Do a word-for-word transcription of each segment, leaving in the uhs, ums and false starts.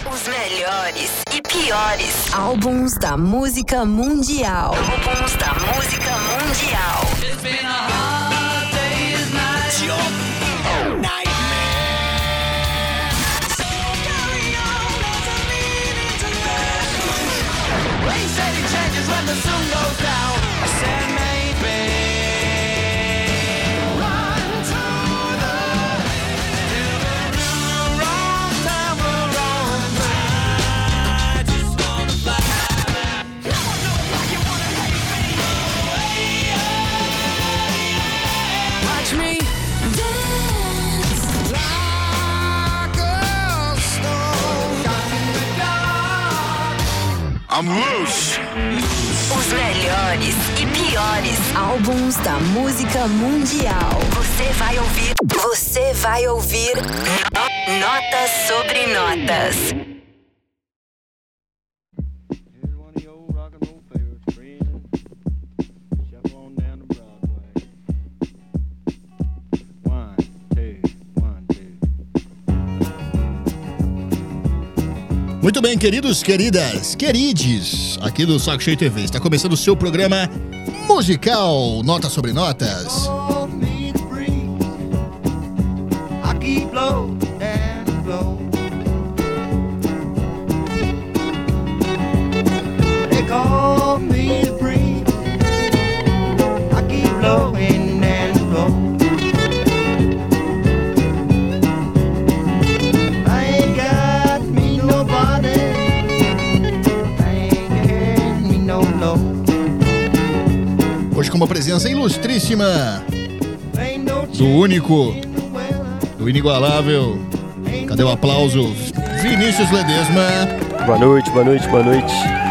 Os melhores e piores álbuns da música mundial. Álbuns da música mundial. It's been a hard day's night. Your nightmare. So carry on, there's a meaning to life. They say it changes when the sun goes down. I said maybe. I'm loose. Os melhores e piores álbuns da música mundial. Você vai ouvir. Você vai ouvir. Notas sobre notas. Muito bem, queridos, queridas, querides, aqui do Saco Cheio T V. Está começando o seu programa musical, Notas sobre Notas. Hoje com uma presença ilustríssima do único, do inigualável, cadê o aplauso? Vinícius Ledesma. Boa noite, boa noite, boa noite.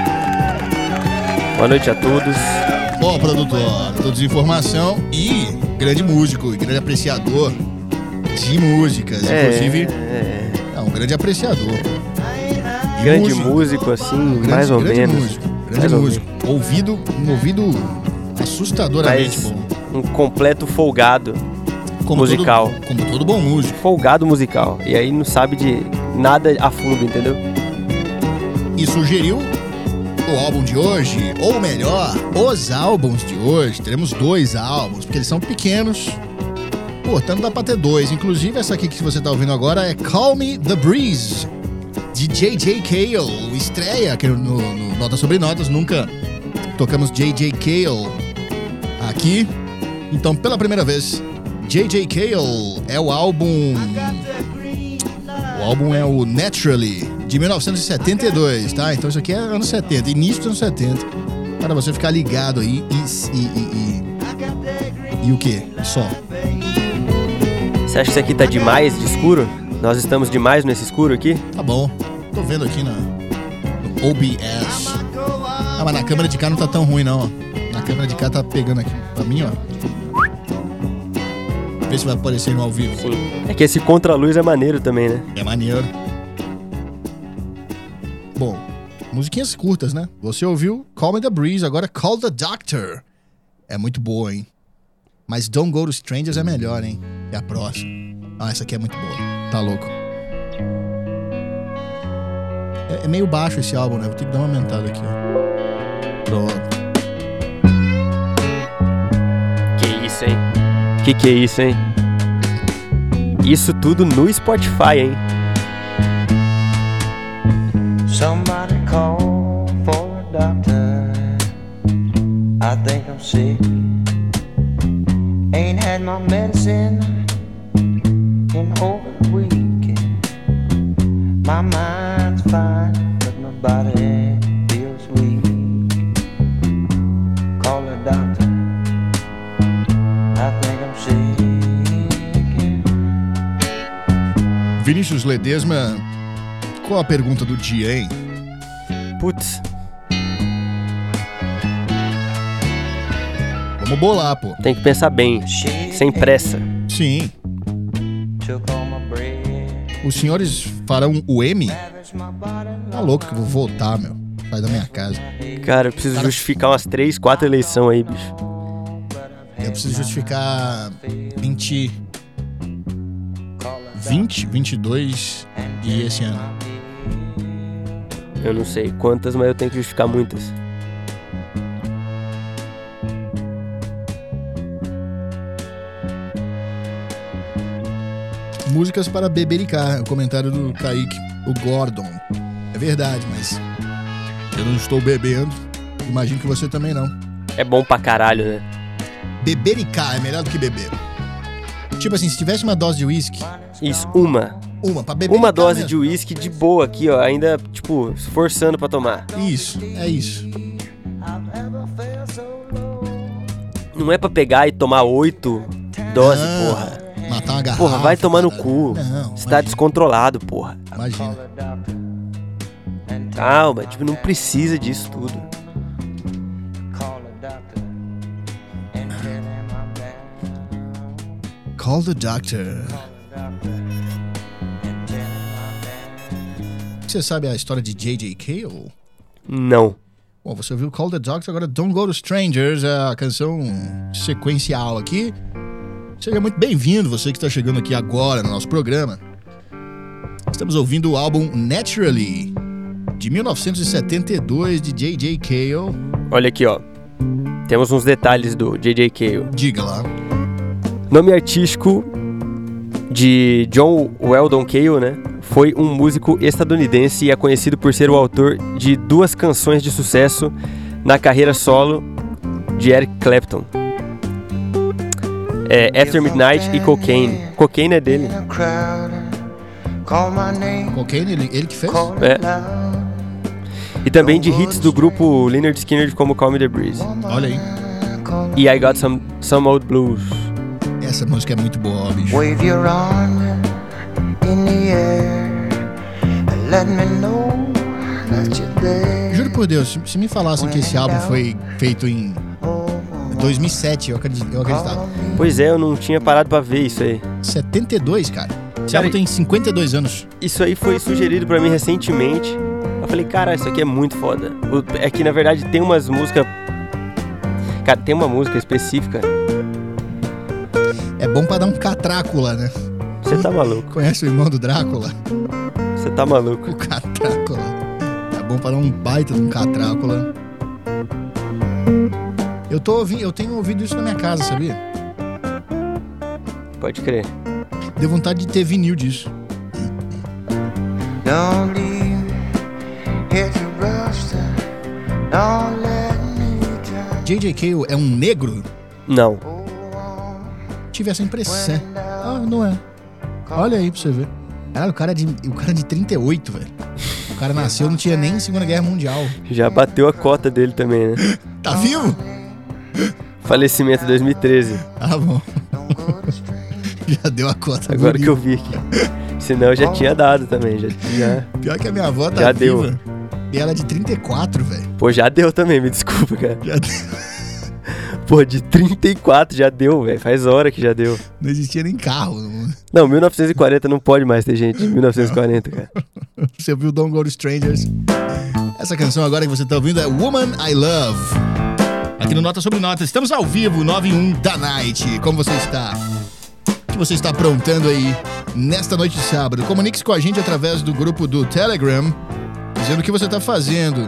Boa noite a todos. Ó, produtor, todos informação e grande músico e grande apreciador de músicas, é, inclusive é, é um grande apreciador. E grande músico, músico, assim, um grande, mais ou grande menos. Músico, grande mais músico. Ouvido, um ouvido assustadoramente Mas bom. Um completo folgado Como musical. Todo, como todo bom músico. Folgado musical. E aí não sabe de nada a fundo, entendeu? E sugeriu o álbum de hoje, ou melhor, os álbuns de hoje. Teremos dois álbuns, porque eles são pequenos. Portanto, dá pra ter dois. Inclusive, essa aqui que você tá ouvindo agora é Call Me The Breeze, de J J Cale. Estreia aqui no, no Notas sobre Notas. Nunca tocamos J J Cale aqui. Então, pela primeira vez, J J Cale é o álbum... O álbum é o Naturally, de mil novecentos e setenta e dois, tá? Então isso aqui é anos setenta, início dos anos setenta. Para você ficar ligado aí e... E, e, e, e o quê? Só. Você acha que isso aqui tá demais de escuro? Nós estamos demais nesse escuro aqui? Tá bom. Tô vendo aqui na, no O B S. Ah, mas na câmera de cá não tá tão ruim, não, ó. Na câmera de cá tá pegando aqui pra mim, ó. Vê se vai aparecer no ao vivo. Sim. É que esse contra-luz é maneiro também, né? É maneiro. Bom, musiquinhas curtas, né? Você ouviu Call Me The Breeze, agora Call The Doctor. É muito boa, hein? Mas Don't Go To Strangers é melhor, hein? É a próxima. Ah, essa aqui é muito boa. Tá louco. É, é meio baixo esse álbum, né? Vou ter que dar uma aumentada aqui, ó. Pronto. Que isso, hein? Que que é isso, hein? Isso tudo no Spotify, hein? Somebody call for a doctor. I think I'm sick. Ain't had my medicine in over a week. My mind's fine, but my body feels weak. Call a doctor. I think I'm sick. Vinícius Ledesma, qual a pergunta do dia, hein? Putz. Vamos bolar, pô. Tem que pensar bem, sem pressa. Sim. Os senhores farão o M? Tá louco que eu vou votar, meu. Sai da minha casa. Cara, eu preciso Cara... justificar umas três, quatro eleições aí, bicho. Eu preciso justificar vinte... vinte, vinte e dois e esse ano. Eu não sei quantas, mas eu tenho que justificar muitas. Músicas para bebericar, o comentário do Kaique, o Gordon. É verdade, mas eu não estou bebendo. Imagino que você também não. É bom pra caralho, né? Bebericar é melhor do que beber. Tipo assim, se tivesse uma dose de uísque... Isso, uma. Uma, pra beber. Uma dose mesmo de uísque de boa aqui, ó. Ainda, tipo, se forçando pra tomar. Isso, é isso. Não é pra pegar e tomar oito doses, Não, porra. Matar uma garrafa. Porra, vai tomar no cara. cu. Não, Você tá descontrolado, porra. Imagina. Calma, tipo, não precisa disso tudo. Call the doctor. Você sabe a história de J J Cale? Não. Bom, você ouviu Call the Doctor, agora Don't Go to Strangers, a canção sequencial aqui. Seja muito bem-vindo, você que está chegando aqui agora no nosso programa. Estamos ouvindo o álbum Naturally, de mil novecentos e setenta e dois, de J J Cale. Olha aqui, ó. Temos uns detalhes do J J Cale. Diga lá. Nome artístico de John Weldon Cale, né? Foi um músico estadunidense e é conhecido por ser o autor de duas canções de sucesso na carreira solo de Eric Clapton. É After Midnight e Cocaine. Cocaine é dele. Cocaine, ele, ele que fez? É. E também de hits do grupo Lynyrd Skynyrd como Call Me The Breeze. Olha aí. E I Got Some, Some Old Blues. Essa música é muito boa, bicho. Wave your arm in the air and let me know that you're there. Juro por Deus, se me falassem que esse álbum foi feito em dois mil e sete, eu, acredit, eu acreditava. Pois é, eu não tinha parado pra ver isso aí. setenta e dois, cara. Esse Cara, álbum tem cinquenta e dois anos. Isso aí foi sugerido pra mim recentemente. Eu falei, cara, isso aqui é muito foda. É que na verdade tem umas músicas. Cara, tem uma música específica. É bom pra dar um catrácula, né? Você tá maluco? Conhece o irmão do Drácula? Você tá maluco? O catrácula. É bom pra dar um baita de um catrácula. Eu, tô ouvindo, eu tenho ouvido isso na minha casa, sabia? Pode crer. Deu vontade de ter vinil disso. Don't leave here to rust. Don't let me drown. J J Cale é um negro? Não. Tive essa impressão. Ah, não é. Olha aí pra você ver. Cara, o cara é de, o cara é de trinta e oito, velho. O cara nasceu, não tinha nem Segunda Guerra Mundial. Já bateu a cota dele também, né? Tá vivo? Falecimento dois mil e treze. Ah, bom. Já deu a cota. Agora bonita. que eu vi aqui. Senão eu já tinha dado também. Já, já... Pior que a minha avó tá Já viva. deu. E ela é de trinta e quatro, velho. Pô, já deu também, me desculpa, cara. Já deu. Pô, de trinta e quatro já deu, velho. Faz hora que já deu. Não existia nem carro no mundo. Não, mil novecentos e quarenta não pode mais ter gente de mil novecentos e quarenta, cara. Você ouviu Don't Go to Strangers? Essa canção agora que você tá ouvindo é Woman I Love. Aqui no Nota Sobre Notas. Estamos ao vivo, nove e um da night. Como você está? O que você está aprontando aí nesta noite de sábado? Comunique-se com a gente através do grupo do Telegram, dizendo o que você tá fazendo.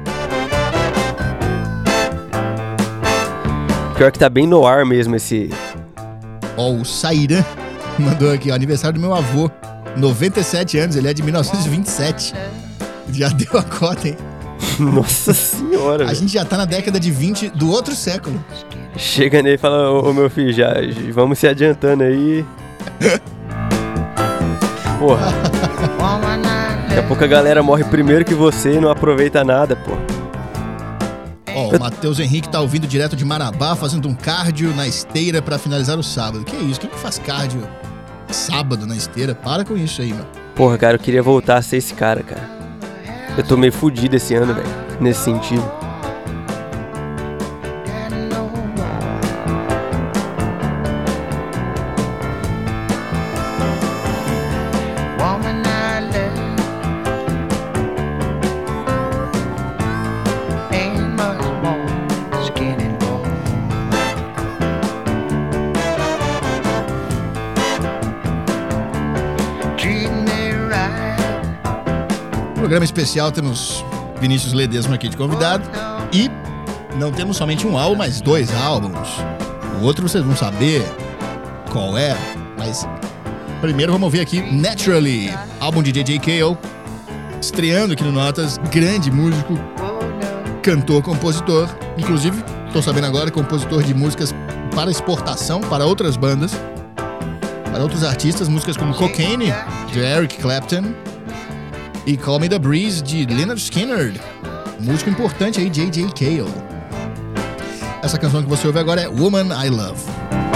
Pior que tá bem no ar mesmo esse... Ó, o Saíra mandou aqui, ó, aniversário do meu avô, noventa e sete anos, ele é de mil novecentos e vinte e sete. Já deu a cota, hein? Nossa senhora, A velho. gente já tá na década de vinte do outro século. Chega nele e fala, ô, ô meu filho, já, vamos se adiantando aí. Porra. Daqui a pouco a galera morre primeiro que você e não aproveita nada, pô. Ó, o Matheus Henrique tá ouvindo direto de Marabá, fazendo um cardio na esteira pra finalizar o sábado. Que isso? Quem que faz cardio sábado na esteira? Para com isso aí, mano. Porra, cara, eu queria voltar a ser esse cara, cara. Eu tô meio fudido esse ano, velho, nesse sentido. Woman I love ain't much more skin and bone. Treat me right Programa especial, temos Vinícius Ledesma aqui de convidado. E não temos somente um álbum, mas dois álbuns. O outro vocês vão saber qual é, mas primeiro vamos ouvir aqui Naturally, álbum de J J Cale, estreando aqui no Notas, grande músico, cantor, compositor, inclusive, tô sabendo agora, compositor de músicas para exportação para outras bandas, para outros artistas, músicas como Cocaine, de Eric Clapton, e Call Me The Breeze, de Lynyrd Skynyrd, músico importante aí, J J Cale. Essa canção que você ouve agora é Woman I Love.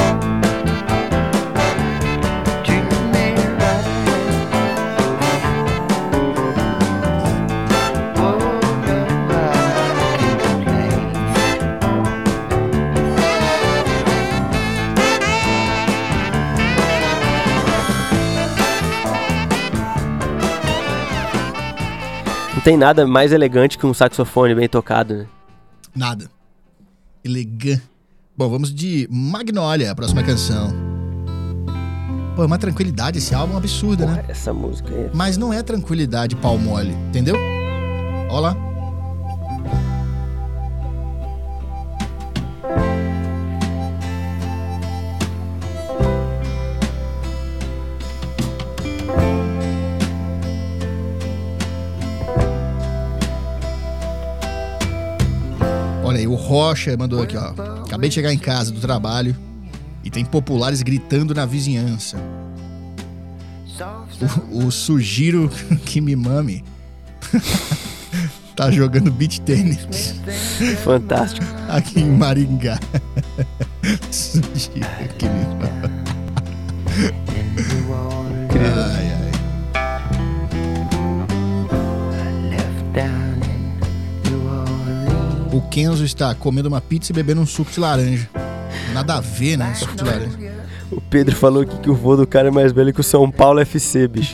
Não tem nada mais elegante que um saxofone bem tocado, né? Nada. Elegante. Bom, vamos de Magnolia, a próxima canção. Pô, é uma tranquilidade esse álbum absurda, Porra, né? Essa música aí. Mas não é tranquilidade pau mole, entendeu? Ó lá. Olha aí, o Rocha mandou aqui, ó. Acabei de chegar em casa do trabalho e tem populares gritando na vizinhança. O, o Sugiro que me mame tá jogando beach tênis Fantástico. aqui em Maringá. Sugiro que me mame. Ai, ai. O Kenzo está comendo uma pizza e bebendo um suco de laranja. Nada a ver, né? Suco de laranja. O Pedro falou aqui que o vô do cara é mais velho que o São Paulo F C, bicho.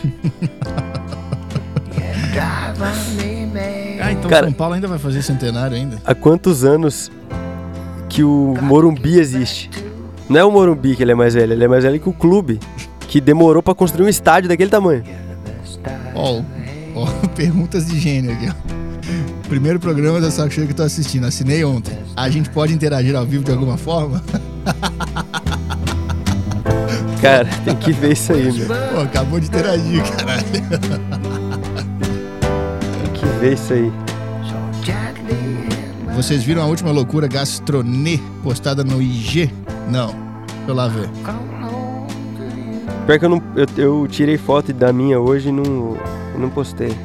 Ah, então Cara, São Paulo ainda vai fazer centenário ainda? Há quantos anos que o Morumbi existe? Não é o Morumbi que ele é mais velho, ele é mais velho que o clube, que demorou pra construir um estádio daquele tamanho. Ó, ó, perguntas de gênio aqui, ó. Primeiro programa da Saco Cheio que eu tô assistindo, assinei ontem. A gente pode interagir ao vivo de alguma forma? Cara, tem que ver isso aí, meu. Pô, acabou de interagir, caralho. Tem que ver isso aí. Vocês viram a última loucura Gastronê postada no I G? Não. Deixa eu lá ver. Pior que eu, não, eu, eu tirei foto da minha hoje e não, não postei.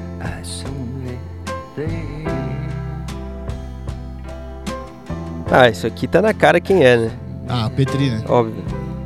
Ah, isso aqui tá na cara quem é, né? Ah, Petri, né? Óbvio.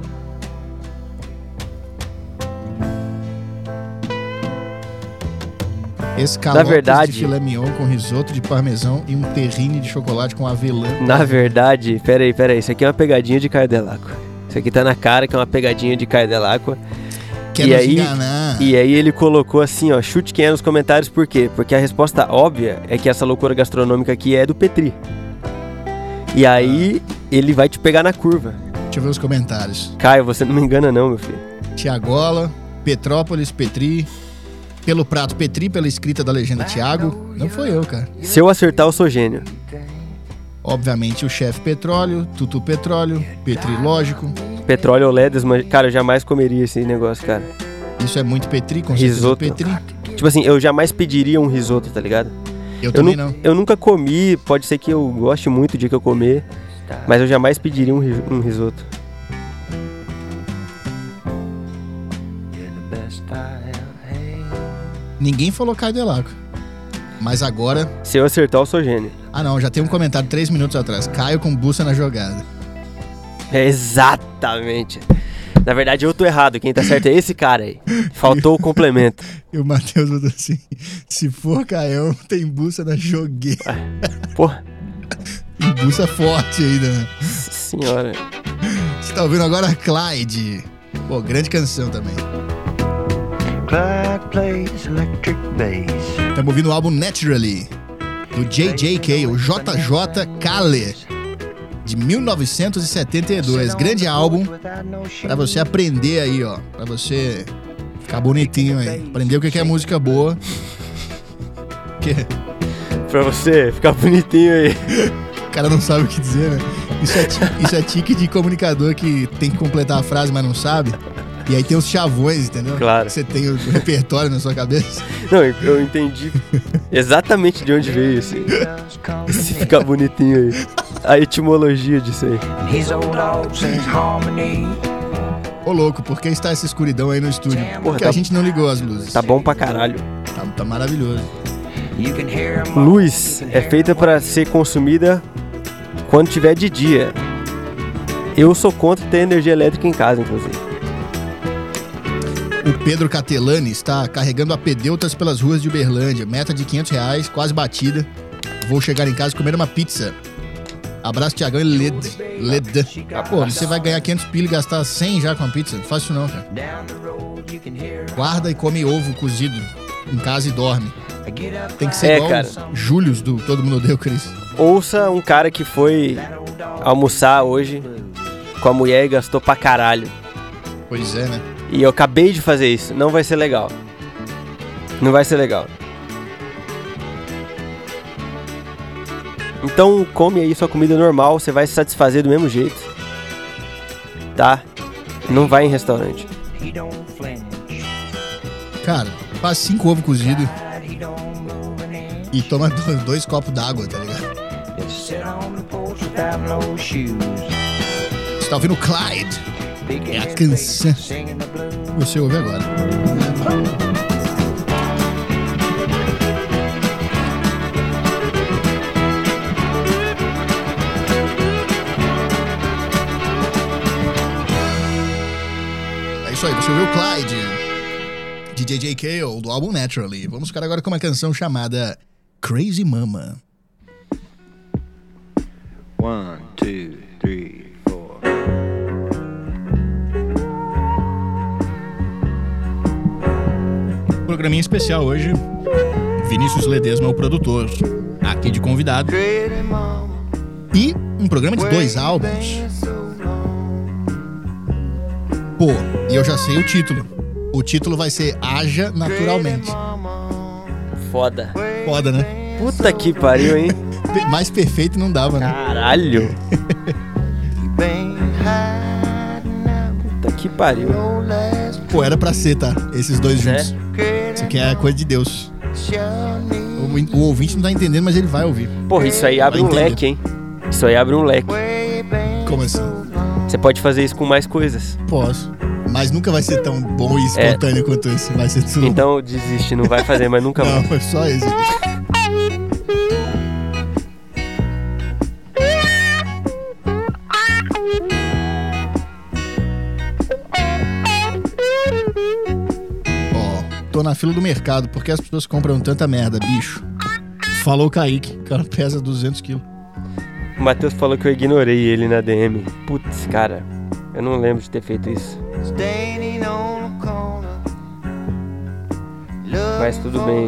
Escalopes Na verdade- de filé mignon com risoto de parmesão e um terrine de chocolate com avelã. Na verdade, pera aí, pera aí. Isso aqui é uma pegadinha de Caio Dell'Acqua. Isso aqui tá na cara que é uma pegadinha de Caio Dell'Acqua. Quer E nos aí, enganar. e aí ele colocou assim, ó, chute quem é nos comentários, por quê? Porque a resposta óbvia é que essa loucura gastronômica aqui é do Petri. E aí ele vai te pegar na curva. Deixa eu ver os comentários. Caio, você não me engana não, meu filho. Tiagola, Petrópolis, Petri. Pelo prato Petri, pela escrita da legenda Tiago. Não foi eu, cara. Se eu acertar, eu sou gênio. Obviamente o chefe Petróleo, Tutu Petróleo, Petri Lógico. Petróleo ou Ledes, mas, cara, eu jamais comeria esse negócio, cara. Isso é muito Petri, com certeza Risoto. Petri. Tipo assim, eu jamais pediria um risoto, tá ligado? Eu, Eu, também nu- não. eu nunca comi, pode ser que eu goste muito o dia que eu comer, mas eu jamais pediria um, ri- um risoto. Ninguém falou Caio Dell'Acqua. Mas agora... Se eu acertar, eu sou gênio. Ah não, já tem um comentário três minutos atrás. Caio com buça na jogada. É exatamente. Na verdade, eu tô errado. Quem tá certo é esse cara aí. Faltou o complemento. E o Matheus falou assim: se for Caião, tem buça na jogueira. Porra, Tem buça forte ainda, né? nossa senhora. Você tá ouvindo agora Clyde. Pô, grande canção também. Clyde plays electric bass. Estamos ouvindo o álbum Naturally, do J J Cale, o J J Cale, de mil novecentos e setenta e dois. Grande álbum pra você aprender aí, ó. Pra você ficar bonitinho aí. Aprender o que é música boa. quê? Pra você ficar bonitinho aí. O cara não sabe o que dizer, né? Isso é, tique, isso é tique de comunicador que tem que completar a frase, mas não sabe. E aí tem os chavões, entendeu? Claro. Você tem o repertório na sua cabeça. Não, eu entendi exatamente de onde veio esse, esse ficar bonitinho aí. A etimologia disso aí. Ô louco, por que está essa escuridão aí no estúdio? Porra, Porque tá, a gente não ligou as luzes. Tá bom pra caralho. Tá, tá maravilhoso. Luz é feita pra ser consumida quando tiver de dia. Eu sou contra ter energia elétrica em casa, inclusive. O Pedro Catelani está carregando apedeutas pelas ruas de Uberlândia. Meta de quinhentos reais, quase batida. Vou chegar em casa e comer uma pizza. Abraço, Tiagão e Led. Led. Pô, você vai ganhar quinhentos pila e gastar cem já com a pizza? Não faz isso não, cara. Guarda e come ovo cozido em casa e dorme. Tem que ser É, igual cara. os Júlios do Todo Mundo Odeia o Chris. Ouça um cara que foi almoçar hoje com a mulher e gastou pra caralho. Pois é, né? E eu acabei de fazer isso. Não vai ser legal. Não vai ser legal. Então come aí sua comida normal. Você vai se satisfazer do mesmo jeito. Tá? Não vai em restaurante. Cara, faz cinco ovos cozidos e toma dois, dois copos d'água, tá ligado? Você tá ouvindo Clyde? É a canção. Você ouve agora. É isso aí, você ouviu Clyde, de J J Cale, do álbum Naturally. Vamos ficar agora com uma canção chamada Crazy Mama. One, two, three, four. Programinha especial hoje. Vinícius Ledesma é o produtor, aqui de convidado. E um programa de dois álbuns. Pô, e eu já sei o título. O título vai ser Haja Naturalmente. Foda. Foda, né? Puta que pariu, hein? Mais perfeito não dava, né? Caralho. Puta que pariu. Pô, era pra ser, tá? Esses dois É? juntos. Isso aqui é coisa de Deus. O, o ouvinte não tá entendendo, mas ele vai ouvir. Porra, isso aí abre Vai um entender. leque, hein? Isso aí abre um leque. Como assim? Você pode fazer isso com mais coisas. Posso. Mas nunca vai ser tão bom e espontâneo quanto esse. Vai ser tudo. Então desiste, não vai fazer, mas nunca Não, vai. foi só esse. Ó, tô na fila do mercado. Por que as pessoas compram tanta merda, bicho? Falou o Kaique. O cara pesa duzentos quilos. O Matheus falou que eu ignorei ele na D M. Putz, cara, eu não lembro de ter feito isso. Mas tudo bem.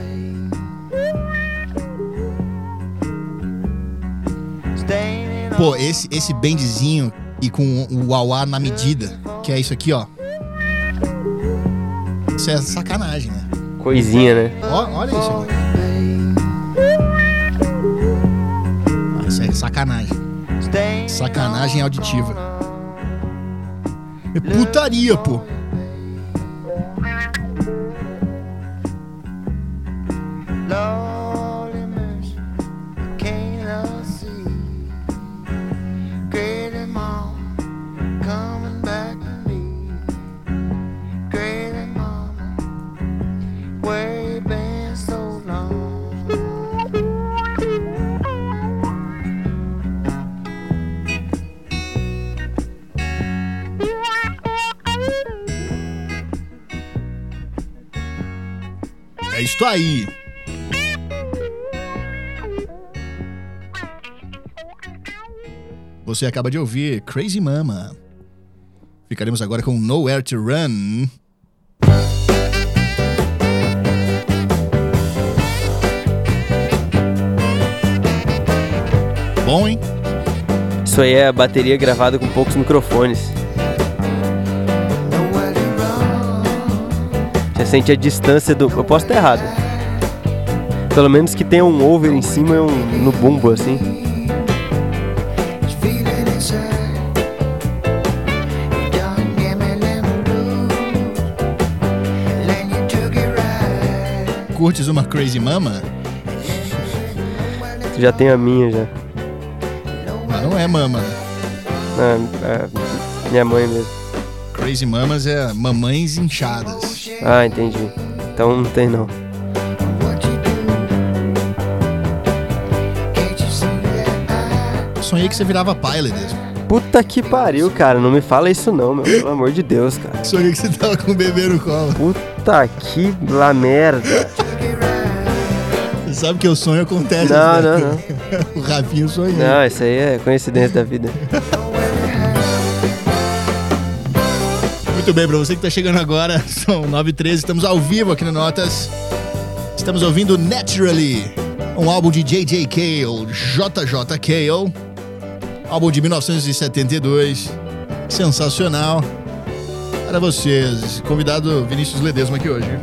Pô, esse, esse bandzinho e com o uauá na medida, que é isso aqui, ó. Isso é sacanagem, né? Coisinha, né? Ó, olha isso aqui. Ah, isso é sacanagem. Sacanagem auditiva. É putaria, pô. É isso aí. Você acaba de ouvir Crazy Mama. Ficaremos agora com Nowhere to Run. Bom, hein? Isso aí é a bateria gravada com poucos microfones. Você sente a distância do... Eu posso estar errado. Pelo menos que tenha um over em cima e um no bumbo, assim. Curtes uma Crazy Mama? Já tem a minha, já. Mas não é mama. Ah, é minha mãe mesmo. Crazy Mamas é mamães inchadas. Ah, entendi. Então não tem, não. Sonhei que você virava pilot mesmo. Puta que pariu, cara. Não me fala isso não, meu. Pelo amor de Deus, cara. Sonhei que você tava com o bebê no colo. Puta que lá merda. Você sabe que o sonho acontece. Não, né? não, não. O Rafinho sonhou. Não, isso aí é coincidência da vida. Muito bem, pra você que tá chegando agora, são nove e treze, estamos ao vivo aqui no Notas. Estamos ouvindo Naturally, um álbum de J J Cale, J J Cale, álbum de mil novecentos e setenta e dois, sensacional. Para vocês, convidado Vinícius Ledesma aqui hoje.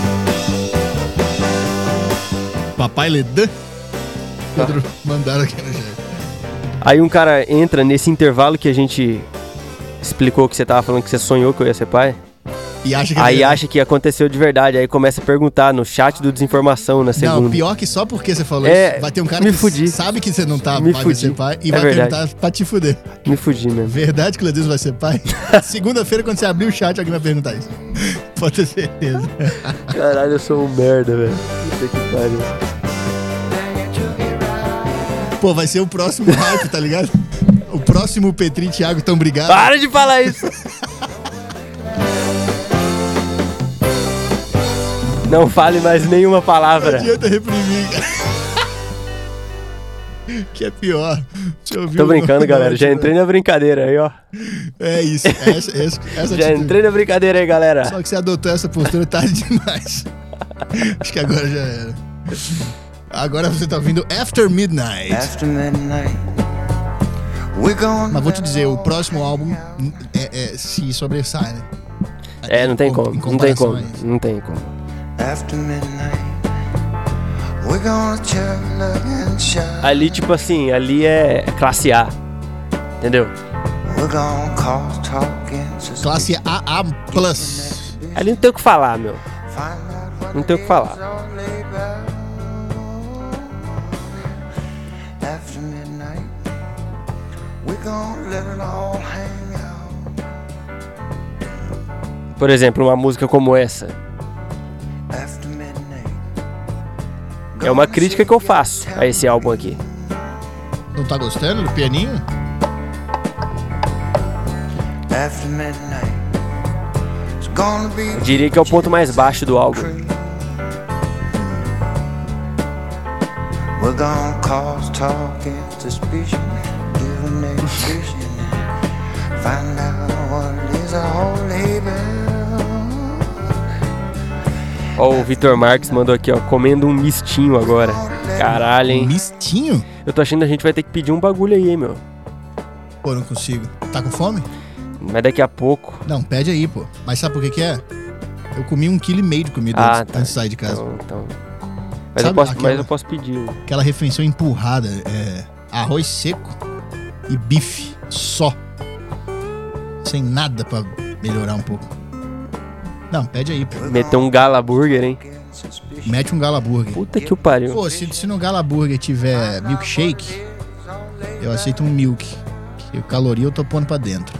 Papai Ledã, Pedro, mandaram aqui no jeito. Aí um cara entra nesse intervalo que a gente explicou que você tava falando que você sonhou que eu ia ser pai. E acha que aí é acha que aconteceu de verdade. Aí começa a perguntar no chat do Desinformação na segunda. Não, pior que só porque você falou É, isso, vai ter um cara me que fudi. sabe que você não tá Me pai, vai fudi. ser pai, e É vai verdade. perguntar pra te fuder. Me fudi mesmo. Verdade que o Ledesma vai ser pai? Segunda-feira, quando você abrir o chat, alguém vai perguntar isso. Pode ter certeza. Caralho, eu sou um merda, velho. Puta que pariu. Pô, vai ser o próximo hype, tá ligado? O próximo Petri e Thiago tão brigados. Para de falar isso! Não fale mais nenhuma Não palavra. adianta reprimir, cara. Que é pior. Você ouviu Tô brincando, uma- galera. Já entrei na brincadeira aí, ó. É isso. Essa, essa, essa Já atitude. entrei na brincadeira aí, galera. Só que você adotou essa postura tarde demais. Acho que agora já era. Agora você tá ouvindo After Midnight. After midnight, we're gonna Mas vou te dizer, o próximo álbum é, é, se sobressai, né? É, não tem Em como. Não tem comparação como. a isso. Não tem como. After midnight, we're gonna chug and shine. Ali, tipo assim, ali é classe A. Entendeu? We're gonna cause talk and suspicion. Classe A A plus. Ali não tem o que falar, meu. Find out what Não tem o que falar. is all about. After midnight, we're gonna let it all hang out. Por exemplo, uma música como essa. After midnight, É uma crítica que eu faço a esse álbum aqui. Não tá gostando do pianinho? after midnight, it's gonna be Eu diria que é o ponto mais baixo do álbum. We're gonna cause talk and suspicion, give an exhibition, find out what it is a holy bell. Ó, o Vitor Marques mandou aqui, ó, comendo um mistinho agora. Caralho, hein? Mistinho? Eu tô achando que a gente vai ter que pedir um bagulho aí, hein, meu. Pô, não consigo. Tá com fome? Mas daqui a pouco. Não, pede aí, pô. Mas sabe por que que é? Eu comi um quilo e meio de comida Ah, antes, tá. antes de sair de casa. Então, então. Mas, Sabe eu posso, aquela- mas eu posso pedir. Aquela refeição empurrada, é arroz seco e bife só. Sem nada pra melhorar um pouco. Não, pede aí, pô. Meter um Gala Burger, hein? Mete um Gala Burger. Puta que o pariu. Pô, se, se no Gala Burger tiver milkshake, eu aceito um milk. Que caloria eu tô pondo pra dentro.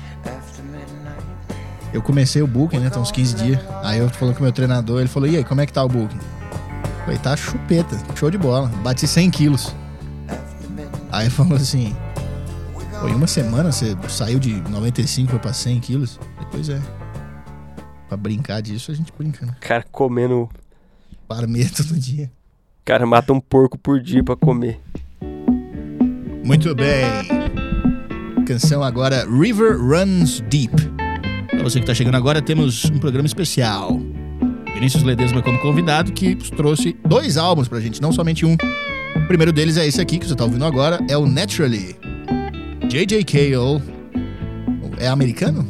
Eu comecei o booking, né? Tem uns quinze dias. Aí eu falei com o meu treinador, ele falou, e aí, como é que tá o booking? Eu falei, tá chupeta, show de bola. Bati cem quilos. Aí ele falou assim, pô, em uma semana você saiu de noventa e cinco foi pra cem quilos? Eu falei, pois é. Pra brincar disso, a gente brinca, né? Cara comendo. Para meia todo dia. O cara mata um porco por dia pra comer. Muito bem. Canção agora, River Runs Deep. Pra você que tá chegando agora, temos um programa especial. Vinícius Ledesma como convidado, que trouxe dois álbuns pra gente, não somente um. O primeiro deles é esse aqui, que você tá ouvindo agora, é o Naturally. J J Cale. É americano?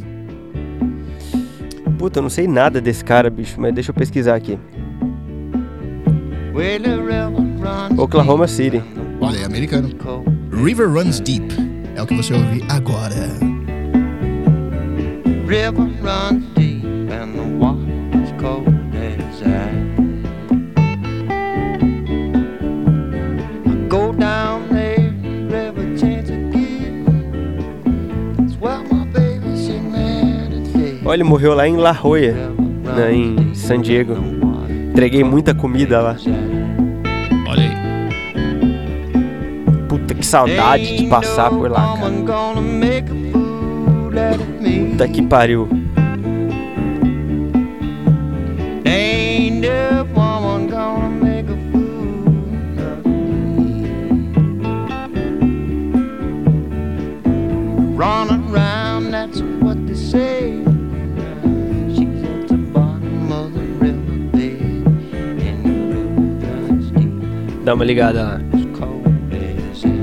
Puta, eu não sei nada desse cara, bicho, mas deixa eu pesquisar aqui. Well, the river runs Oklahoma deep City. and the Olha, é americano. cold. River Runs Deep. É o que você ouve agora. River runs deep and the water's cold as ice. I go down there every chance I get. It's where my baby she met today. Olha, ele morreu lá em La Jolla, né, em San Diego. Entreguei muita comida lá. Olha aí. Puta, que saudade de passar por lá, cara. Puta que pariu. Ain't no woman gonna make a fool of me. Run around, that's what they say. She's at the bottom of the river bed, and the river runs deep, Dá uma ligada lá. as cold as ice.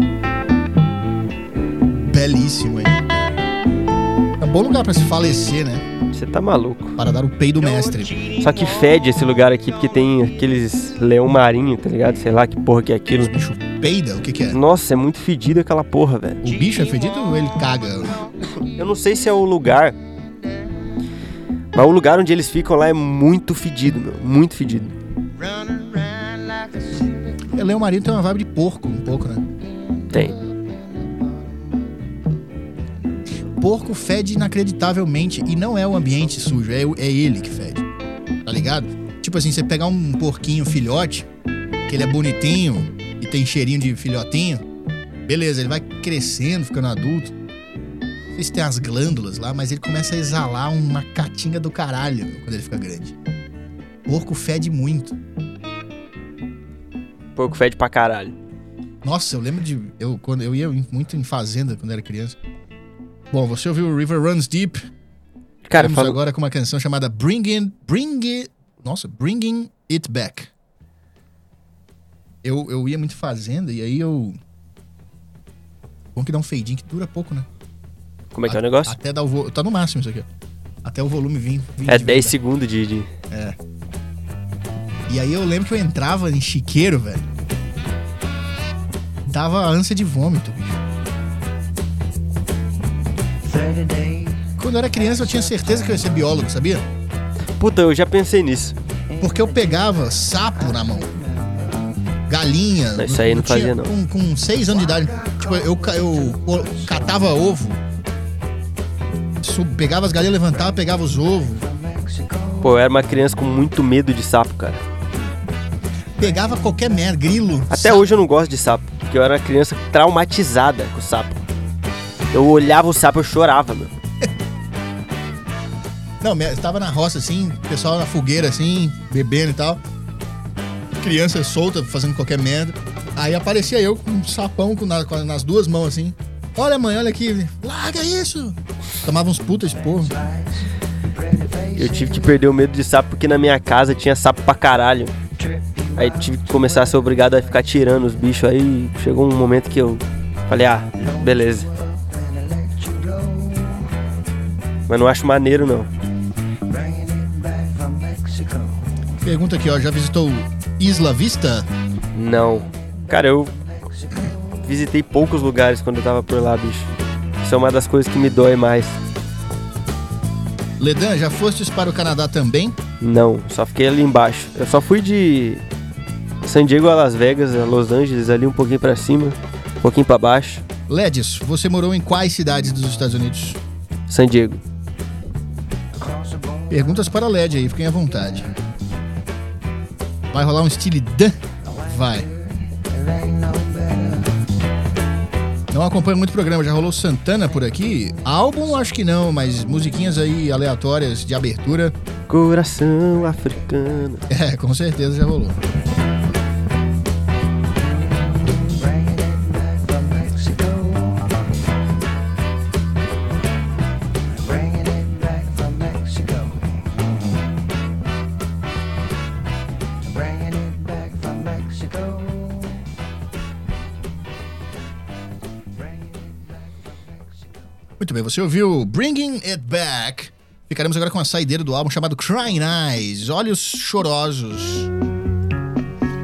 Belíssimo, hein? É um bom lugar pra se falecer, né? Você tá maluco. Para dar o peido mestre. Só que fede esse lugar aqui, porque tem aqueles leão marinho, tá ligado? Sei lá que porra que é aquilo. Bicho peida? O que que é? Nossa, é muito fedido aquela porra, velho. O bicho é fedido ou ele caga? Eu não sei se é o lugar, mas o lugar onde eles ficam lá é muito fedido, meu. Muito fedido. Run around like a silly É, Leão Marinho tem uma vibe de porco, um pouco, né? Tem. Porco fede inacreditavelmente e não é o ambiente sujo, é, é ele que fede. Tá ligado? Tipo assim, você pegar um porquinho filhote, que ele é bonitinho e tem cheirinho de filhotinho, beleza, ele vai crescendo, ficando adulto. Não sei se tem as glândulas lá, mas ele começa a exalar uma catinga do caralho quando ele fica grande. Porco fede muito. Porco fede pra caralho. Nossa, eu lembro de... Eu, quando, eu ia muito em fazenda quando era criança. Bom, você ouviu o River Runs Deep. Cara, Vamos fala... agora com uma canção chamada Bringing... Bring It... Nossa, Bringing It Back. Eu, eu ia muito em fazenda e aí eu... Bom que dá um fadinho que dura pouco, né? Como é que é o negócio? Até dar o volume... Tá no máximo isso aqui, ó. Até o volume vir... vir É de dez verdade. segundos de, de... É. E aí eu lembro que eu entrava em chiqueiro, velho. Dava ânsia de vômito, bicho. Quando eu era criança eu tinha certeza que eu ia ser biólogo, sabia? Puta, eu já pensei nisso. Porque eu pegava sapo na mão. Galinha. Não, isso aí não eu tinha- fazia, não. Com, com seis anos de idade. Tipo, eu, ca- eu, eu catava ovo. Sub- pegava as galinhas, levantava, pegava os ovos. Pô, eu era uma criança com muito medo de sapo, cara. Pegava qualquer merda, grilo. Até sapo. hoje eu não gosto de sapo, porque eu era uma criança traumatizada com sapo. Eu olhava o sapo, eu chorava, meu. Não, me- eu tava na roça assim, pessoal na fogueira assim, bebendo e tal. Criança solta, fazendo qualquer merda. Aí aparecia eu com um sapão com na- com- nas duas mãos assim. Olha, mãe, olha aqui. Larga isso! Tomava uns putas porra. Eu tive que perder o medo de sapo porque na minha casa tinha sapo pra caralho. Aí tive que começar a ser obrigado a ficar tirando os bichos. Aí chegou um momento que eu falei, ah, beleza. Mas não acho maneiro, não. Pergunta aqui, ó, já visitou Isla Vista? Não. Cara, eu visitei poucos lugares quando eu tava por lá, bicho. Isso é uma das coisas que me dói mais. Ledan, já fostes para o Canadá também? Não, só fiquei ali embaixo. Eu só fui de San Diego a Las Vegas, a Los Angeles, ali um pouquinho pra cima, um pouquinho pra baixo. Ledis, você morou em quais cidades dos Estados Unidos? San Diego. Perguntas para a L E D aí, fiquem à vontade. Vai rolar um estilo Dan? Vai. Não acompanho muito o programa, já rolou Santana por aqui? Álbum acho que não, mas musiquinhas aí aleatórias de abertura. Coração africano. É, com certeza já rolou. Muito bem, você ouviu Bringing It Back. Ficaremos agora com a saideira do álbum chamado Crying Eyes, Olhos Chorosos.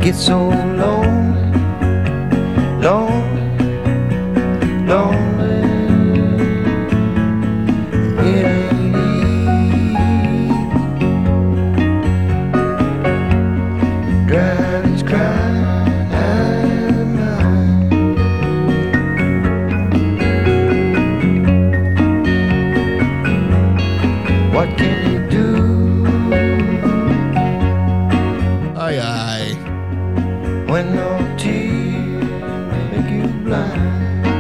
Get so lonely, lonely, lonely. It ain't easy. Dry these crying eyes of mine. What can you do? Ai, ai. When no tears make you blind.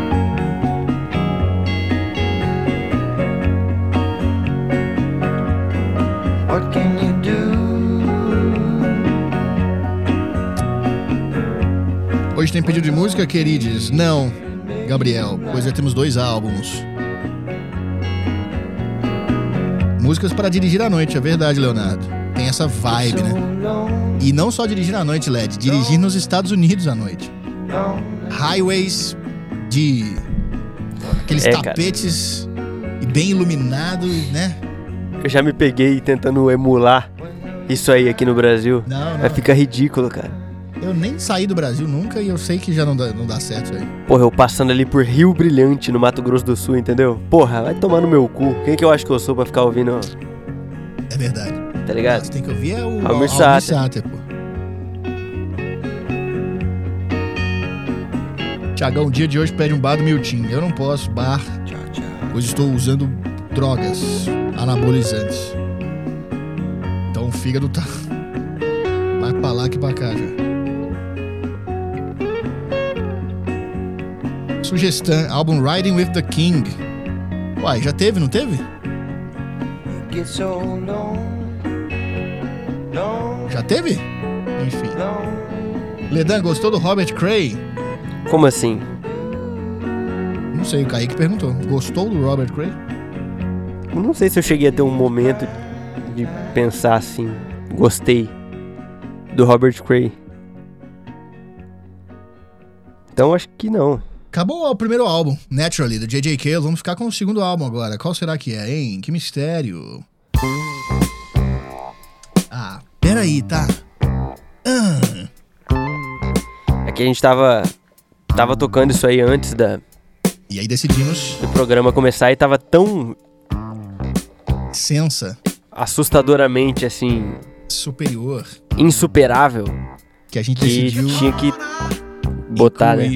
What can you do? Hoje tem pedido de música, queridos? Não, Gabriel, pois já temos dois álbuns. Músicas para dirigir à noite, é verdade, Leonardo. Tem essa vibe, né? E não só dirigir à noite, Led, dirigir nos Estados Unidos à noite. Highways de aqueles É, cara. tapetes e bem iluminado, né? Eu já me peguei tentando emular isso aí aqui no Brasil. Não, não. Vai ficar ridículo, cara. Eu nem saí do Brasil nunca e eu sei que já não dá, não dá certo isso aí. Porra, eu passando ali por Rio Brilhante, no Mato Grosso do Sul, entendeu? Porra, vai tomar no meu cu. Quem que eu acho que eu sou pra ficar ouvindo, É verdade. tá ligado? Você tem que ouvir é o Almir Almir Sater. Sater, pô. Tiagão, o dia de hoje pede um bar do Miltinho. Eu não posso, bar, pois estou usando drogas anabolizantes. Então o fígado tá mais pra lá que pra cá já. Sugestão, álbum Riding with the King. Uai, já teve, não teve? Get so lonely, lonely, Já teve? Enfim. lonely. Ledan, gostou do Robert Cray? Como assim? Não sei, o Kaique perguntou. Gostou do Robert Cray? Eu não sei se eu cheguei a ter um momento de pensar assim, gostei do Robert Cray. Então acho que não. Acabou o primeiro álbum, Naturally, do J J Cale. Vamos ficar com o segundo álbum agora. Qual será que é, hein? Que mistério. Ah, peraí, tá? Ah, Aqui a gente tava tava tocando isso aí antes da, e aí decidimos, do programa começar e tava tão sensa, assustadoramente assim, superior, insuperável, que a gente que decidiu tinha que botar, né? incluir.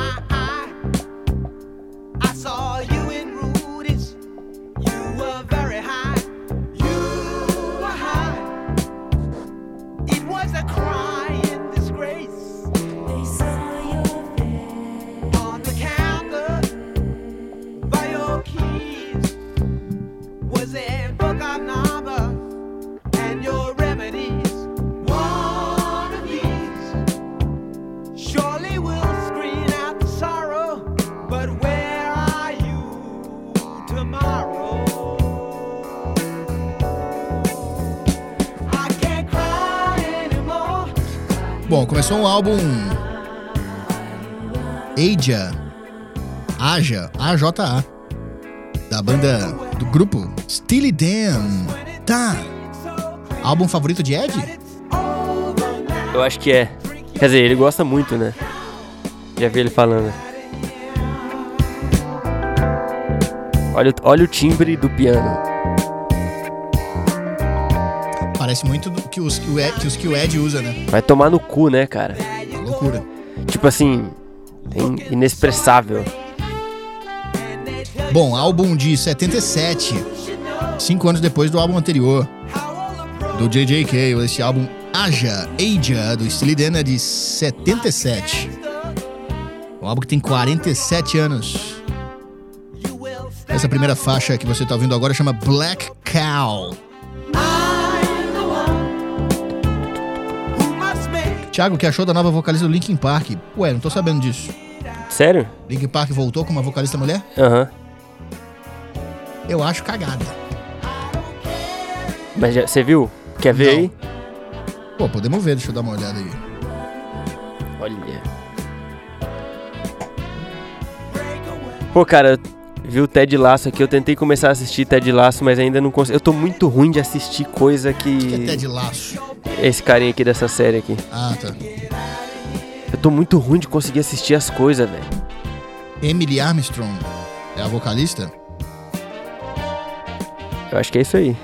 I saw you in Rudy's. You were very high. You were high. It was a crying disgrace. They saw your face on the counter by your keys. Was a book of numbers and your remedies. One of these surely will screen out the sorrow. But where are you tomorrow? I can't cry anymore. Bom, começou um álbum Aja, Aja, A J A, da banda, do grupo Steely Dan. Tá. Álbum favorito de Ed? Eu acho que é. Quer dizer, ele gosta muito, né? Já vi ele falando. Olha, o- olha o timbre do piano. Parece muito do que os que o Ed, que os que o Ed usa, né? Vai tomar no cu, né, cara? Loucura. Tipo assim, in- inexpressável. Bom, álbum de setenta e sete, cinco anos depois do álbum anterior, do J J Cale. Esse álbum Aja, Aja, do Steely Dan, é de setenta e sete. Um álbum que tem quarenta e sete anos. Essa primeira faixa que você tá ouvindo agora chama Black Cow. Thiago, o que achou da nova vocalista do Linkin Park? Ué, não tô sabendo disso. Sério? Linkin Park voltou com uma vocalista mulher? Aham. Eu acho cagada. Mas já- você viu? Quer ver Não. aí? Pô, podemos ver, deixa eu dar uma olhada aí. Olha. Pô, cara, eu vi o Ted Lasso aqui. Eu tentei começar a assistir Ted Lasso, mas ainda não consegui. Eu tô muito ruim de assistir coisa que... Que é Ted Lasso. Esse carinha aqui dessa série aqui. Ah, tá. Eu tô muito ruim de conseguir assistir as coisas, velho. Emily Armstrong é a vocalista? Eu acho que é isso aí.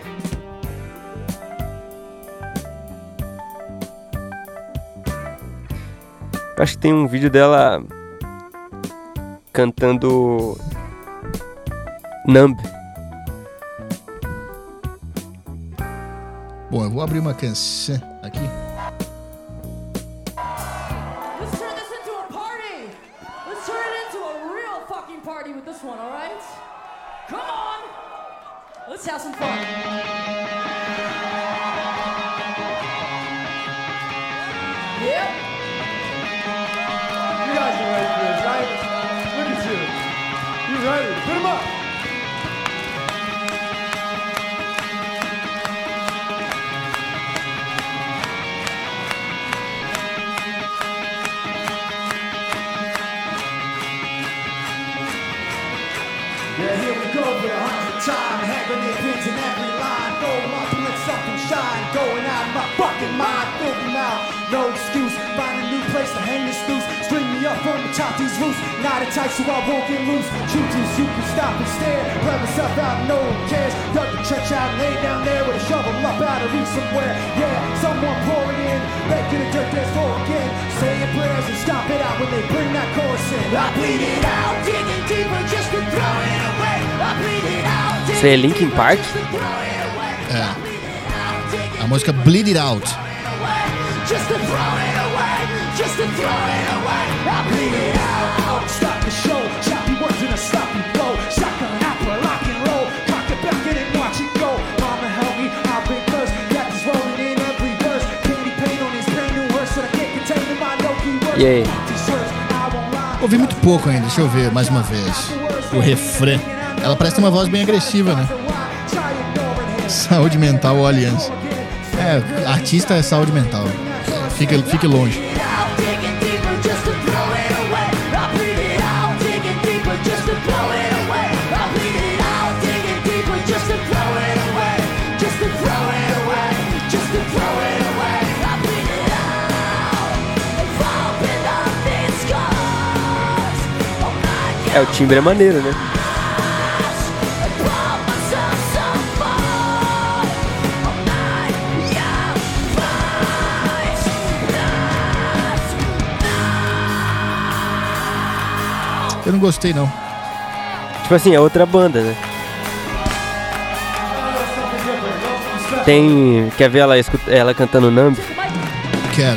Eu acho que tem um vídeo dela cantando Numb. Bom, eu vou abrir uma canção aqui. Let's turn this into a party. Let's turn it into a real fucking party with this one, all right? Come on. Let's have some fun. Yep. You guys are ready for this, right? Look at you. You ready? Put 'em up. Yeah, here we go for the hundredth time. Haggling their pins in every line. Going up to let something shine. Going out of my fucking mind. Filthy mouth. No excuse. Find a new place to hang this noose. String me up from the top these roofs. Not a tight so I won't get loose. Truth is you can stop and stare. Play myself out, no one cares. Dug the trench out, lay down there with a shovel up out of reach somewhere. Yeah, someone pour it in. Making a dirt dance floor again. Saying prayers and stop it out when they bring that chorus in. I bleed it out, digging deeper just to throw it away. I bleed it out, Isso aí é Linkin Park? É. A música Bleed It Out. just to throw it away, just to throw it away. I bleed it out. Stop the show, choppy words in a sloppy flow. Shotgun apple, lock and roll. Cock it back in and watch it go. Mama help me, I've been cursed. Got this rolling in every verse. Candy paint on his brand new verse that I can't contain in my no keyword. E aí? Ouvi muito pouco ainda, deixa eu ver mais uma vez. O refrão. Ela parece ter uma voz bem agressiva, né? Saúde mental ou aliança. É, artista é saúde mental. Fique, fique longe. É, o timbre é maneiro, né? Eu não gostei, não. Tipo assim, é outra banda, né? Tem... Quer ver ela, escuta, ela cantando Numb? Quero.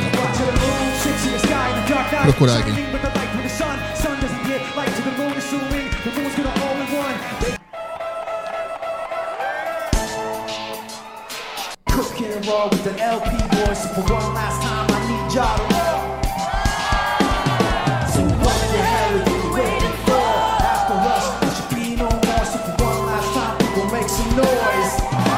Procurar aqui. Cooking and roll with the L P boys. So for one last time, I need y'all to know. So what the hell are you waiting for? After us, there should be no more. So for one last time, people make some noise.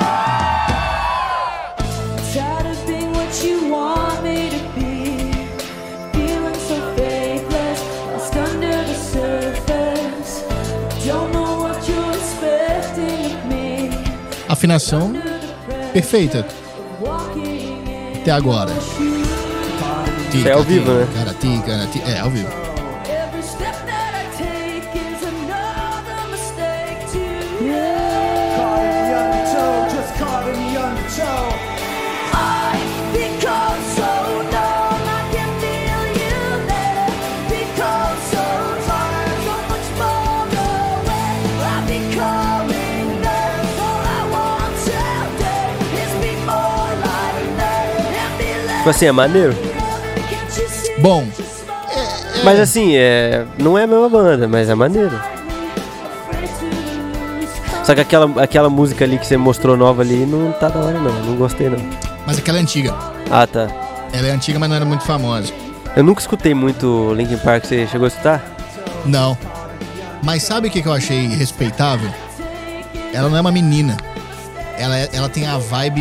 Tired of being what you want me to be. Feeling so faithless, lost under the surface. Don't know what you're expecting of me. Afinação perfeita. Até agora. Isso é ao vivo, né? Cara, tica, tica, é, ao vivo. Every step that I take is another mistake to you. Caught in the undertow, just caught in the undertow. I've become so numb, I can feel you there. Become so tired, so much more away. I'm becoming there. All I want today is be more like that and be less. Tipo assim, é maneiro. Can't you see? Bom, Mas assim, é... não é a mesma banda, mas é maneiro. Afraid to lose. Só que aquela, aquela música ali que você mostrou nova ali não tá da hora não, não gostei não. mas aquela é antiga. Ah, tá. Ela é antiga, mas não era muito famosa. Eu nunca escutei muito Linkin Park, você chegou a escutar? Não. Mas sabe o que que eu achei respeitável? Ela não é uma menina. Ela, é- ela tem a vibe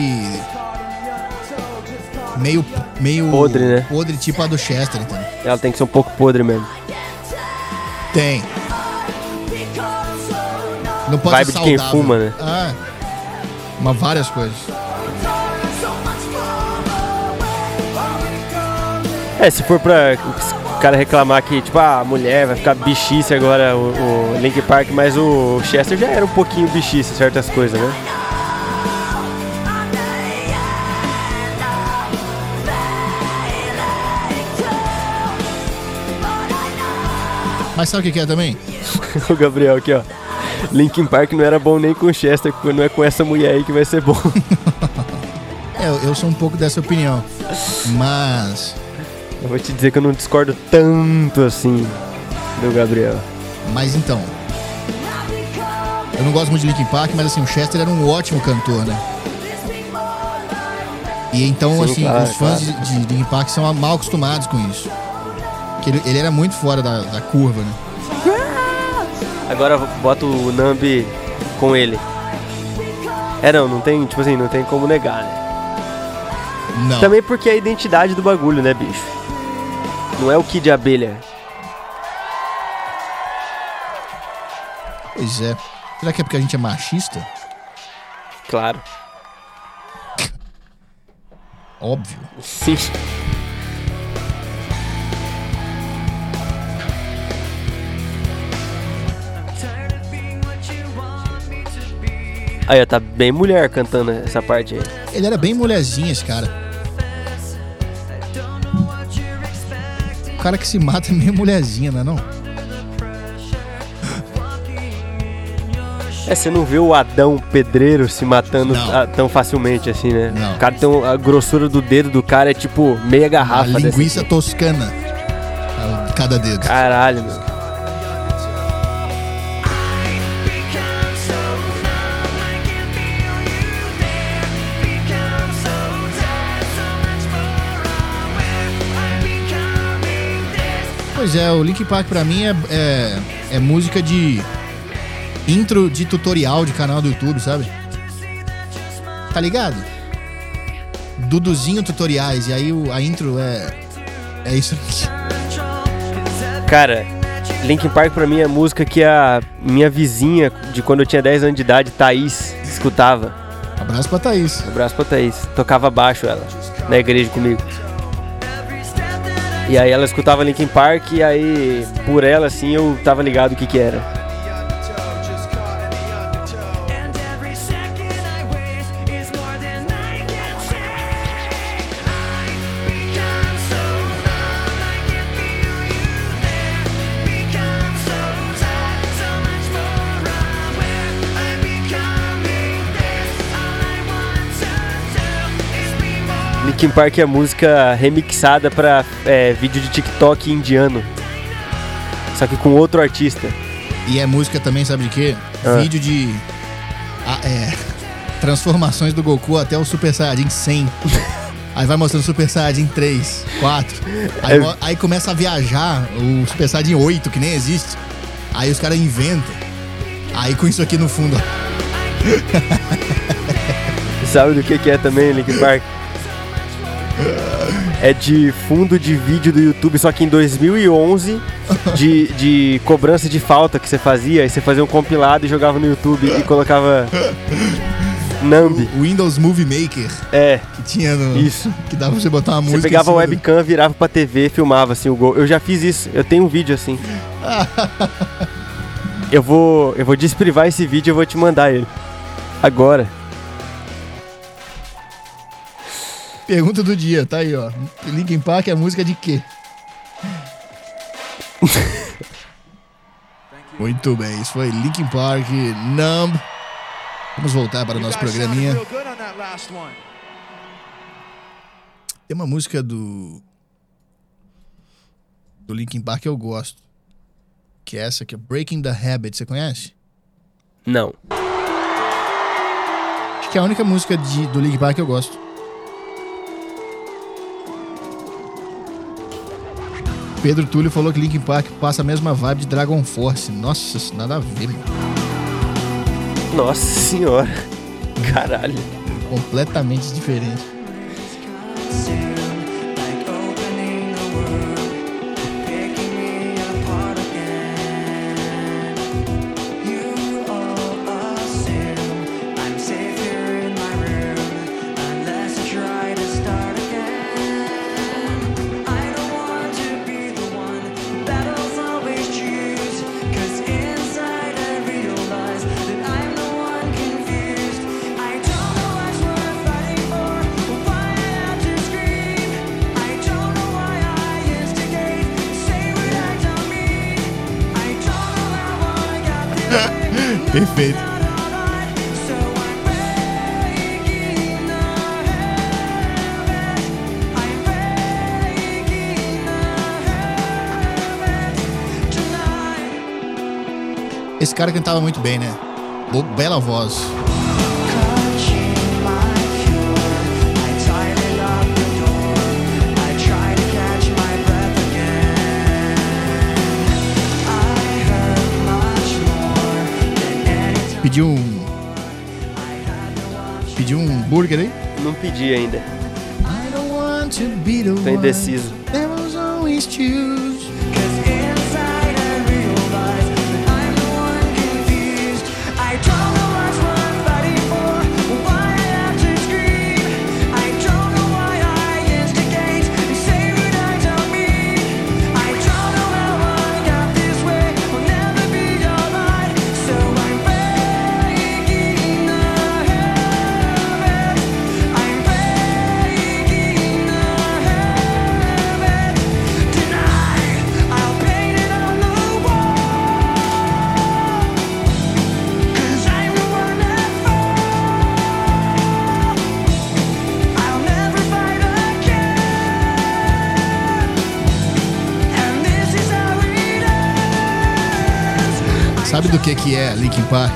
meio, meio Podre, né? podre, tipo a do Chester, entendeu? Ela tem que ser um pouco podre mesmo. Tem. Não pode Vibe ser de quem saudável. fuma, né? Ah, uma várias coisas. É, se for pra o cara reclamar que, tipo, ah, a mulher vai ficar bichice agora, o, o Linkin Park, mas o Chester já era um pouquinho bichice, certas coisas, né? Mas sabe o que que é também? O Gabriel aqui, ó. Linkin Park não era bom nem com o Chester, porque não é com essa mulher aí que vai ser bom. É, eu, eu sou um pouco dessa opinião. Mas... Eu vou te dizer que eu não discordo tanto assim do Gabriel. Mas então... Eu não gosto muito de Linkin Park, mas assim, o Chester era um ótimo cantor, né? E então, Sim, assim, claro, os fãs claro. de, de Linkin Park são mal acostumados com isso. Que ele, ele era muito fora da, da curva, né? Agora bota o Nambi com ele. É, não, não tem, tipo assim, não tem como negar, né? Não. Também porque é a identidade do bagulho, né, bicho? Não é o Kid Abelha. Pois é. Será que é porque a gente é machista? Claro. Óbvio. Sim. Aí, ó, tá bem mulher cantando essa parte aí. Ele era bem mulherzinho, esse cara. O cara que se mata é meio mulherzinha, não é não? É, você não vê o Adão Pedreiro se matando Não. ah, tão facilmente assim, né? Não. O cara tem um- a grossura do dedo do cara é tipo meia A garrafa dessa linguiça aqui. toscana. Ah, cada dedo. Caralho, meu. Pois é, o Linkin Park pra mim é, é, é música de intro de tutorial de canal do YouTube, sabe? Tá ligado? Duduzinho tutoriais, e aí o- a intro é. É isso aqui. Cara, Linkin Park pra mim é música que a minha vizinha de quando eu tinha dez anos de idade, Thaís, escutava. Abraço pra Thaís. Um abraço pra Thaís. Tocava baixo ela, na igreja comigo. E aí ela escutava Linkin Park e aí, por ela, assim, eu tava ligado o que que era. Linkin Park é música remixada pra é, vídeo de TikTok indiano. Só que com outro artista. E é música também, sabe de quê? Ah. Vídeo de. ah, é, transformações do Goku até o Super Saiyajin cem. Aí vai mostrando Super Saiyajin três, quatro. Aí, É. mo- aí começa a viajar o Super Saiyajin oito, que nem existe. Aí os caras inventam. Aí com isso aqui no fundo, ó. Sabe do que que é também Linkin Park? É de fundo de vídeo do YouTube, só que em dois mil e onze, de, de cobrança de falta que você fazia, aí você fazia um compilado e jogava no YouTube e colocava Nambi. O Windows Movie Maker, É, que tinha no. isso. Que dava pra você botar uma música. Você pegava em a cima do- webcam, virava pra T V, filmava assim o gol. Eu já fiz isso, eu tenho um vídeo assim. Eu vou, eu vou desprivar esse vídeo e eu vou te mandar ele. Agora. Pergunta do dia, tá aí, ó. Linkin Park é música de quê? Muito bem, isso foi Linkin Park, Numb. Vamos voltar para o nosso programinha. Tem uma música do do Linkin Park que eu gosto, que é essa aqui, Breaking the Habit. Você conhece? Não. Acho que é a única música de, do Linkin Park que eu gosto. Pedro Túlio falou que Linkin Park passa a mesma vibe de Dragon Force. Nossa, isso nada a ver, mano. Nossa senhora. Caralho. Completamente diferente. Perfeito. Esse cara cantava muito bem, né? Bo- Bela voz. Pediu um... Pediu um burger aí? Não pedi ainda. I don't want to be the Tô indeciso. one that was always choose. Sabe do que que é Linkin Park?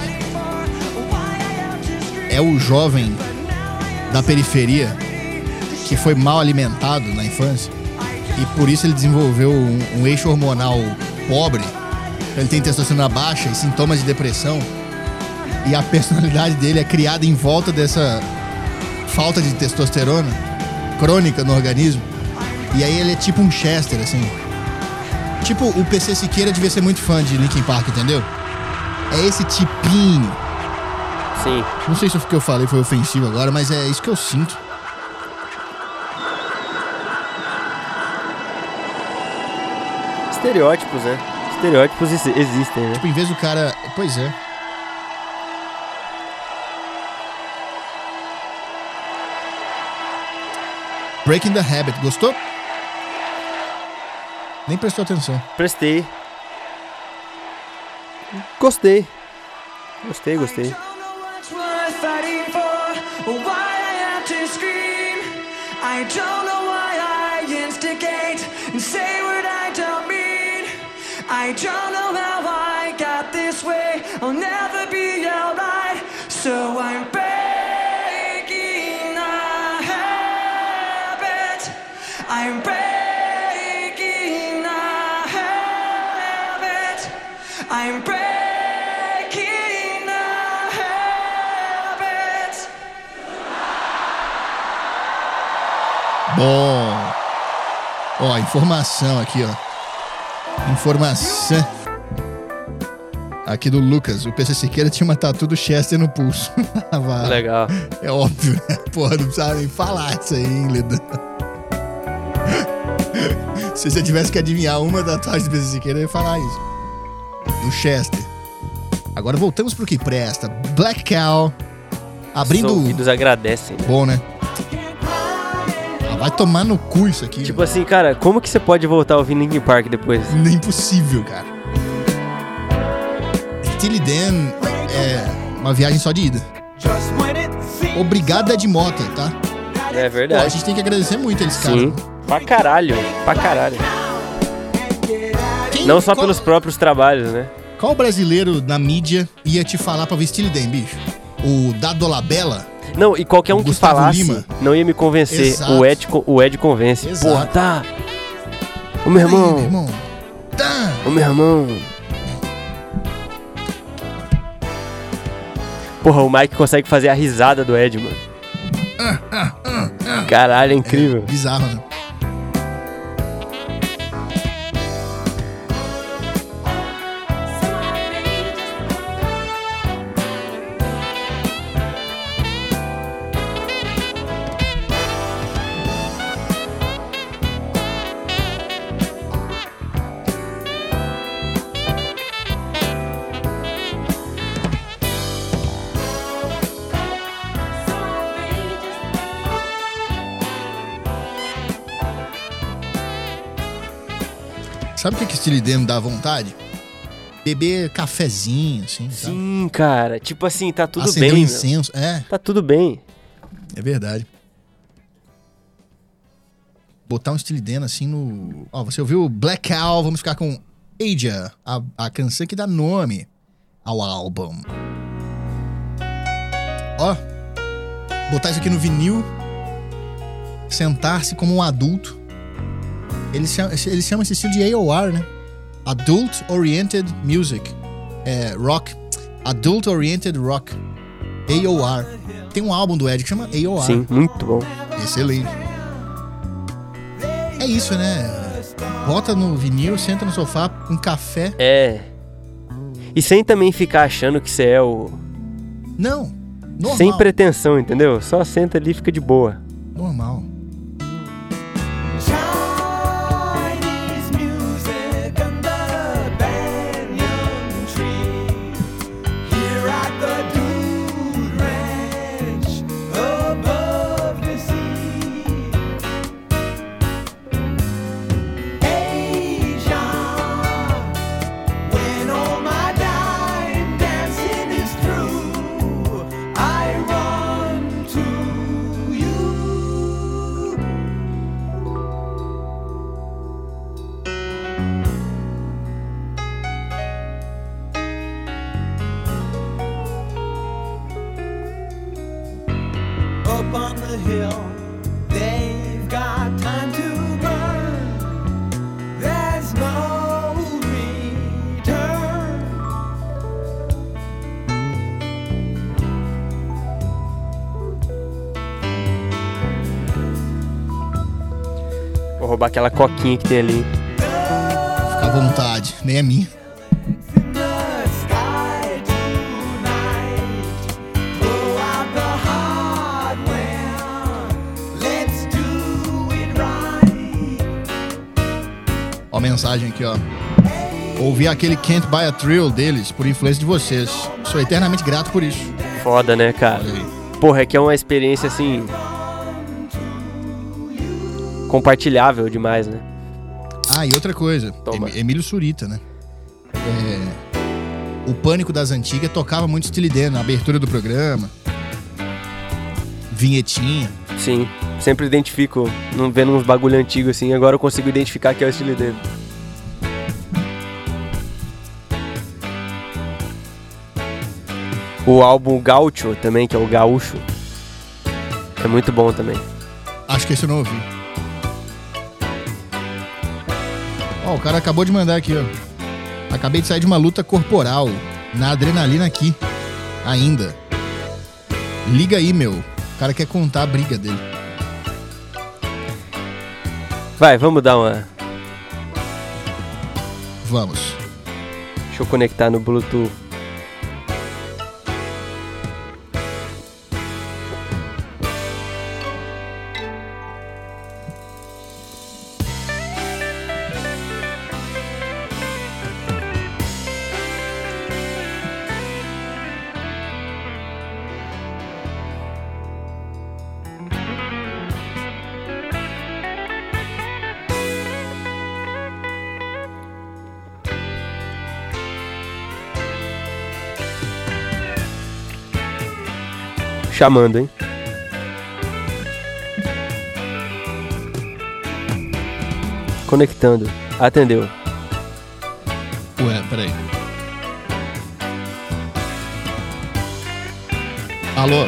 É o jovem da periferia que foi mal alimentado na infância e por isso ele desenvolveu um, um eixo hormonal pobre. Ele tem testosterona baixa e sintomas de depressão e a personalidade dele é criada em volta dessa falta de testosterona crônica no organismo. E aí ele é tipo um Chester, assim. Tipo, o P C Siqueira devia ser muito fã de Linkin Park, entendeu? É esse tipinho. Sim. Não sei se o que eu falei foi ofensivo agora, mas é isso que eu sinto. Estereótipos, né? Estereótipos ex- existem, né? Tipo, em vez do cara... Pois é. Breaking the Habit, gostou? Nem prestou atenção. Prestei. Gostei. Gostei, gostei. I don't know why I instigate and say what I don't mean. I don't know how I got this way. I'll never be alright. So I'm breaking a habit. I'm breaking a habit. I'm breaking a habit. Bom. Ó, informação aqui, ó. Informação. Aqui do Lucas. O P C Siqueira tinha uma tatu do Chester no pulso. Vai. Legal. É óbvio, né? Porra, não precisava nem falar isso aí, hein, Leda? Se você tivesse que adivinhar uma tatuagem do P C Siqueira, eu ia falar isso. Do Chester. Agora voltamos pro que presta. Black Cow. Abrindo... Os ouvidos agradecem. Bom, né? Ah, vai tomar no cu isso aqui. Tipo assim, cara, como que você pode voltar a ouvir Linkin Park depois? Nem impossível, cara. Steely Dan é uma viagem só de ida. Obrigado, Ed Mota, tá? É Pô, a verdade. gente tem que agradecer muito eles, cara. Sim. Pra caralho. Pra caralho. Quem- Não só qual, pelos próprios trabalhos, né? Qual brasileiro na mídia ia te falar pra ver Steely Dan, bicho? O Dado Labella? Não, e qualquer um que Gustavo falasse Lima. não ia me convencer. Exato. O Ed, co- o Ed convence. Exato. Porra, tá. Ô meu Aí, irmão. meu irmão. Tá. Ô meu irmão. Porra, o Mike consegue fazer a risada do Ed, mano. Caralho, é incrível. Bizarro, né? Sabe o que que Steely Dan dá vontade? beber cafezinho, assim, sabe? Sim, cara. Tipo assim, tá tudo Acender um bem, meu. incenso. É, Tá tudo bem. é verdade. Botar um estilideno assim no... Ó, você ouviu Black Cow, vamos ficar com Aja, a, a canção que dá nome ao álbum. Ó, botar isso aqui no vinil, sentar-se como um adulto. Eles chamam, eles chamam esse estilo de A O R, né? Adult Oriented Music. É, rock. Adult Oriented Rock. A O R. Tem um álbum do Ed que chama A O R. Sim, muito bom. Excelente. É isso, né? Bota no vinil, senta no sofá com café. É. E sem também ficar achando que você é o... Não, normal. Sem pretensão, entendeu? Só senta ali e fica de boa. Normal. Chinese music under banyan tree. Here at the Dude Ranch above the sea. Asia, when all my dime dancing is through, I run to you. Up on the hill, they've got time to burn. There's no return. Vou roubar aquela coquinha que tem ali. Fica à vontade, nem é minha. In the sky tonight, blow out the hardware. Let's do it right. Ó a mensagem aqui, ó. Ouvi aquele Can't Buy a Thrill deles por influência de vocês. Sou eternamente grato por isso. Foda, né, cara? Olha aí. Porra, é que é uma experiência, assim... compartilhável demais, né? Ah, e outra coisa. Toma. Em- Emílio Surita, né? É, o Pânico das Antigas tocava muito estilideno na abertura do programa. Vinhetinha. Sim. Sempre identifico, não vendo uns bagulho antigo assim, agora eu consigo identificar que é o estilo dele. O álbum Gaúcho também, que é o Gaúcho, é muito bom também. Acho que esse eu não ouvi. Ó, o cara acabou de mandar aqui, ó. Acabei de sair de uma luta corporal. Na adrenalina aqui. Ainda. Liga aí, meu. O cara quer contar a briga dele. Vai, vamos dar uma... Vamos. Deixa eu conectar no Bluetooth. Chamando, hein? Conectando. Atendeu. Ué, peraí. Alô?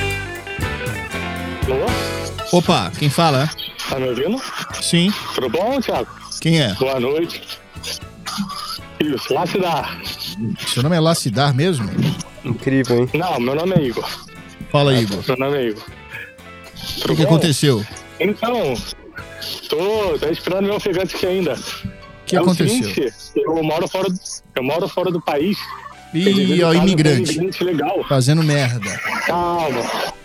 Alô? Opa, quem fala? Tá me ouvindo? Sim. Tudo bom, Thiago? Quem é? Boa noite. Isso, Lacidar. Seu nome é Lacidar mesmo? Incrível, hein? Não, meu nome é Igor. Fala, Igor. Meu nome é Igor. O Tudo que, que bom? aconteceu? Então, tô, tô esperando meu ofegante aqui ainda. O que é aconteceu? O seguinte, eu moro fora, do- eu moro fora do país. Ih, ó, imigrante. Imigrante legal. Fazendo merda. Calma.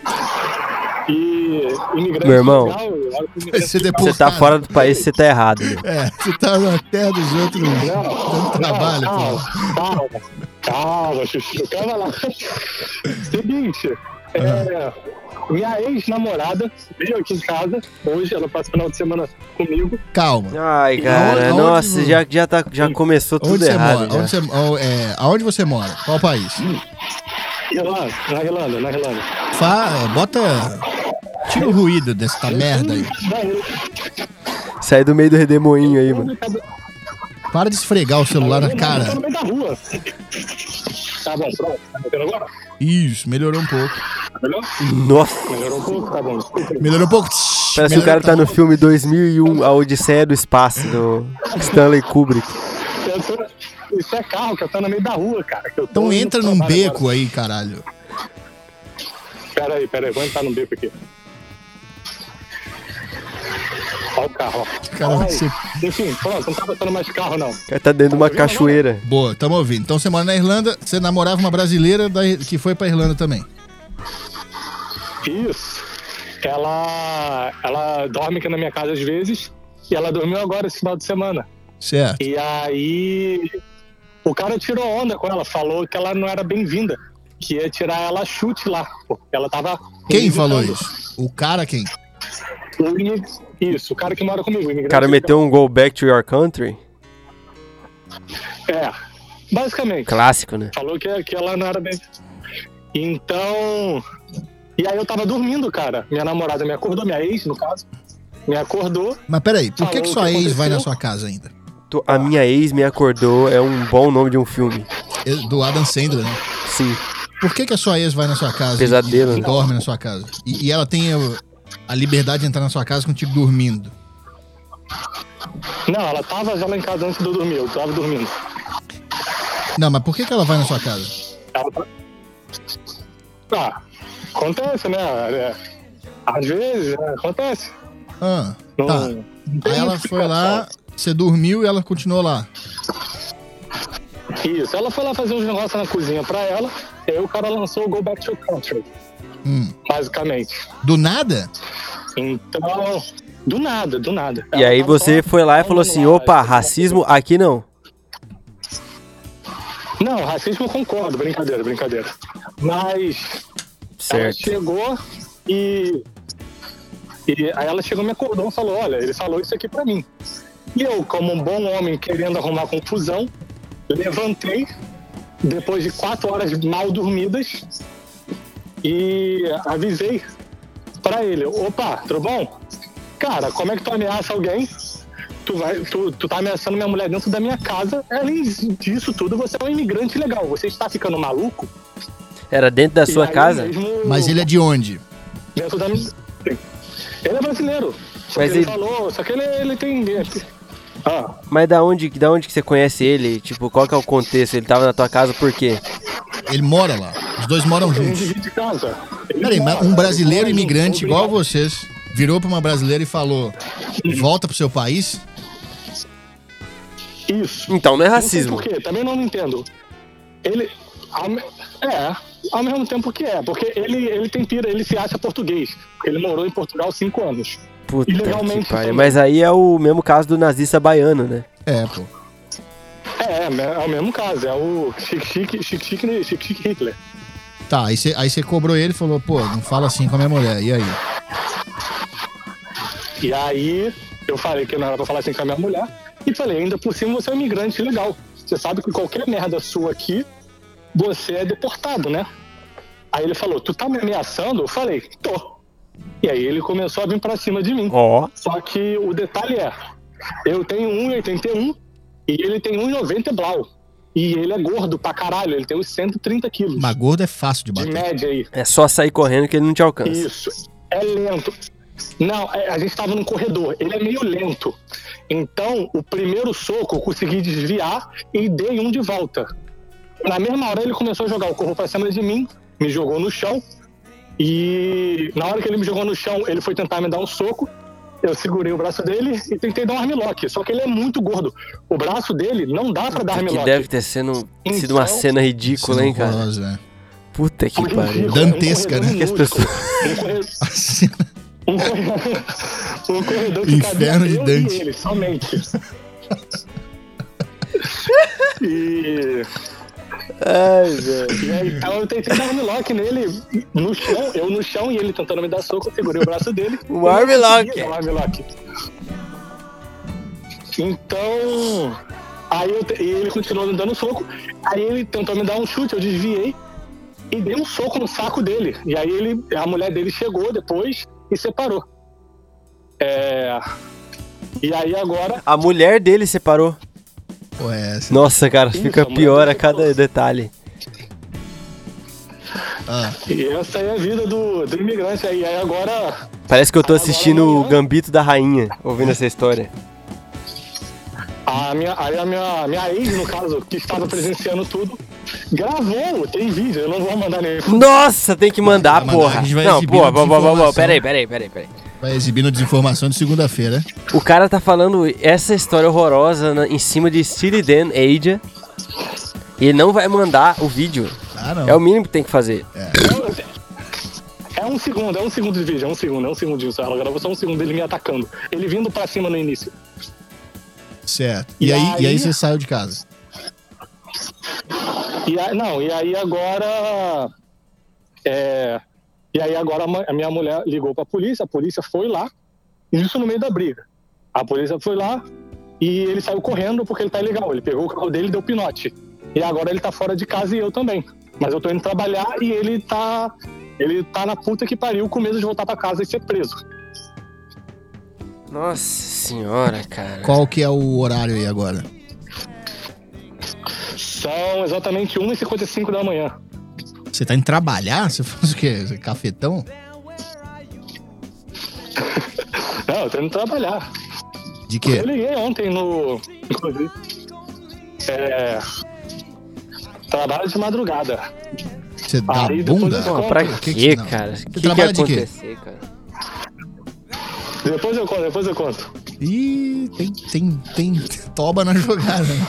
E imigrante Meu irmão, legal. eu moro com imigrante Você legal. depois- Você tá fora do país, você tá errado, né? É, você tá na terra dos outros Não, dando trabalho, não, pô. calma, calma, calma, Chuchu, calma lá. Seguinte, É, minha ex-namorada veio aqui em casa hoje, ela passa o final de semana comigo. Calma. Ai, cara, Aonde- nossa, aonde- já, já, tá, já começou tudo Onde você errado. mora? já. Onde você, ó, é, aonde você mora? Qual país? Irlanda, na Irlanda, na Irlanda. Fa, bota. Tira o ruído dessa merda aí. Sai do meio do redemoinho aí, mano. Para de esfregar o celular na Tá cara. no meio da rua. Tá bom, pronto. Tá entendendo agora? Isso, melhorou um pouco. Tá melhor? Nossa, Melhorou um pouco? Tá bom. Desculpa. Melhorou um pouco. parece que o cara tá no filme dois mil e um, A Odisseia do Espaço, do Stanley Kubrick. Eu tô- Isso é carro que eu tô no meio da rua, cara. que eu tô Então indo entra pro num trabalho beco aí, caralho. agora. Pera aí, pera aí. Vou entrar num beco aqui. Olha o carro, ó. Cara, Ai, você- Enfim, pronto, não tá passando mais carro, não. O cara tá dentro de uma cachoeira. Boa, tamo ouvindo. Então você mora na Irlanda, você namorava uma brasileira da- que foi pra Irlanda também. Isso. Ela, ela dorme aqui na minha casa às vezes. E ela dormiu agora esse final de semana. Certo. E aí, o cara tirou onda com ela, falou que ela não era bem-vinda, que ia tirar ela a chute lá, porque ela tava... Quem me falou imitando. isso? O cara quem? O imi- Isso, o cara que mora comigo. O O imigrante cara meteu um Go Back to Your Country. É, basicamente. Clássico, né? Falou que, que ela não era bem... Então... E aí eu tava dormindo, cara. Minha namorada me acordou, minha ex, no caso, me acordou. Mas peraí, por que, Falou que o sua que ex vai na aconteceu. sua casa ainda? Tô- A Minha Ex Me Acordou é um bom nome de um filme. É do Adam Sandler, né? Sim. Por que, que a sua ex vai na sua casa Pesadelo, e, e né? dorme na sua casa? E, e ela tem a, a liberdade de entrar na sua casa contigo dormindo? Não, ela tava já lá em casa antes de eu dormir, eu tava dormindo. Não, mas por que, que ela vai na sua casa? Ela tá... Ah, acontece, né? É, às vezes, né? Acontece. Ah, Não- tá. não tem Aí ela muita foi lá, você dormiu e ela continuou lá. Isso, ela foi lá fazer uns negócios na cozinha pra ela, e aí o cara lançou o Go Back to Your Country, Hum. basicamente. Do nada? Então, do nada, do nada. E Ela aí tava você só foi lá e falou assim, falando lá, opa, tipo, racismo aqui não. Não, racismo eu concordo, brincadeira, brincadeira. Mas ela Certo. chegou e, e aí ela chegou e me acordou e falou, olha, ele falou isso aqui pra mim. E eu, como um bom homem querendo arrumar confusão, levantei depois de quatro horas mal dormidas e avisei pra ele, opa, tudo bom? Cara, como é que tu ameaça alguém? Tu, vai, tu, tu tá ameaçando minha mulher dentro da minha casa. Além disso tudo, você é um imigrante ilegal. Você está ficando maluco? Era dentro da E sua aí casa? mesmo- Mas ele é de onde? Dentro da minha... Ele é brasileiro. Só Mas que ele, ele- falou... Só que ele, ele tem... Ah, Mas da onde, da onde que você conhece ele? Tipo, qual que é o contexto? Ele tava na tua casa por quê? Ele mora lá. Os dois moram a gente juntos. divide casa. Ele Peraí, mas mora, um ele brasileiro mora junto, imigrante são igual obrigados. vocês virou pra uma brasileira e falou: volta pro seu país? Isso. Então não é Não racismo. sei por quê, também não entendo. Ele... ao me- É, ao mesmo tempo que é. Porque ele, ele tem pira, ele se acha português. Porque ele morou em Portugal cinco anos. Puta Ilegalmente que pariu. também. Mas aí é o mesmo caso do nazista baiano, né? É, pô. É, é o mesmo caso. É o Chique Chique, Chique Chique, Chique Chique Hitler. Tá, aí você aí você cobrou ele e falou: pô, não fala assim com a minha mulher. E aí? E aí, eu falei que não era pra falar assim com a minha mulher. E falei, ainda por cima você é um imigrante ilegal. Você sabe que qualquer merda sua aqui, você é deportado, né? Aí ele falou, tu tá me ameaçando? Eu falei, tô. E aí ele começou a vir pra cima de mim. Ó. Só que o detalhe é, eu tenho um e oitenta e um e ele tem um e noventa e blau. E ele é gordo pra caralho, ele tem uns cento e trinta quilos. Mas gordo é fácil de De bater. média aí. É só sair correndo que ele não te alcança. Isso. É lento. Não, é- a gente tava num corredor. Ele é meio lento. Então, o primeiro soco eu consegui desviar e dei um de volta. Na mesma hora, ele começou a jogar o corpo pra cima de mim, me jogou no chão. E na hora que ele me jogou no chão, ele foi tentar me dar um soco. Eu segurei o braço dele e tentei dar um armlock. Só que ele é muito gordo. O braço dele não dá pra dar Que armlock. deve ter sido, sido uma Então- cena ridícula, hein, cara? Horrorosa, né? Puta que Foi pariu. ridículo, é um Dantesca, corredor né? Que as minúsculo. pessoas- Um corredor, Assim, um corredor, um corredor que Inferno de cabia eu Dante. e ele, somente. E Ai, velho. E aí, então eu tentei dar um armlock nele no chão, eu no chão e ele tentando me dar soco, eu segurei o braço dele. Um armlock. Um armlock. Então, aí eu te, e ele continuou me dando soco, aí ele tentou me dar um chute, eu desviei e dei um soco no saco dele. E aí ele, a mulher dele chegou depois e separou. É... E aí agora... A mulher dele separou. Pô, é essa. Nossa, cara, Isso, fica a mulher pior a dele cada separou. detalhe. Ah, E essa é a vida do, do imigrante aí. Aí agora... Parece que eu tô Agora assistindo o amanhã- Gambito da Rainha, ouvindo essa história. A minha, aí a minha, minha ex, no caso, que estava presenciando tudo, gravou, tem vídeo, eu não vou mandar nem. Nossa, tem que mandar, Vai mandar, porra. a gente vai Não, exibir porra, a pô, pô, pô, pô, desinformação. peraí, peraí, peraí, peraí. vai exibir no Desinformação de segunda-feira. O cara tá falando essa história horrorosa na- em cima de Steely Dan Aja. E ele não vai mandar o vídeo. Ah, não. É o mínimo que tem que fazer. É um segundo, é um segundo de vídeo, é um segundo, é um segundinho só. Ela gravou só um segundo dele me atacando. Ele vindo pra cima no início. Certo. E, E aí, e aí aí- você saiu de casa? E aí, não, e aí agora. É, e aí agora a ma- a minha mulher ligou pra polícia, a polícia foi lá, isso no meio da briga. A polícia foi lá e ele saiu correndo porque ele tá ilegal. Ele pegou o carro dele e deu pinote. E agora ele tá fora de casa e eu também. Mas eu tô indo trabalhar e ele tá. Ele tá na puta que pariu com medo de voltar pra casa e ser preso. Nossa senhora, cara. Qual que é o horário aí agora? São exatamente uma e cinquenta e cinco da manhã. Você tá indo trabalhar? Você faz o quê? Você é cafetão? Não, eu tô indo trabalhar. De quê? Eu liguei ontem no. Inclusive. É. Trabalho de madrugada. Você dá Aí depois bunda? eu Pô, conto. pra Por que quê, que não? cara? O Você que, que ia trabalha de quê? acontecer, cara? Depois eu conto, depois eu conto. Ih, tem, tem, tem toba na jogada. né?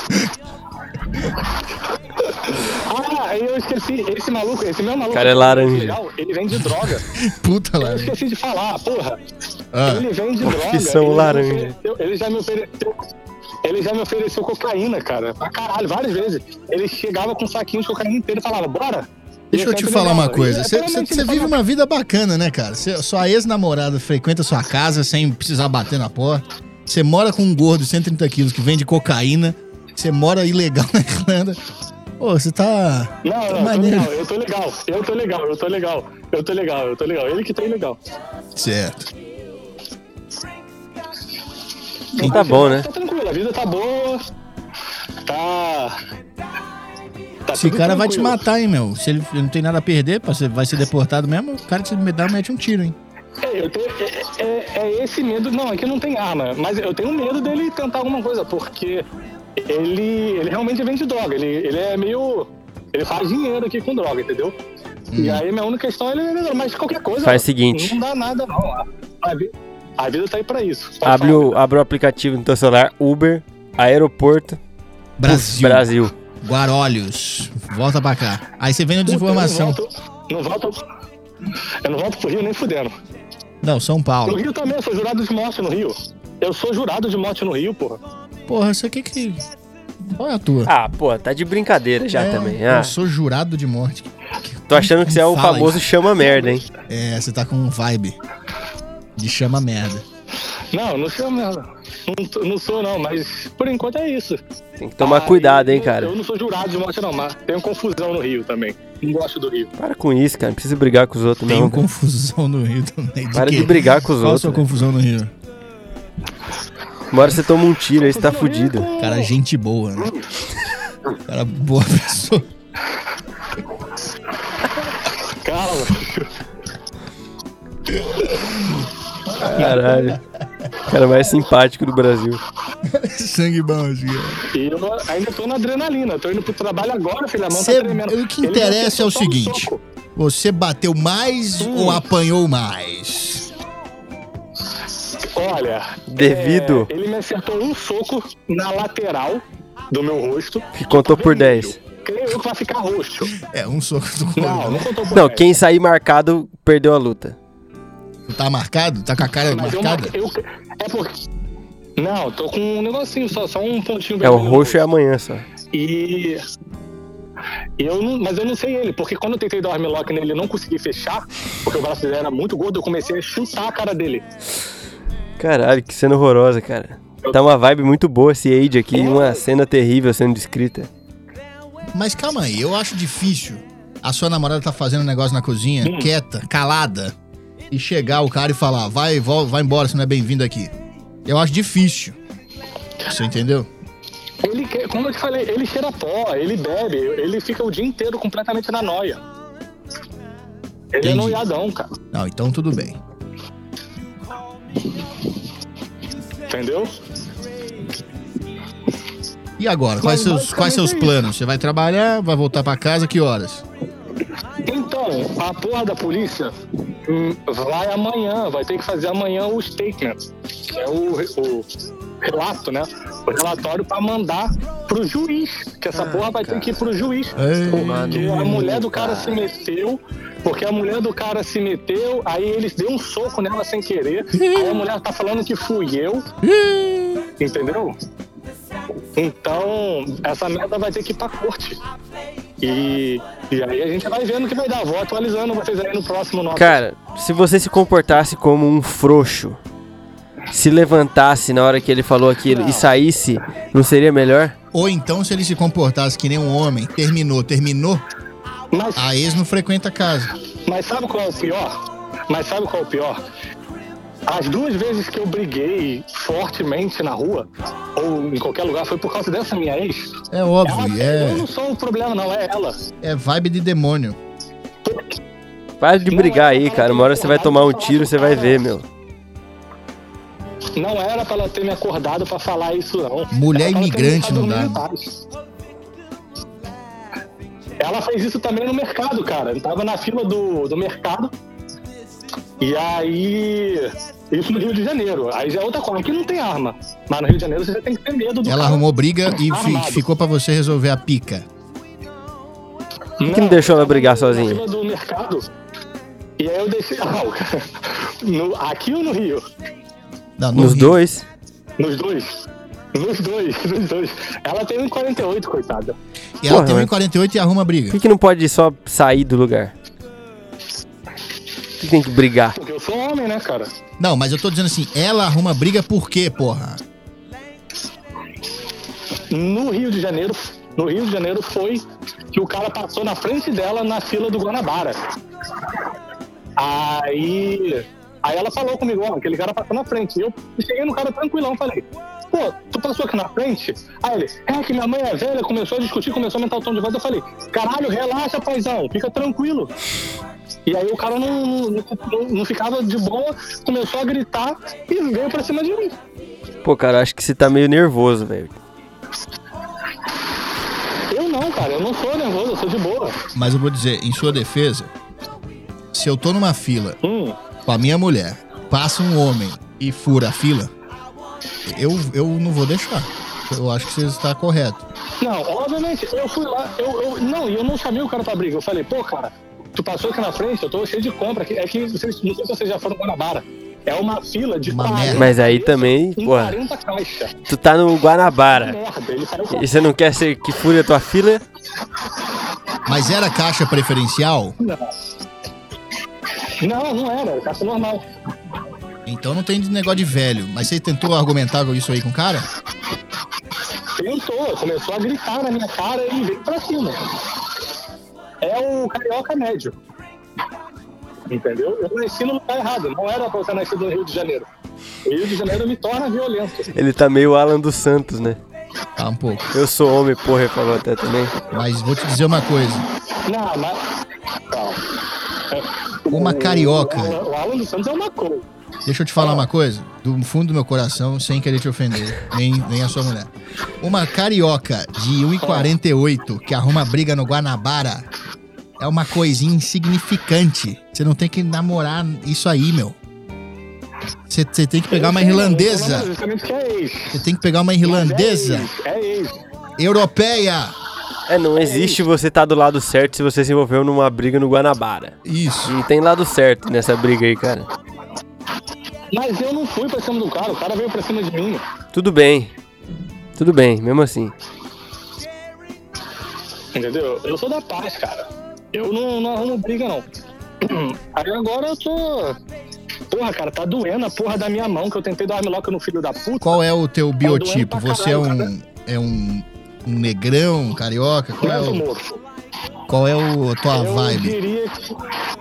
Ah, aí eu esqueci. Esse maluco, esse meu maluco. Cara é laranja. legal, ele vende droga. Puta lá. Eu esqueci de falar, porra. Ah, Ele vende droga. Profissão ele já me laranja. ofereceu- Ele já me ofereceu. Ele já me ofereceu cocaína, cara. Pra caralho, várias vezes. Ele chegava com um saquinho de cocaína inteiro e falava, bora. deixa E eu te sempre falar uma negava. coisa. E, Você realmente, ele vive falava, uma vida bacana, né, cara? Cê, sua ex-namorada frequenta sua casa sem precisar bater na porta. Você mora com um gordo de cento e trinta quilos que vende cocaína. Você mora ilegal na Irlanda. Pô, você tá. Não, tá não, eu tô maneiro. legal, eu tô legal, eu tô legal, eu tô legal, eu tô legal, eu tô legal. Ele que tá ilegal. Certo. Então tá bom, né? Tá tranquilo, a vida tá boa. Tá. tá Esse tudo cara vai te tranquilo. matar, hein, meu? Se ele não tem nada a perder, pra você vai ser deportado mesmo, o cara te dá, mete um tiro, hein? É, eu tenho, é, é- é esse medo. Não, aqui não tem arma, mas eu tenho medo dele tentar alguma coisa, porque ele, ele realmente vende droga. Ele, ele é meio. Ele faz dinheiro aqui com droga, entendeu? E aí minha única questão é ele. Mas qualquer coisa. Faz o seguinte. Não dá nada, não. A, a vi- a vida tá aí pra isso. Pode Abre falar. o, abre o aplicativo no teu celular, Uber, aeroporto, Brasil. Brasil. Guarulhos. Volta pra cá. Aí você vem no Puta, Desinformação. Eu não volto. Não volto. Eu não volto pro Rio nem fudendo. Não, São No Paulo. Rio também, eu sou jurado de morte no Rio. Eu sou jurado de morte no Rio, porra. Porra, isso aqui que. Qual é a tua? Ah, pô, tá de brincadeira já É, também. Ah, Eu sou jurado de morte. tô achando que você é o Fala famoso isso. chama merda, hein? É, você tá com um vibe de chama merda. Não, não sou merda. Não, tô- não sou, não, mas por enquanto é isso. Tem que tomar Ah, cuidado, hein, eu- cara. Eu não sou jurado de morte, não, mas tenho confusão no Rio também. Não gosto do Rio. Para com isso, cara. Não precisa brigar com os outros, Tenho não. velho. confusão no Rio também. Para quê? de brigar com os Qual a outros. sua velho. confusão no Rio? Uma hora você toma um tiro aí, você tá fudido. Cara, gente boa, né? Cara, boa pessoa. Calma. Caralho. Cara mais simpático do Brasil. Sangue bom, assim. E eu ainda tô na adrenalina. Tô indo pro trabalho agora, filha. A mão Cê- tá tremendo. o que Ele interessa me é o acertou só um seguinte. soco. Você bateu mais Hum. ou apanhou mais? Olha. Devido. é, ele me acertou um soco na lateral do meu rosto. Que contou por dez. Creio eu que vai ficar roxo. É, um soco do Não, corpo. não contou por Não, dez. quem sair marcado perdeu a luta. Tá marcado? Tá com a cara Mas eu marcada? marquei- eu- é porque. Não, tô com um negocinho só, só um pontinho É o vermelho no roxo é rosto. amanhã só. E. Eu não, mas eu não sei ele, porque quando eu tentei dar o armlock nele e não consegui fechar, porque o braço dele era muito gordo, eu comecei a chutar a cara dele. Caralho, que cena horrorosa, cara. Tá uma vibe muito boa esse Age aqui, uma cena terrível sendo descrita. Mas calma aí, eu acho difícil a sua namorada tá fazendo um negócio na cozinha, Hum. quieta, calada, e chegar o cara e falar, vai, vol- vai embora, você não é bem-vindo aqui. Eu acho difícil. Você entendeu? Ele, que- como eu te falei, ele cheira pó, ele bebe, ele fica o dia inteiro completamente na noia. Ele Entendi. é noiadão, cara. Não, então tudo bem. Entendeu? E agora, quais Mas seus, quais basicamente seus é planos? Você vai trabalhar, vai voltar pra casa, que horas? Então, a porra da polícia hum, vai amanhã, vai ter que fazer amanhã o statement, que é o, o relato, né? O relatório pra mandar pro juiz, que essa porra vai ter que ir pro juiz. Ei, Porque a mulher do cara se meteu, porque a mulher do cara se meteu, aí eles deu um soco nela sem querer, aí a mulher tá falando que fui eu, entendeu? Então, essa merda vai ter que ir pra corte. E, e aí a gente vai vendo o que vai dar. Vou atualizando vocês aí no próximo nota. Cara, se você se comportasse como um frouxo, se levantasse na hora que ele falou aquilo e saísse, não seria melhor? Ou então, se ele se comportasse que nem um homem, terminou, terminou, Mas, a ex não frequenta a casa. mas sabe qual é o pior? Mas sabe qual é o pior? As duas vezes que eu briguei fortemente na rua, ou em qualquer lugar, foi por causa dessa minha ex. É óbvio, Ela, Eu é, não sou o problema, não, é ela. é vibe de demônio. Para de brigar aí, cara. Uma hora você vai tomar um tiro, você vai ver, meu. Não era pra ela ter me acordado pra falar isso, não. Mulher Era pra ela ter imigrante me não dá, deixado dormir em paz. Ela fez isso também no mercado, cara. Eu tava na fila do, do mercado. E aí... Isso no Rio de Janeiro. Aí já é outra coisa. Aqui não tem arma. Mas no Rio de Janeiro você já tem que ter medo do Ela cara arrumou briga e fi- armado. ficou pra você resolver a pica. Por que não deixou ela brigar sozinha? Na fila do mercado. E aí eu deixei... Não, cara. No, aqui ou no Rio? Não, no Nos Rio. dois? Nos dois. Nos dois, nos dois. Ela tem um quarenta e oito, coitada. E ela Porra, tem um mas- e quarenta e oito e arruma Por briga. que, que não pode só sair do lugar? Por que tem que brigar? Porque eu sou homem, né, cara? Não, mas eu tô dizendo assim, ela arruma briga por quê, porra? No Rio de Janeiro, no Rio de Janeiro foi que o cara passou na frente dela na fila do Guanabara. Aí, aí ela falou comigo, ó, aquele cara passou na frente. E eu cheguei no cara tranquilão, falei, pô, tu passou aqui na frente? Aí ele, é que minha mãe é velha, começou a discutir, começou a aumentar o tom de voz. Eu falei, caralho, relaxa, paizão, fica tranquilo. E aí o cara não, não, não, não ficava de boa, começou a gritar e veio pra cima de mim. Pô, cara, acho que você tá meio nervoso, velho. Eu não, cara, eu não sou nervoso, eu sou de boa. Mas eu vou dizer, em sua defesa, se eu tô numa fila Hum. com a minha mulher, passa um homem e fura a fila, eu, eu não vou deixar. Eu acho que você está correto. Não, obviamente, eu fui lá, eu, eu, não, e eu não chamei o cara pra briga. Eu falei, pô, cara, tu passou aqui na frente, eu tô cheio de compra aqui. É que, vocês, não sei se vocês já foram para Guanabara. É uma fila de Uma quarenta merda. Mas aí também, em porra, quarenta caixas. tu tá no Guanabara. Merda, ele saiu com... E você não quer ser que fure a tua fila? Mas era caixa preferencial? Não, não era, era caixa normal. Então não tem negócio de velho. Mas você tentou argumentar com isso aí com o cara? Tentou, começou a gritar na minha cara e veio pra cima. É o carioca médio. Entendeu? Eu nasci no lugar errado, não era pra eu ter nascido no Rio de Janeiro. O Rio de Janeiro me torna violento. Ele tá meio Alan dos Santos, né? Tá um pouco. Eu sou homem, porra, ele falou até também. Mas vou te dizer uma coisa. Não, mas... Calma. Uma carioca. O, o Alan dos Santos é uma coisa. Deixa eu te falar uma coisa, do fundo do meu coração, sem querer te ofender, nem, nem a sua mulher. Uma carioca de um e quarenta e oito que arruma briga no Guanabara é uma coisinha insignificante. Você não tem que namorar isso aí, meu. Você você tem que pegar uma irlandesa. Justamente que é ex. Você tem que pegar uma irlandesa, É ex. europeia. É, não existe você tá do lado certo se você se envolveu numa briga no Guanabara. Isso. Não tem lado certo nessa briga aí, cara. Mas eu não fui pra cima do cara, o cara veio pra cima de mim. Tudo bem. Tudo bem, mesmo assim. Entendeu? Eu sou da paz, cara. Eu não, não arrumo briga, não. Aí agora eu tô... Porra, cara, tá doendo a porra da minha mão, que eu tentei dar uma armlock no filho da puta. Qual é o teu biotipo? pra Você é caralho, um, é um, um negrão, um carioca? Qual é Neto o, moço. qual é o, a tua Eu vibe? diria que...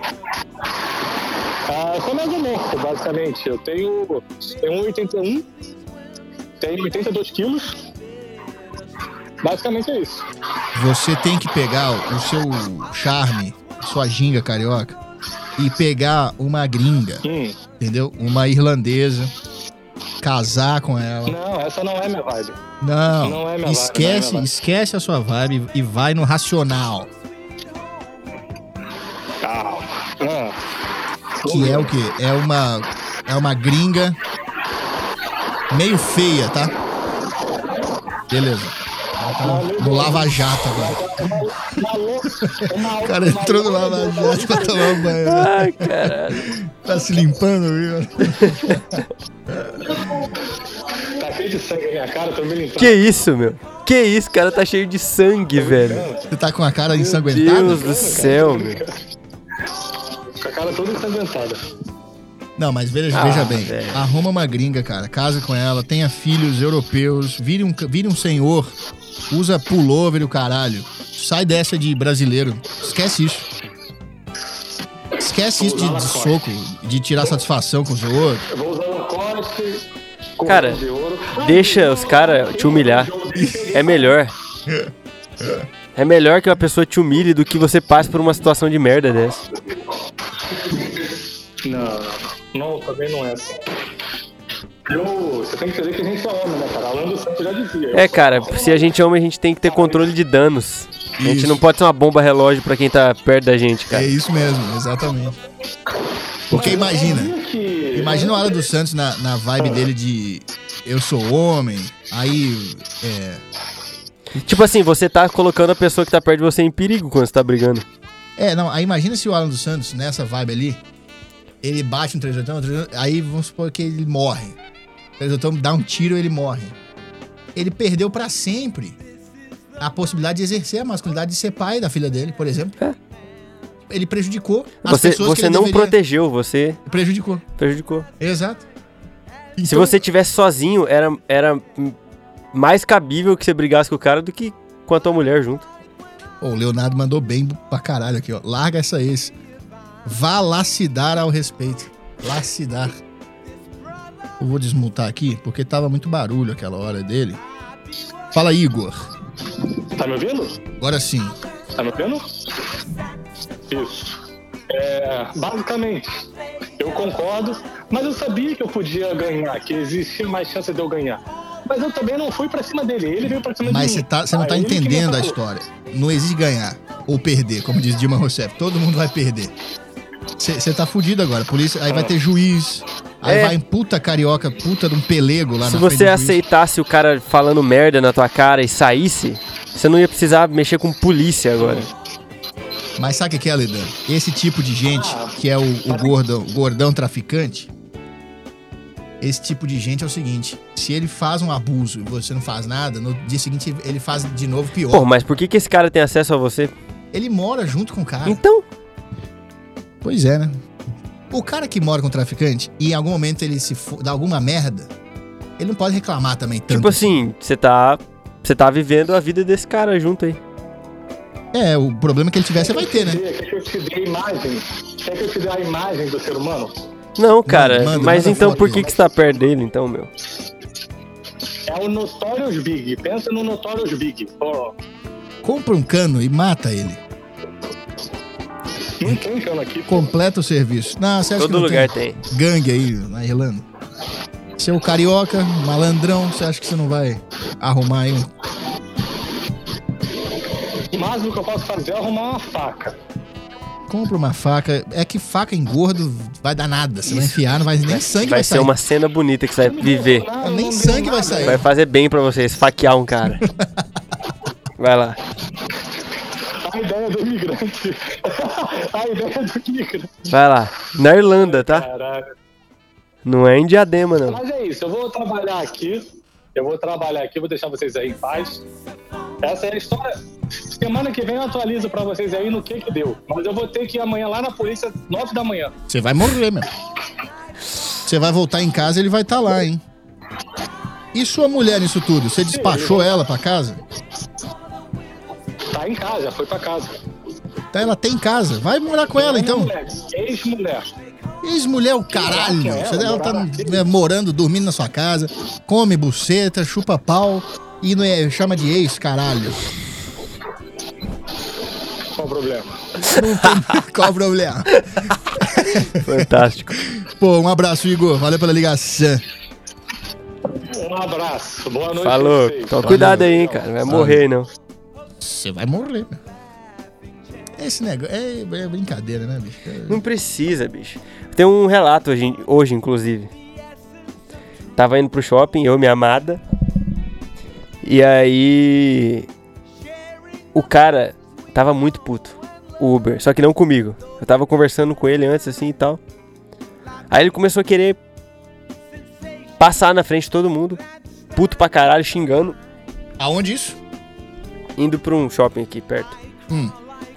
Ah, eu sou médio morto, basicamente. Eu tenho, tenho um vírgula oitenta e um, tenho oitenta e dois quilos. Basicamente é isso. Você tem que pegar o seu charme, sua ginga carioca, e pegar uma gringa, Hum. entendeu? Uma irlandesa, casar com ela. Não, essa não é minha vibe. Não, Não é minha vibe, esquece, não é minha vibe. esquece a sua vibe e vai no racional, Calma. Ah. que é o quê? É uma, é uma gringa meio feia, tá? Beleza. Ela tá no, no Lava Jato agora. O cara entrou no Lava Jato pra tomar um banho. Né? Ai, caralho. Tá se limpando, viu? Tá cheio de sangue na minha cara, tô me limpando. Que isso, meu? Que isso, cara, tá cheio de sangue, velho. Você tá com a cara Meu ensanguentada? Deus do céu, meu. Com a cara toda ensanguentada. Não, mas veja, Ah, veja bem. velho. Arruma uma gringa, cara. Casa com ela, tenha filhos europeus, vire um, vire um senhor, usa pullover e o caralho. Sai dessa de brasileiro. Esquece isso. Esquece isso de, de soco, de tirar satisfação com os outros. Eu vou usar Lacoste com Cara, de ouro. deixa os caras te humilhar. É melhor. É melhor que uma pessoa te humilhe do que você passe por uma situação de merda dessa. Não, não, não, também não é assim. Eu, você tem que entender que a gente é homem, né, cara? Alan dos Santos já dizia. eu É, sou cara, homem. se a gente é homem, a gente tem que ter controle de danos. A gente Isso. não pode ser uma bomba relógio pra quem tá perto da gente, cara. É isso mesmo, exatamente. Porque imagina, Que- imagina o Alan dos Santos na, na vibe dele de eu sou homem, aí é, Tipo assim, você tá colocando a pessoa que tá perto de você em perigo quando você tá brigando. É, não, aí imagina se o Alan dos Santos, nessa vibe ali, ele bate um três oitão, aí vamos supor que ele morre. O três oitão dá um tiro e ele morre. Ele perdeu pra sempre a possibilidade de exercer a masculinidade de ser pai da filha dele, por exemplo. É. Ele prejudicou as Você, pessoas que você ele não deveria... protegeu, você Prejudicou, prejudicou. exato. Se Então, você tivesse sozinho, era, era mais cabível que você brigasse com o cara do que com a tua mulher junto. Pô, o Leonardo mandou bem pra caralho aqui, ó. Larga essa ex. Vá lacidar ao respeito. Lacidar. Eu vou desmutar aqui, porque tava muito barulho aquela hora dele. Fala, Igor. Tá me ouvindo? Agora sim. Tá me ouvindo? Isso. É, basicamente, eu concordo, mas eu sabia que eu podia ganhar, que existia mais chance de eu ganhar. Mas eu também não fui pra cima dele, ele veio pra cima Mas de você mim. tá, você não Ah, tá ele que me entendendo a atacou. história. Não existe ganhar ou perder, como diz Dilma Rousseff. Todo mundo vai perder. Você tá fudido agora. Polícia, aí vai ter juiz. Aí É. vai em puta carioca, puta de um pelego lá Se na frente você do juiz. aceitasse o cara falando merda na tua cara e saísse, você não ia precisar mexer com polícia agora. Mas sabe o que é, Ledan? Esse tipo de gente, que é o, o gordão, o gordão traficante, esse tipo de gente é o seguinte: se ele faz um abuso e você não faz nada, no dia seguinte ele faz de novo pior. Pô, mas por que, que esse cara tem acesso a você? Ele mora junto com o cara. Então, Pois é, né? O cara que mora com o traficante e em algum momento ele se for, dá alguma merda, ele não pode reclamar também tanto. tipo assim, você tá, você tá vivendo a vida desse cara junto aí. É, o problema que ele tiver, você vai ter, né? Quer que eu te dê a imagem? Quer que eu te dê a imagem do ser humano? Não, cara, manda, mas manda então foto por aí. que, que você tá perto dele, então, meu? É o Notorious Big. Pensa no Notorious Big. Ó, Compra um cano e mata ele. não tem cano aqui. Completa o serviço. Não, você acha Todo que não lugar tem tem. gangue aí na Irlanda? Seu carioca, malandrão, você acha que você não vai arrumar aí um... O máximo que eu posso fazer é arrumar uma faca. Compra uma faca. É que faca em gordo vai dar nada. Você vai enfiar, não vai nem sangue vai, Vai ser sair. uma cena bonita que você vai viver. Não, Nem não sangue deu vai nada. sair. Vai fazer bem pra você esfaquear um cara. Vai lá. A ideia do imigrante. A ideia do imigrante. Vai lá. Na Irlanda, tá? Caralho. Não é em Diadema, não. Mas é isso, eu vou trabalhar aqui. Eu vou trabalhar aqui, vou deixar vocês aí em paz. Essa é a história. Semana que vem eu atualizo pra vocês aí no que que deu. Mas eu vou ter que ir amanhã lá na polícia, nove da manhã. Você vai morrer, meu. Você vai voltar em casa e ele vai estar lá, hein? E sua mulher nisso tudo? Você despachou ela pra casa? Tá em casa, já foi pra casa. Tá, ela tem casa. Vai morar com ela, então. Mulher, ex-mulher. Ex-mulher é o caralho. Você ela tá né, morando, dormindo na sua casa, come buceta, chupa pau e não é, chama de ex, caralho. Qual o problema? Não tem qual o problema. Fantástico. Pô, um abraço, Igor. Valeu pela ligação. Um abraço. Boa noite. Falou. pra vocês. Então cuidado aí, hein, cara. Não vai morrer, não. Você vai morrer, meu. Esse negócio é, é brincadeira, né, bicho? É... Não precisa, bicho. Tem um relato hoje, hoje, inclusive. Tava indo pro shopping, eu, minha amada. E aí... O cara tava muito puto. O Uber. Só que não comigo. Eu tava conversando com ele antes, assim, e tal. Aí ele começou a querer... passar na frente de todo mundo. Puto pra caralho, xingando. Aonde isso? Indo pra um shopping aqui perto. Hum.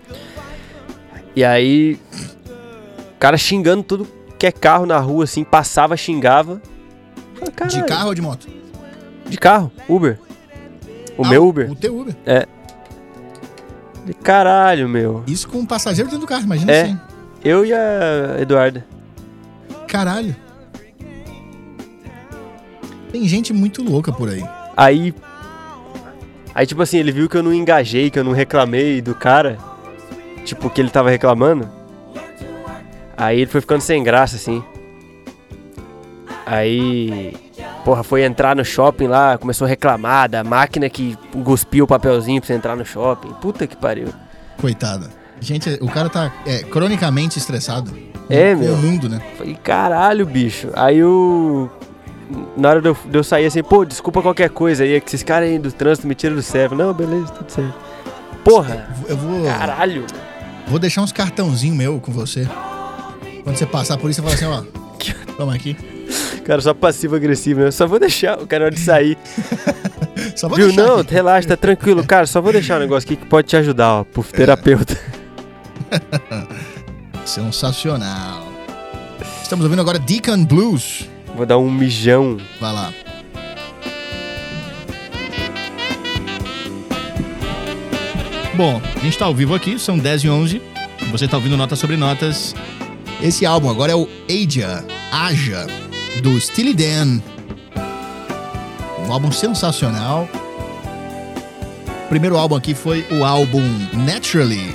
E aí, o cara xingando tudo que é carro na rua, assim, passava, xingava. Falei, De carro ou de moto? De carro, Uber. O Ah, meu Uber. O teu Uber. É. De caralho, meu. Isso com um passageiro dentro do carro, imagina É. assim. Eu e a Eduarda. Caralho. Tem gente muito louca por aí. Aí, aí tipo assim, ele viu que eu não engajei, que eu não reclamei do cara. Tipo, que ele tava reclamando. Aí ele foi ficando sem graça, assim. Aí, porra, foi entrar no shopping lá, começou a reclamar da máquina que cuspiu o papelzinho pra você entrar no shopping. Puta que pariu. Coitada. Gente, o cara tá é, cronicamente estressado. É, com meu. o mundo, né? Falei, caralho, bicho. Aí o... Na hora de eu, de eu sair assim, pô, desculpa qualquer coisa aí, é que esses caras aí do trânsito me tiram do sério. Não, beleza, tudo certo. Porra, Eu vou, caralho. vou deixar uns cartãozinhos meu com você. Quando você passar por isso, você fala assim, ó. Toma aqui. Cara, só passivo-agressivo, né? Só vou deixar o cara na hora de sair. Só vou Viu? deixar Não, aqui. relaxa, tá tranquilo. Cara, só vou deixar um negócio aqui que pode te ajudar, ó, pro terapeuta. Sensacional. Estamos ouvindo agora Deacon Blues. Vou dar um mijão. Vai lá. Bom, a gente tá ao vivo aqui, são dez e onze. Você tá ouvindo Notas sobre Notas. Esse álbum agora é o Aja, Aja, do Steely Dan. Um álbum sensacional. O primeiro álbum aqui foi o álbum Naturally,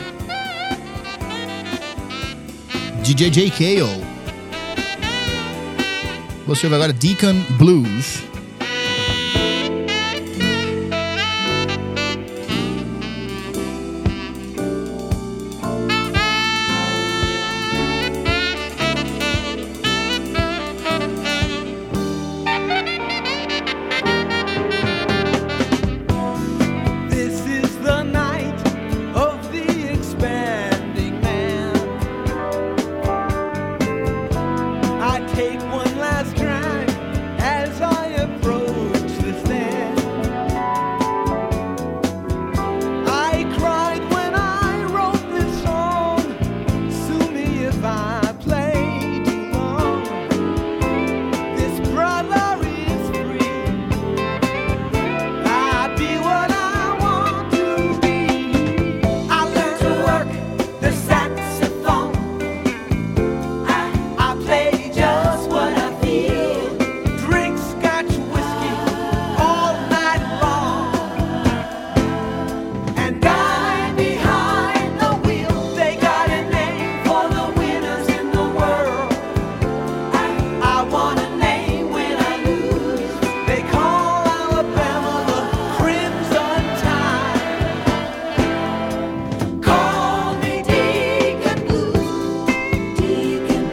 de J J Cale. Você ouve agora Deacon Blues. This is the night of the expanding man. I take one last drag as I approach the stand. I cried when I wrote this song. Sue me if I play too long. This brother is free. I be what I want to be. I learned to work the saxophone. I, I play just what I feel. Drink scotch whiskey all night long. And die behind the wheel. They got a name for the winners in the world. I, I want a name when I lose. They call Alabama the Crimson Tide. Call me Deacon Blues, Deacon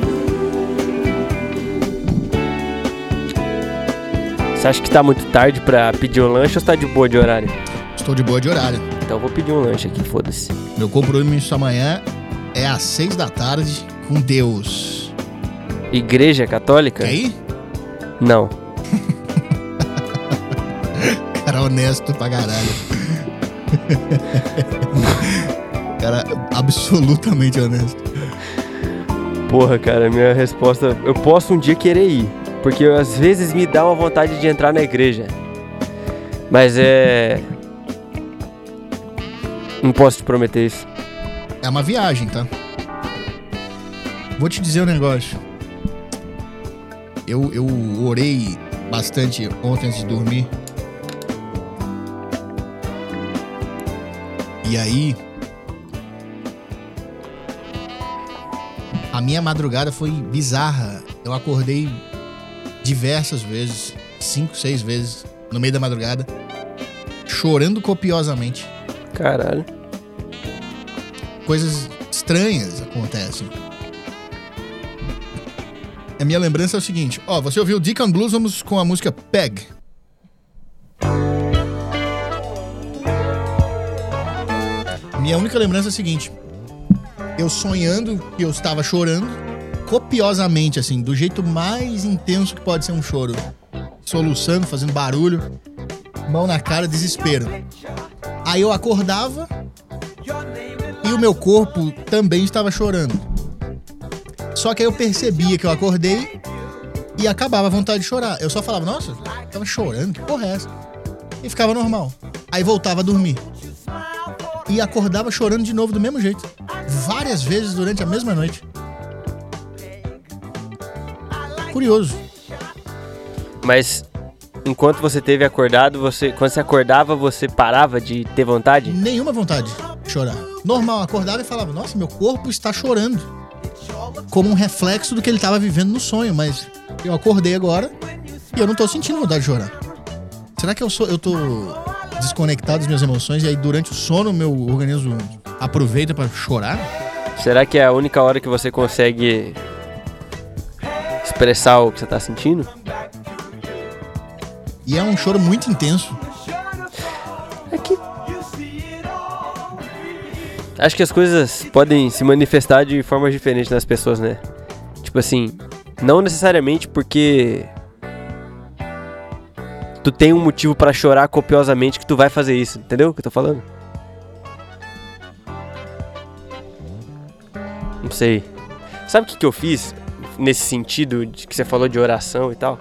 Você acha que tá muito tarde pra pedir um lanche ou você tá de boa de horário? Estou de boa de horário. Então eu vou pedir um lanche aqui, foda-se. Meu compromisso amanhã é às seis da tarde com Deus. Igreja católica? Quer ir? Não. Cara honesto pra caralho. Cara, absolutamente honesto. Porra, cara, minha resposta... Eu posso um dia querer ir, porque às vezes me dá uma vontade de entrar na igreja. Mas é... Não posso te prometer isso. É uma viagem, tá? Vou te dizer um negócio. Eu, eu orei bastante ontem antes de dormir. E aí... A minha madrugada foi bizarra. Eu acordei diversas vezes, cinco, seis vezes, no meio da madrugada, chorando copiosamente. Caralho. Coisas estranhas acontecem. A minha lembrança é o seguinte. Ó, você ouviu Deacon Blues, vamos com a música Peg. Minha única lembrança é a seguinte. Eu sonhando que eu estava chorando, copiosamente, assim, do jeito mais intenso que pode ser um choro. Soluçando, fazendo barulho, mão na cara, desespero. Aí eu acordava e o meu corpo também estava chorando. Só que aí eu percebia que eu acordei e acabava a vontade de chorar. Eu só falava, nossa, eu tava chorando, que porra é essa? E ficava normal. Aí voltava a dormir. E acordava chorando de novo do mesmo jeito. Várias vezes durante a mesma noite. Curioso. Mas enquanto você teve acordado, você, quando você acordava, você parava de ter vontade? Nenhuma vontade de chorar. Normal, acordava e falava, nossa, meu corpo está chorando. Como um reflexo do que ele estava vivendo no sonho. Mas eu acordei agora e eu não tô sentindo vontade de chorar. Será que eu, sou, eu tô desconectado das minhas emoções e aí durante o sono meu organismo aproveita pra chorar? Será que é a única hora que você consegue expressar o que você tá sentindo? E é um choro muito intenso. É que... Acho que as coisas podem se manifestar de formas diferentes nas pessoas, né? Tipo assim, não necessariamente porque tu tem um motivo pra chorar copiosamente que tu vai fazer isso, entendeu o que eu tô falando? Não sei. Sabe o que, que eu fiz nesse sentido de que você falou de oração e tal?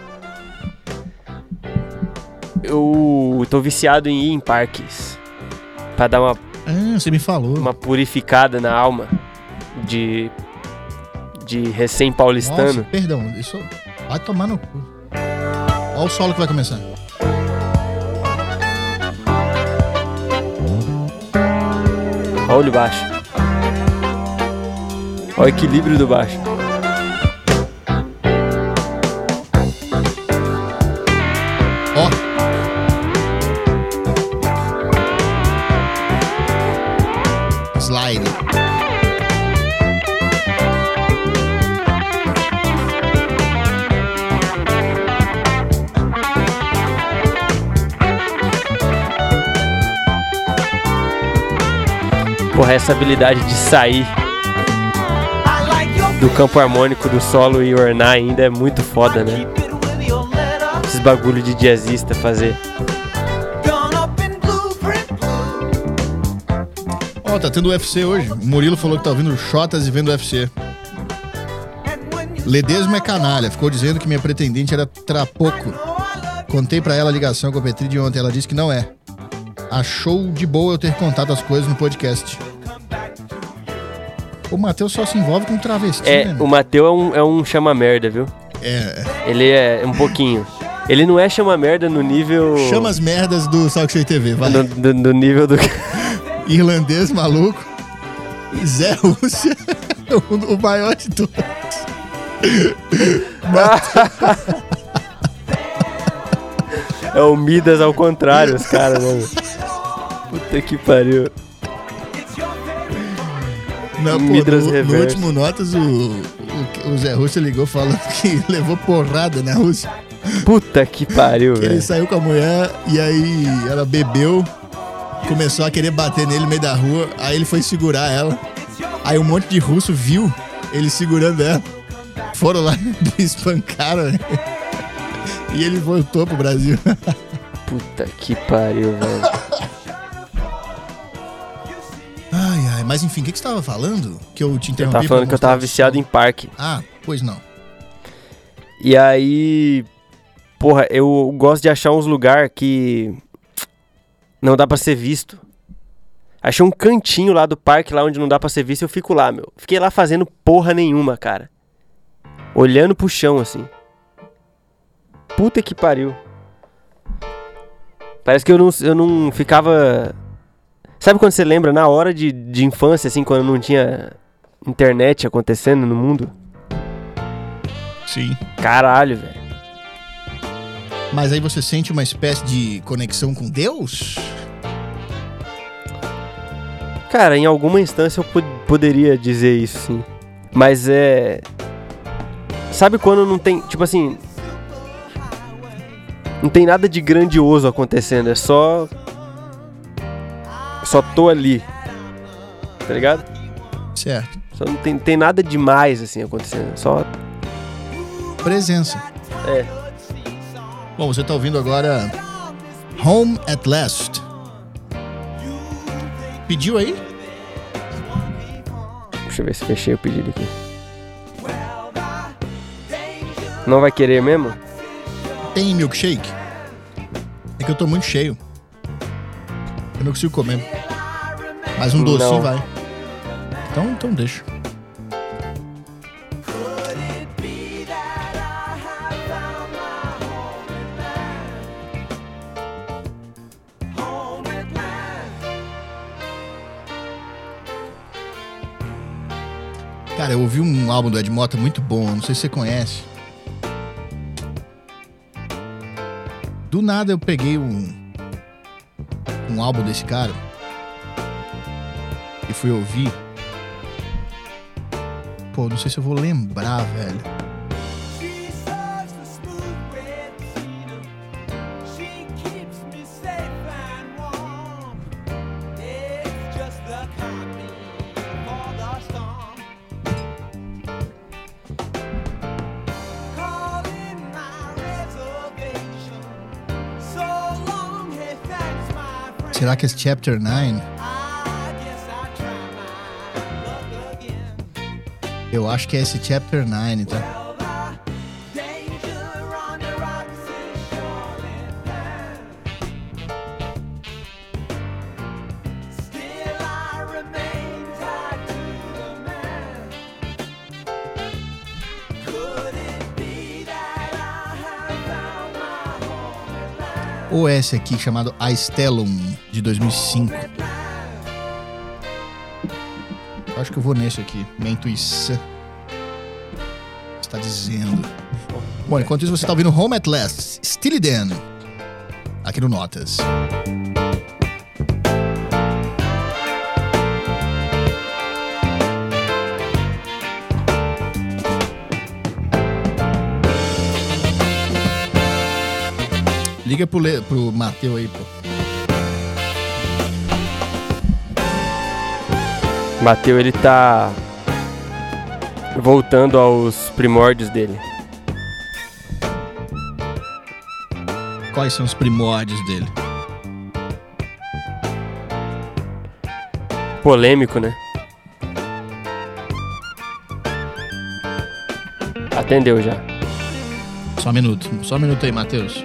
Eu tô viciado em ir em parques pra dar uma, Ah, você me falou. uma purificada na alma de, de recém-paulistano. Nossa, perdão, isso vai tomar no cu. Olha o solo que vai começar. Olha o baixo. Olha o equilíbrio do baixo. Ó. Slide. Porra, essa habilidade de sair do campo harmônico do solo e ornar ainda é muito foda, né? Esses bagulho de jazzista fazer. Ó, tá tendo U F C hoje. O Murilo falou que tá ouvindo Chotas e vendo U F C. Ledesma é canalha. Ficou dizendo que minha pretendente era trapoco. Contei pra ela a ligação com a Petri de ontem. Ela disse que não é. Achou de boa eu ter contado as coisas no podcast. O Matheus só se envolve com travesti, É, né? o Mateu é um, é um chama-merda, viu? É. Ele é um pouquinho. Ele não é chama-merda no nível... Chama as merdas do Salk Show T V, vai. No, do, do nível do... Irlandês maluco. Zé Rússia. o, o maior de todos. É o Midas ao contrário, os caras, né? Puta que pariu. Não, pô, Midras no, no reverso. último Notas, o, o, o Zé Rússia ligou falando que levou porrada na Rússia. Puta que pariu, Que ele velho. saiu com a mulher e aí ela bebeu, começou a querer bater nele no meio da rua, aí ele foi segurar ela. Aí um monte de russo viu ele segurando ela. Foram lá e espancaram, né? E ele voltou pro Brasil. Puta que pariu, velho. mas enfim, o que, que você tava falando? Que eu te Eu interrompi. tava falando que eu tava viciado em parque. Ah, pois não. E aí, porra, eu gosto de achar uns lugares que não dá pra ser visto. Achei um cantinho lá do parque, lá onde não dá pra ser visto, eu fico lá, meu. Fiquei lá fazendo porra nenhuma, cara. Olhando pro chão, assim. Puta que pariu. Parece que eu não, eu não ficava... Sabe quando você lembra, na hora de, de infância, assim, quando não tinha internet acontecendo no mundo? Sim. Caralho, velho. Mas aí você sente uma espécie de conexão com Deus? Cara, em alguma instância eu pod- poderia dizer isso, sim. Mas é... Sabe quando não tem... Tipo assim... Não tem nada de grandioso acontecendo. É só... Só tô ali. Tá ligado? Certo. Só não tem, tem nada demais, assim, acontecendo. Só... Presença. É. Bom, você tá ouvindo agora Home at Last. Pediu aí? Deixa eu ver se fechei o pedido aqui. Não vai querer mesmo? Tem milkshake? É que eu tô muito cheio. Eu não consigo comer. Mas um docinho Não. vai. Então, então deixa. Cara, eu ouvi um álbum do Ed Mota muito bom, não sei se você conhece. Do nada eu peguei um um álbum desse cara e fui ouvir. Pô, não sei se eu vou lembrar, velho. Será que é Chapter nove? Eu acho que é esse Chapter nove, tá? Ou esse aqui, chamado A Stellum, de dois mil e cinco. Eu acho que eu vou nesse aqui. Minha intuição está dizendo. Bom, enquanto isso você está ouvindo Home at Last, Steely Dan, aqui no Notas. Liga pro, Le... pro Mateu aí, pô. Mateu, ele tá voltando aos primórdios dele. Quais são os primórdios dele? Polêmico, né? Atendeu já. Só um minuto. Só um minuto aí, Matheus.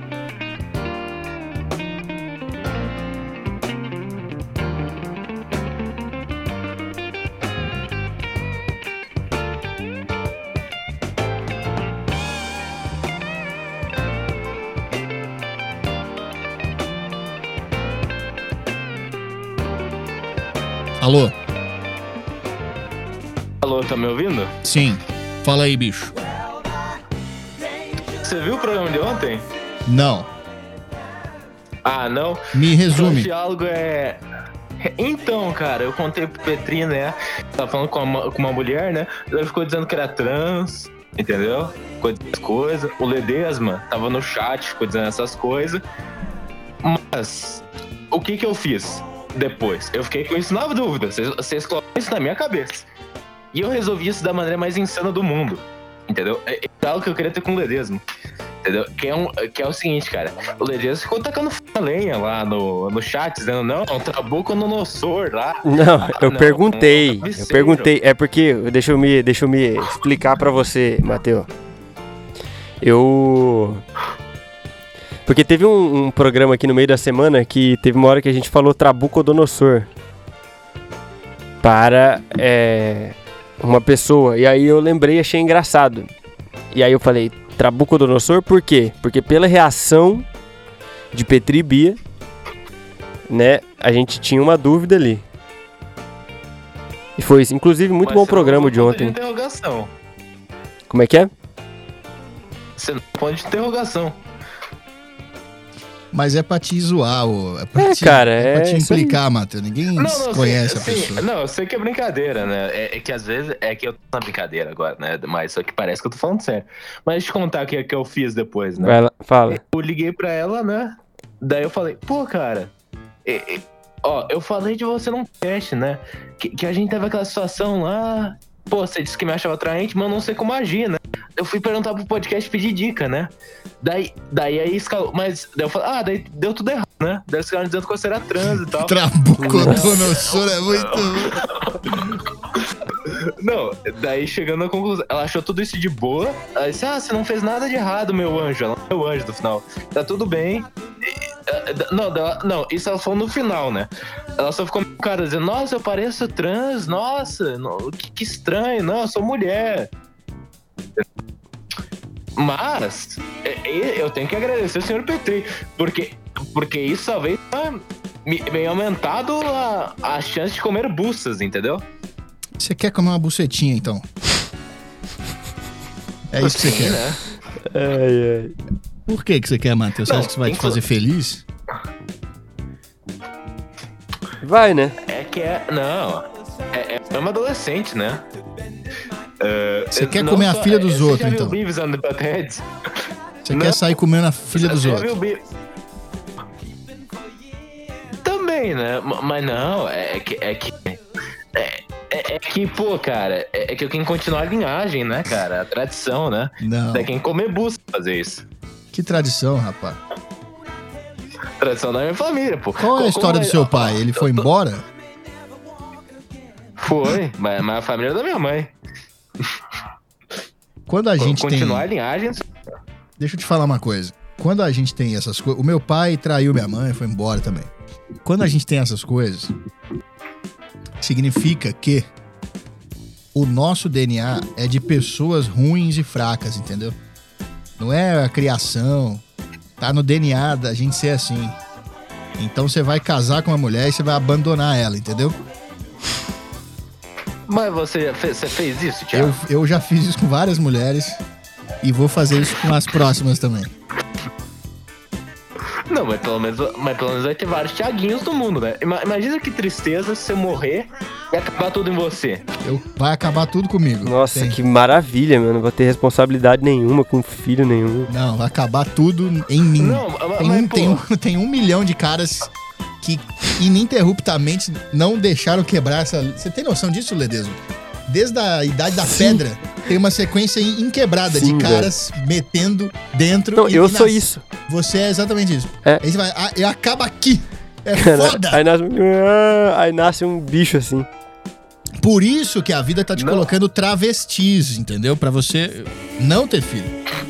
Alô? Alô, tá me ouvindo? Sim. Fala aí, bicho. Você viu o programa de ontem? Não. Ah, não? Me resume. O diálogo é... Então, cara, eu contei pro Petri, né? Tava falando com uma, com uma mulher, né? Ela ficou dizendo que era trans, entendeu? Ficou dizendo essas coisas. O Ledesma tava no chat, ficou dizendo essas coisas. Mas, o que que eu fiz depois? Eu fiquei com isso na dúvida. Vocês, vocês colocam isso na minha cabeça. E eu resolvi isso da maneira mais insana do mundo. Entendeu? É, é algo que eu queria ter com o Ledesma. Entendeu? Que é, um, que é o seguinte, cara. O Ledesma ficou tacando lenha lá no, no chat, dizendo, não, um trabuco no Nossor lá. Não, Ah, eu não, perguntei. um Eu travesseiro. perguntei. É porque. Deixa eu me, deixa eu me explicar pra você, Matheus. Eu. Porque teve um, um programa aqui no meio da semana que teve uma hora que a gente falou Trabucodonosor para é, uma pessoa. E aí eu lembrei e achei engraçado. E aí eu falei, Trabucodonosor por quê? Porque pela reação de Petri e Bia, né, a gente tinha uma dúvida ali. E foi isso. Inclusive, muito Mas bom você programa não de ponto ontem. interrogação. Como é que é? Você não pode de interrogação. Mas é pra te zoar, ô. É, pra É, te, cara, é pra é te isso aí. implicar, Matheus. Ninguém Não, não, conhece sim, a sim. pessoa. Não, eu sei que é brincadeira, né? É, é que às vezes é que eu tô na brincadeira agora, né? Mas só que parece que eu tô falando sério. Mas deixa eu te contar o que, que eu fiz depois, né? Vai lá, fala. Eu liguei pra ela, né? Daí eu falei, pô, cara, e- e- ó, eu falei de você num teste, né? Que, que a gente teve aquela situação lá. Pô, você disse que me achava atraente, mas eu não sei como agir, né? Eu fui perguntar pro podcast pedir dica, né? Daí, daí aí escalou. Mas daí eu falei, ah, daí deu tudo errado, né? Daí os caras dizendo que você era trans e tal. Trabucodonosor é muito. Não, daí chegando à conclusão, ela achou tudo isso de boa. Ela disse, ah, você não fez nada de errado, meu anjo. Ela meu anjo do final. Tá tudo bem. E- Não, dela- não, isso ela falou no final, né? Ela só ficou com cara dizendo, nossa, eu pareço trans, nossa, no- que, que estranho, não, eu sou mulher. Mas é- é- eu tenho que agradecer o senhor Petri, porque, porque isso talvez tenha me, me aumentado a, a chance de comer buças, entendeu? Você quer comer uma bucetinha, então? É isso que você Sim, quer. né? Ai, ai. Por que que você quer, Matheus? Você Não, acha que isso vai te inclu- fazer feliz? Vai, né? É que é. Não. É, é uma adolescente, né? É, Você quer não comer a só- filha é, dos você outros, já viu então? Beavis and the Buttheads? Você Não. quer sair comendo a filha dos Você já outros? viu Be- Também, né? M- Mas não, é que. É que, é, é- é que pô, cara, é, é que eu tenho que continuar a linhagem, né, cara? A tradição, né? Não. Daí quem comer busca fazer isso. Que tradição, rapaz. Tradição da minha família, pô. Qual é a Como história do vai- seu pai? Ele foi embora? Foi, mas, mas a família é da minha mãe. Quando a gente tem... Continuar a linhagem. Deixa eu te falar uma coisa. Quando a gente tem essas coisas... O meu pai traiu minha mãe e foi embora também. Quando a gente tem essas coisas, significa que o nosso D N A é de pessoas ruins e fracas, entendeu? Não é a criação. Tá no D N A da gente ser assim. Então você vai casar com uma mulher e você vai abandonar ela, entendeu? Mas você, já fez, você fez isso, Thiago? Eu, eu já fiz isso com várias mulheres e vou fazer isso com as próximas também. Não, mas pelo menos, mas pelo menos vai ter vários Thiaguinhos no mundo, né? Ima- Imagina que tristeza se você morrer e acabar tudo em você. Eu, vai acabar tudo comigo. Nossa, Tem- que maravilha, mano. Não vou ter responsabilidade nenhuma com filho nenhum. Não, vai acabar tudo em mim. Não, mas- tem, mas, um, pô. tem, um, tem um milhão de caras que ininterruptamente não deixaram quebrar essa... Você tem noção disso, Ledesma? Desde a idade da pedra, tem uma sequência in- inquebrada Sim, de caras metendo dentro... Não, e- eu e sou nas- isso. Você é exatamente isso. É. Aí você vai... Ah, eu acabo aqui. É Cara, foda. Aí nasce, um... Ah, aí nasce um bicho assim. Por isso que a vida tá te Não. colocando travestis, entendeu? Pra você não ter filho.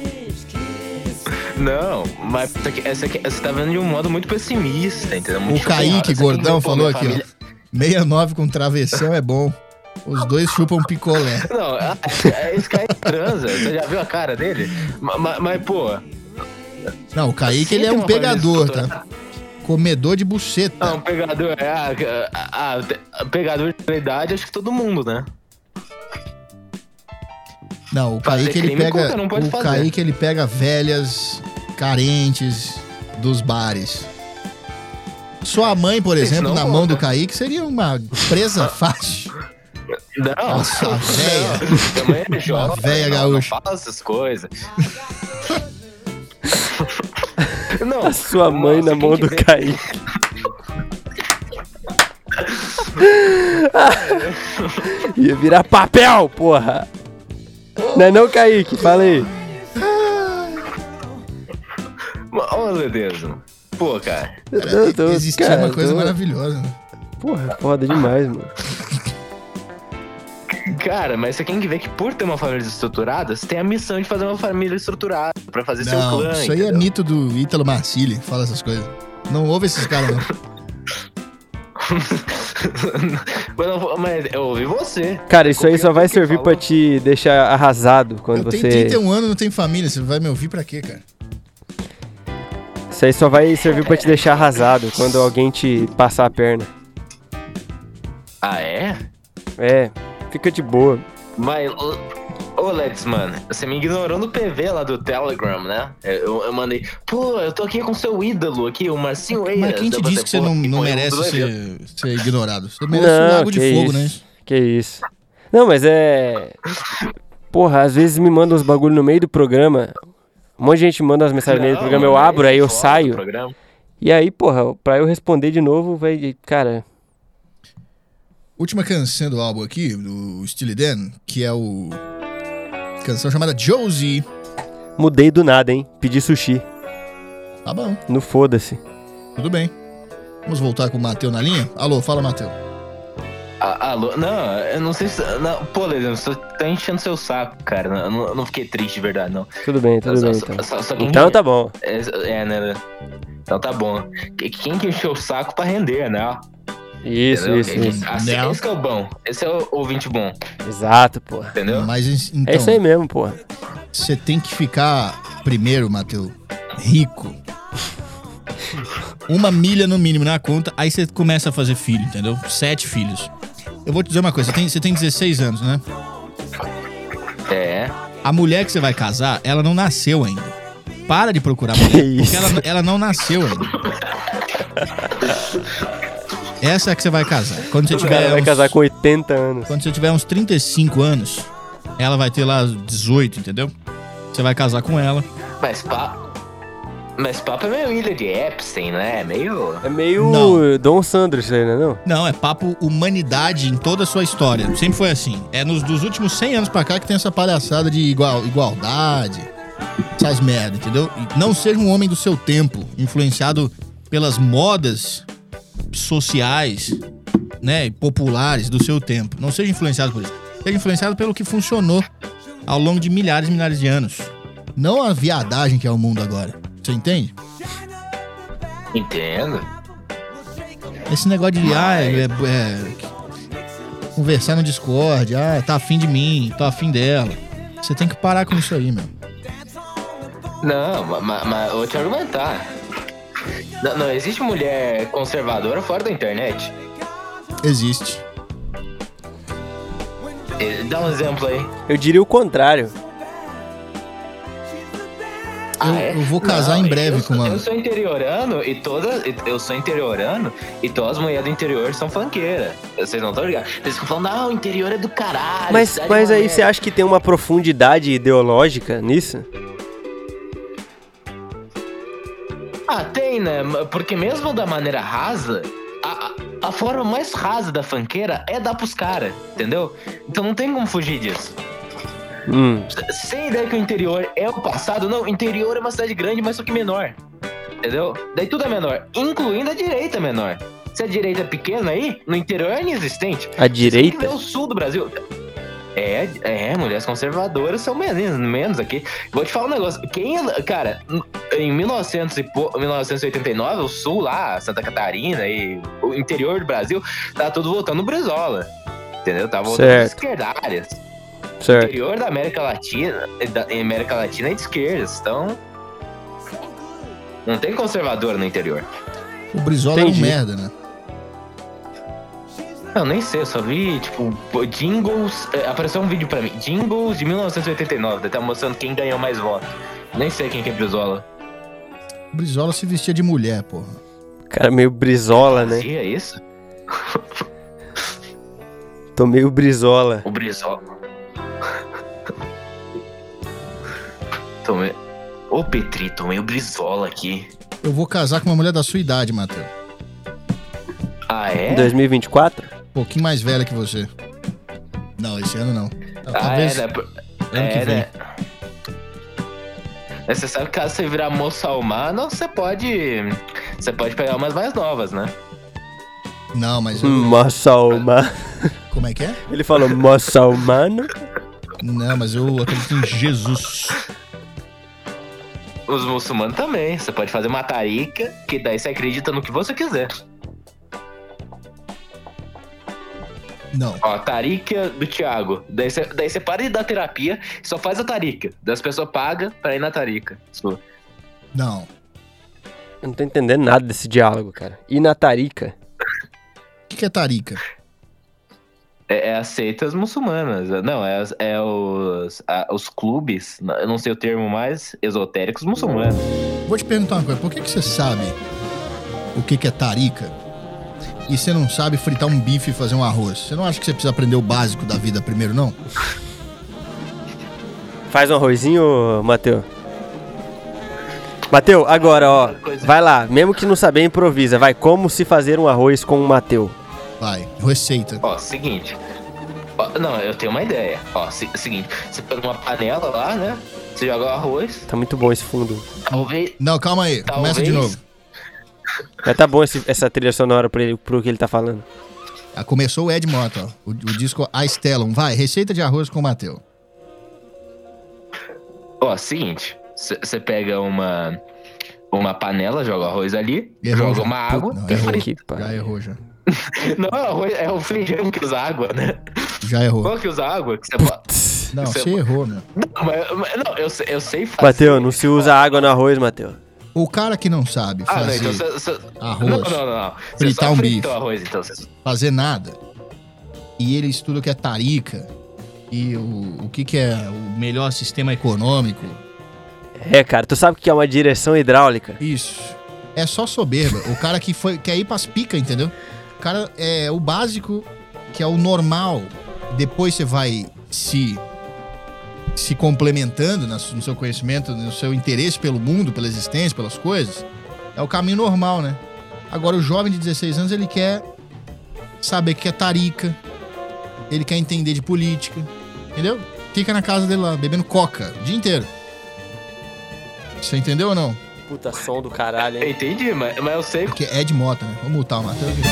Não, mas essa aqui, essa aqui, você tá vendo de um modo muito pessimista, entendeu? O Muito Kaique chocado. Essa Gordão aqui, pô, falou minha aqui, família- ó. sessenta e nove com travessão é bom. Os dois chupam picolé. Não, é- é- esse Kaique transa, você já viu a cara dele? Ma- ma- Mas, pô... Não, o Kaique, Sim, ele é tem um uma família pegador, estruturada. tá? Comedor de buceta. Não, pegador, é, ah, ah, ah, pegador de verdade, acho que todo mundo, né? Não, o Fazer Kaique, ele crime pega... qualquer um pode O fazer. Kaique, ele pega velhas carentes dos bares. Sua mãe, por Isso exemplo, não na conta. mão do Kaique, seria uma presa fácil. Não, Nossa, não, véia. também é jovem, véia não, gaúcha. Não fala essas coisas. Não, A sua mãe nossa, na mão quem do que vê- Kaique. Ia virar papel, porra. Não é não, Kaique? Fala aí. Ô, Ledesma. Pô, cara. Cara, Eu tô- existia cara, uma eu coisa tô- maravilhosa, né? Porra, foda demais, mano. Cara, mas você tem que ver que por ter uma família estruturada, você tem a missão de fazer uma família estruturada, pra fazer seu Não, clã, isso aí é entendeu? mito do Ítalo Marcilli, que fala essas coisas. Não ouve esses caras, não. mas, não- mas eu ouvi você. Cara, isso aí só vai Qualquer um que servir pra falou. te deixar arrasado quando Eu você... tenho trinta e um anos e não tenho família, você vai me ouvir pra quê, cara? Isso aí só vai servir pra te deixar arrasado quando alguém te passar a perna. Ah, é? É, fica de boa. Mas, ô, ô Lex, mano, você me ignorou no P V lá do Telegram, né? Eu, eu mandei, pô, eu tô aqui com seu ídolo aqui, o Marcinho Eiras. Mas quem te Daí disse você, que você pô, não, que não foi um merece dos ser, eventos. ser ignorado? Você merece um Não, lago de que fogo, isso, né? que isso. Não, mas é... Porra, às vezes me mandam uns bagulho no meio do programa. Um monte de gente manda umas mensagens no meio do Não, programa, eu mano, abro, aí eu fora do saio. programa. E aí, porra, pra eu responder de novo, vai... Cara, Última canção do álbum aqui, do Steely Dan, que é o... Canção chamada Josie. mudei do nada, hein? Pedi sushi. Tá bom, No foda-se. tudo bem. Vamos voltar com o Matheus na linha? Alô, fala, Matheus. Ah, alô? Não, eu não sei se... Não, pô, Leandro, você tá enchendo seu saco, cara. Eu não, eu não fiquei triste de verdade, não. Tudo bem, tudo Só- bem, só- então. só- só quem- Então tá bom. É, é, né? Então tá bom. Que- Quem que encheu o saco pra render, né? Isso, Entendeu? isso, isso. Assim, Não. esse que é o bom. Esse é o ouvinte bom, Exato, porra. entendeu? Mas então, É isso aí mesmo, porra. você tem que ficar primeiro, Matheus, rico. Uma milha no mínimo na conta, aí você começa a fazer filho, entendeu? Sete filhos. Eu vou te dizer uma coisa, você tem, você tem dezesseis anos, né? É. A mulher que você vai casar, ela não nasceu ainda. Para de procurar mulher, porque isso? ela, ela não nasceu ainda. Essa é a que você vai casar. Quando você O cara tiver vai uns, casar com oitenta anos. quando você tiver uns trinta e cinco anos, ela vai ter lá dezoito, entendeu? Você vai casar com ela. Mas papo. Mas papo é meio ilha de Epstein, né? É meio. É meio Não. Dom Sandro isso aí, né? Não? Não, é papo humanidade em toda a sua história. Sempre foi assim. É nos dos últimos cem anos pra cá que tem essa palhaçada de igual, igualdade, essas merda, entendeu? E não seja um homem do seu tempo, influenciado pelas modas sociais, né, e populares do seu tempo. Não seja influenciado por isso. Seja influenciado pelo que funcionou ao longo de milhares e milhares de anos. Não a viadagem que é o mundo agora. Você entende? Entendo. Esse negócio de ah, é, é, conversar no Discord, ah, tá afim de mim, tô afim dela. Você tem que parar com isso aí, meu. Não, mas, mas eu vou te argumentar. Não, não existe mulher conservadora fora da internet. Existe. Eh, Dá um exemplo aí. Eu diria o contrário. Eu- eu vou casar em breve eu, com uma- Eu sou interiorano e todas. Eu sou interiorano e todas as mulheres do interior são funkeiras. Vocês não estão ligados? Eles ficam falando, não, o interior é do caralho. Mas, cidade mas é uma aí merda." você acha que tem uma profundidade ideológica nisso? Ah, tem, né? Porque mesmo da maneira rasa, a, a, a forma mais rasa da funkeira é dar pros caras, entendeu? Então não tem como fugir disso. Hum. Sem ideia que o interior é o passado, não, o interior é uma cidade grande, mas só que menor. Entendeu? Daí tudo é menor, incluindo a direita menor. Se a direita é pequena aí, no interior é inexistente. A direita? Você tem que ver o sul do Brasil. É, é, mulheres conservadoras são menos, menos aqui. Vou te falar um negócio. Quem, cara, em mil e novecentos e po- mil novecentos e oitenta e nove, o sul lá, Santa Catarina e o interior do Brasil, tava tudo voltando no Brizola. Entendeu? Tava voltando Certo. as esquerdárias. O Certo. interior da América Latina, da em América Latina é de esquerdas, então não tem conservador no interior. O Brizola Entendi. é um merda, né? Eu nem sei, eu só vi, tipo, jingles, é, apareceu um vídeo pra mim, jingles de mil novecentos e oitenta e nove, tá mostrando quem ganhou mais votos. Nem sei quem que é Brizola. O Brizola se vestia de mulher, porra. Cara, meio brizola, né? Fazia isso? Tô meio brizola. O Brizola. Tomei... Ô Petri, tomei o Brizola aqui. Eu vou casar com uma mulher da sua idade, Matheus. Ah, é? Em dois mil e vinte e quatro? Um pouquinho mais velha que você. Não, esse ano não. Ah, Talvez é, né? Por- ano que é, vem. né? Mas você sabe que caso você virar muçulmano, você pode. Você pode pegar umas mais novas, né? Não, mas eu... Muçulmano. Como é que é? Ele falou muçulmano. Não, mas eu acredito em Jesus. Os muçulmanos também. Você pode fazer uma tarica, que daí você acredita no que você quiser. Não. Ó, tarica do Thiago. Daí você, daí você para de dar terapia e só faz a tarica. Daí as pessoas pagam pra ir na tarica. Sua. Não. Eu não tô entendendo nada desse diálogo, cara. E na tarica? O que, que é tarica? É, é as seitas muçulmanas. Não, é, as- é os, a- os clubes, eu não sei o termo mais, esotéricos muçulmanos. Vou te perguntar uma coisa. Por que, que você sabe o que, que é tarica e você não sabe fritar um bife e fazer um arroz? Você não acha que você precisa aprender o básico da vida primeiro, não? Faz um arrozinho, Mateu. Mateu, agora, ó. Coisa- Vai lá. Mesmo que não saber, improvisa. Vai, como se fazer um arroz com o Mateu? Vai. Receita. Ó, seguinte. Ó, não, eu tenho uma ideia. Ó, se- seguinte, você pega uma panela lá, né? Você joga o arroz, Tá muito bom esse fundo. talvez. Não, calma aí. Começa de Talvez- novo. Mas tá bom esse- essa trilha sonora pra ele, pro que ele tá falando. Ah, começou o Ed Mota, ó. O, o disco A Stellum. Vai, receita de arroz com o Mateu. Ó, seguinte, você pega uma. Uma panela, joga o arroz ali, Errou joga já. uma Puta, água. não, que errou. frita. Que pariu. Já errou, já. Não, é arroz, é o feijão que usa água, né? Já errou. Qual que usa água? Que você bota. Não, Você- você errou, meu. Não, mas- mas- não, eu, sei- eu sei fazer. Mateu, não se usa água no arroz, Mateu. O cara que não sabe Ah, não, fazer, então você. você- arroz, Não, não, não. não. Você fritar só um frita bife. o arroz, então. Você... fazer nada, e ele estuda o que é tarica e o, o que, que é o melhor sistema econômico, É, cara, tu sabe o que é uma direção hidráulica? isso é só soberba. O cara que foi, quer ir pras picas, entendeu? O cara é o básico, que é o normal. Depois você vai se se complementando na su- no seu conhecimento, no seu interesse pelo mundo, pela existência, pelas coisas. É o caminho normal, né? Agora o jovem de dezesseis anos, ele quer saber o que é tarica, ele quer entender de política, entendeu? Fica na casa dele lá, bebendo coca o dia inteiro. Você entendeu ou não? Puta som do caralho, Eu hein? entendi, mas, mas eu sei. Porque é Ed Mota, né? Vamos multar o Matheus aqui.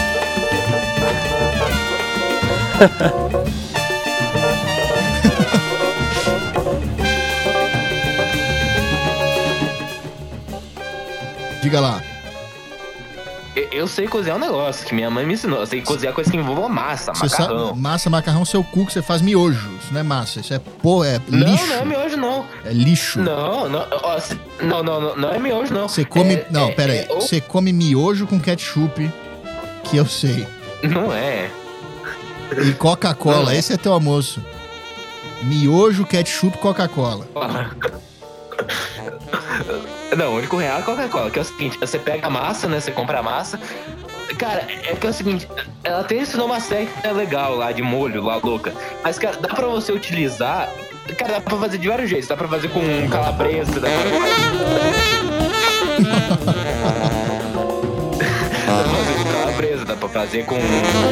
Diga lá. Eu, eu sei cozinhar um negócio que minha mãe me ensinou. Eu sei cozinhar coisa que envolva massa, Você sabe, macarrão. massa, macarrão, seu cu que você faz miojo. Isso não é massa, isso é pô, é Não, lixo. não é miojo, não. É lixo. Não, não, ó, se- não, não, não, não é miojo, não. Você come. É- não, é- pera aí. é- ou- Você come miojo com ketchup, que eu sei. Não é. E Coca-Cola, Não é. esse é teu almoço. Miojo, ketchup, Coca-Cola. Não, o único real é Coca-Cola, que é o seguinte, você pega a massa, né? Você compra a massa. Cara, é que é o seguinte, ela tem esse nome técnica legal lá, de molho, lá, louca. Mas, cara, dá pra você utilizar. Cara, dá pra fazer de vários jeitos. Dá pra fazer com calabresa, dá pra fazer. Dá pra fazer com calabresa, dá pra fazer com.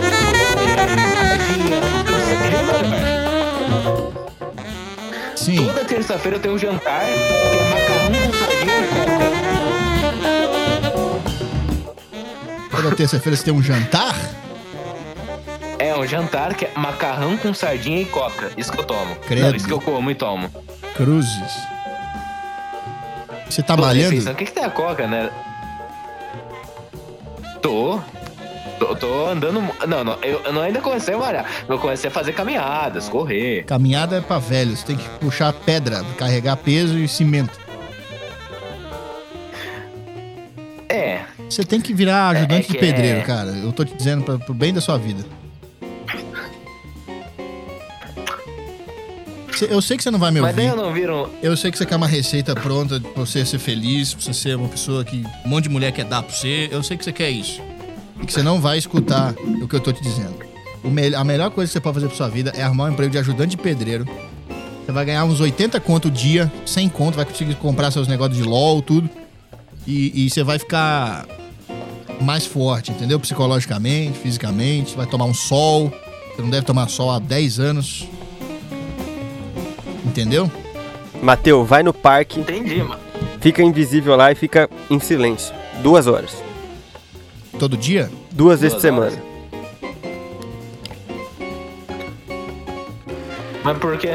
Sim. Toda terça-feira eu tenho um jantar que é macarrão com sardinha e coca. Toda terça-feira você tem um jantar? É um jantar que é macarrão com sardinha e coca. Isso que eu tomo. Credo. Não, isso que eu como e tomo. Cruzes. Você tá Pô, malhando? refeição, o que, que tem a coca, né? Tô. Tô, tô andando. Não, não, eu, eu não ainda comecei a malhar. Eu comecei a fazer caminhadas, correr. Caminhada é pra velho. Você tem que puxar pedra, carregar peso e cimento. É. Você tem que virar ajudante É de que pedreiro, é- cara. Eu tô te dizendo pra, pro bem da sua vida. Cê- Eu sei que você não vai me Mas daí ouvir. eu não viro. Eu sei que você quer uma receita pronta pra você ser feliz, pra você ser uma pessoa que um monte de mulher quer dar pra você. Eu sei que você quer isso. E que você não vai escutar o que eu tô te dizendo. O me- a melhor coisa que você pode fazer pra sua vida é arrumar um emprego de ajudante de pedreiro. Você vai ganhar uns oitenta conto o dia, cem conto, vai conseguir comprar seus negócios de LOL, tudo. E, e você vai ficar mais forte, entendeu? Psicologicamente, fisicamente. Você vai tomar um sol. Você não deve tomar sol há dez anos. Entendeu? Mateu, vai no parque. Entendi, mano. fica invisível lá e fica em silêncio. Duas horas. Todo dia? Duas vezes Duas por semana. horas. Mas por quê?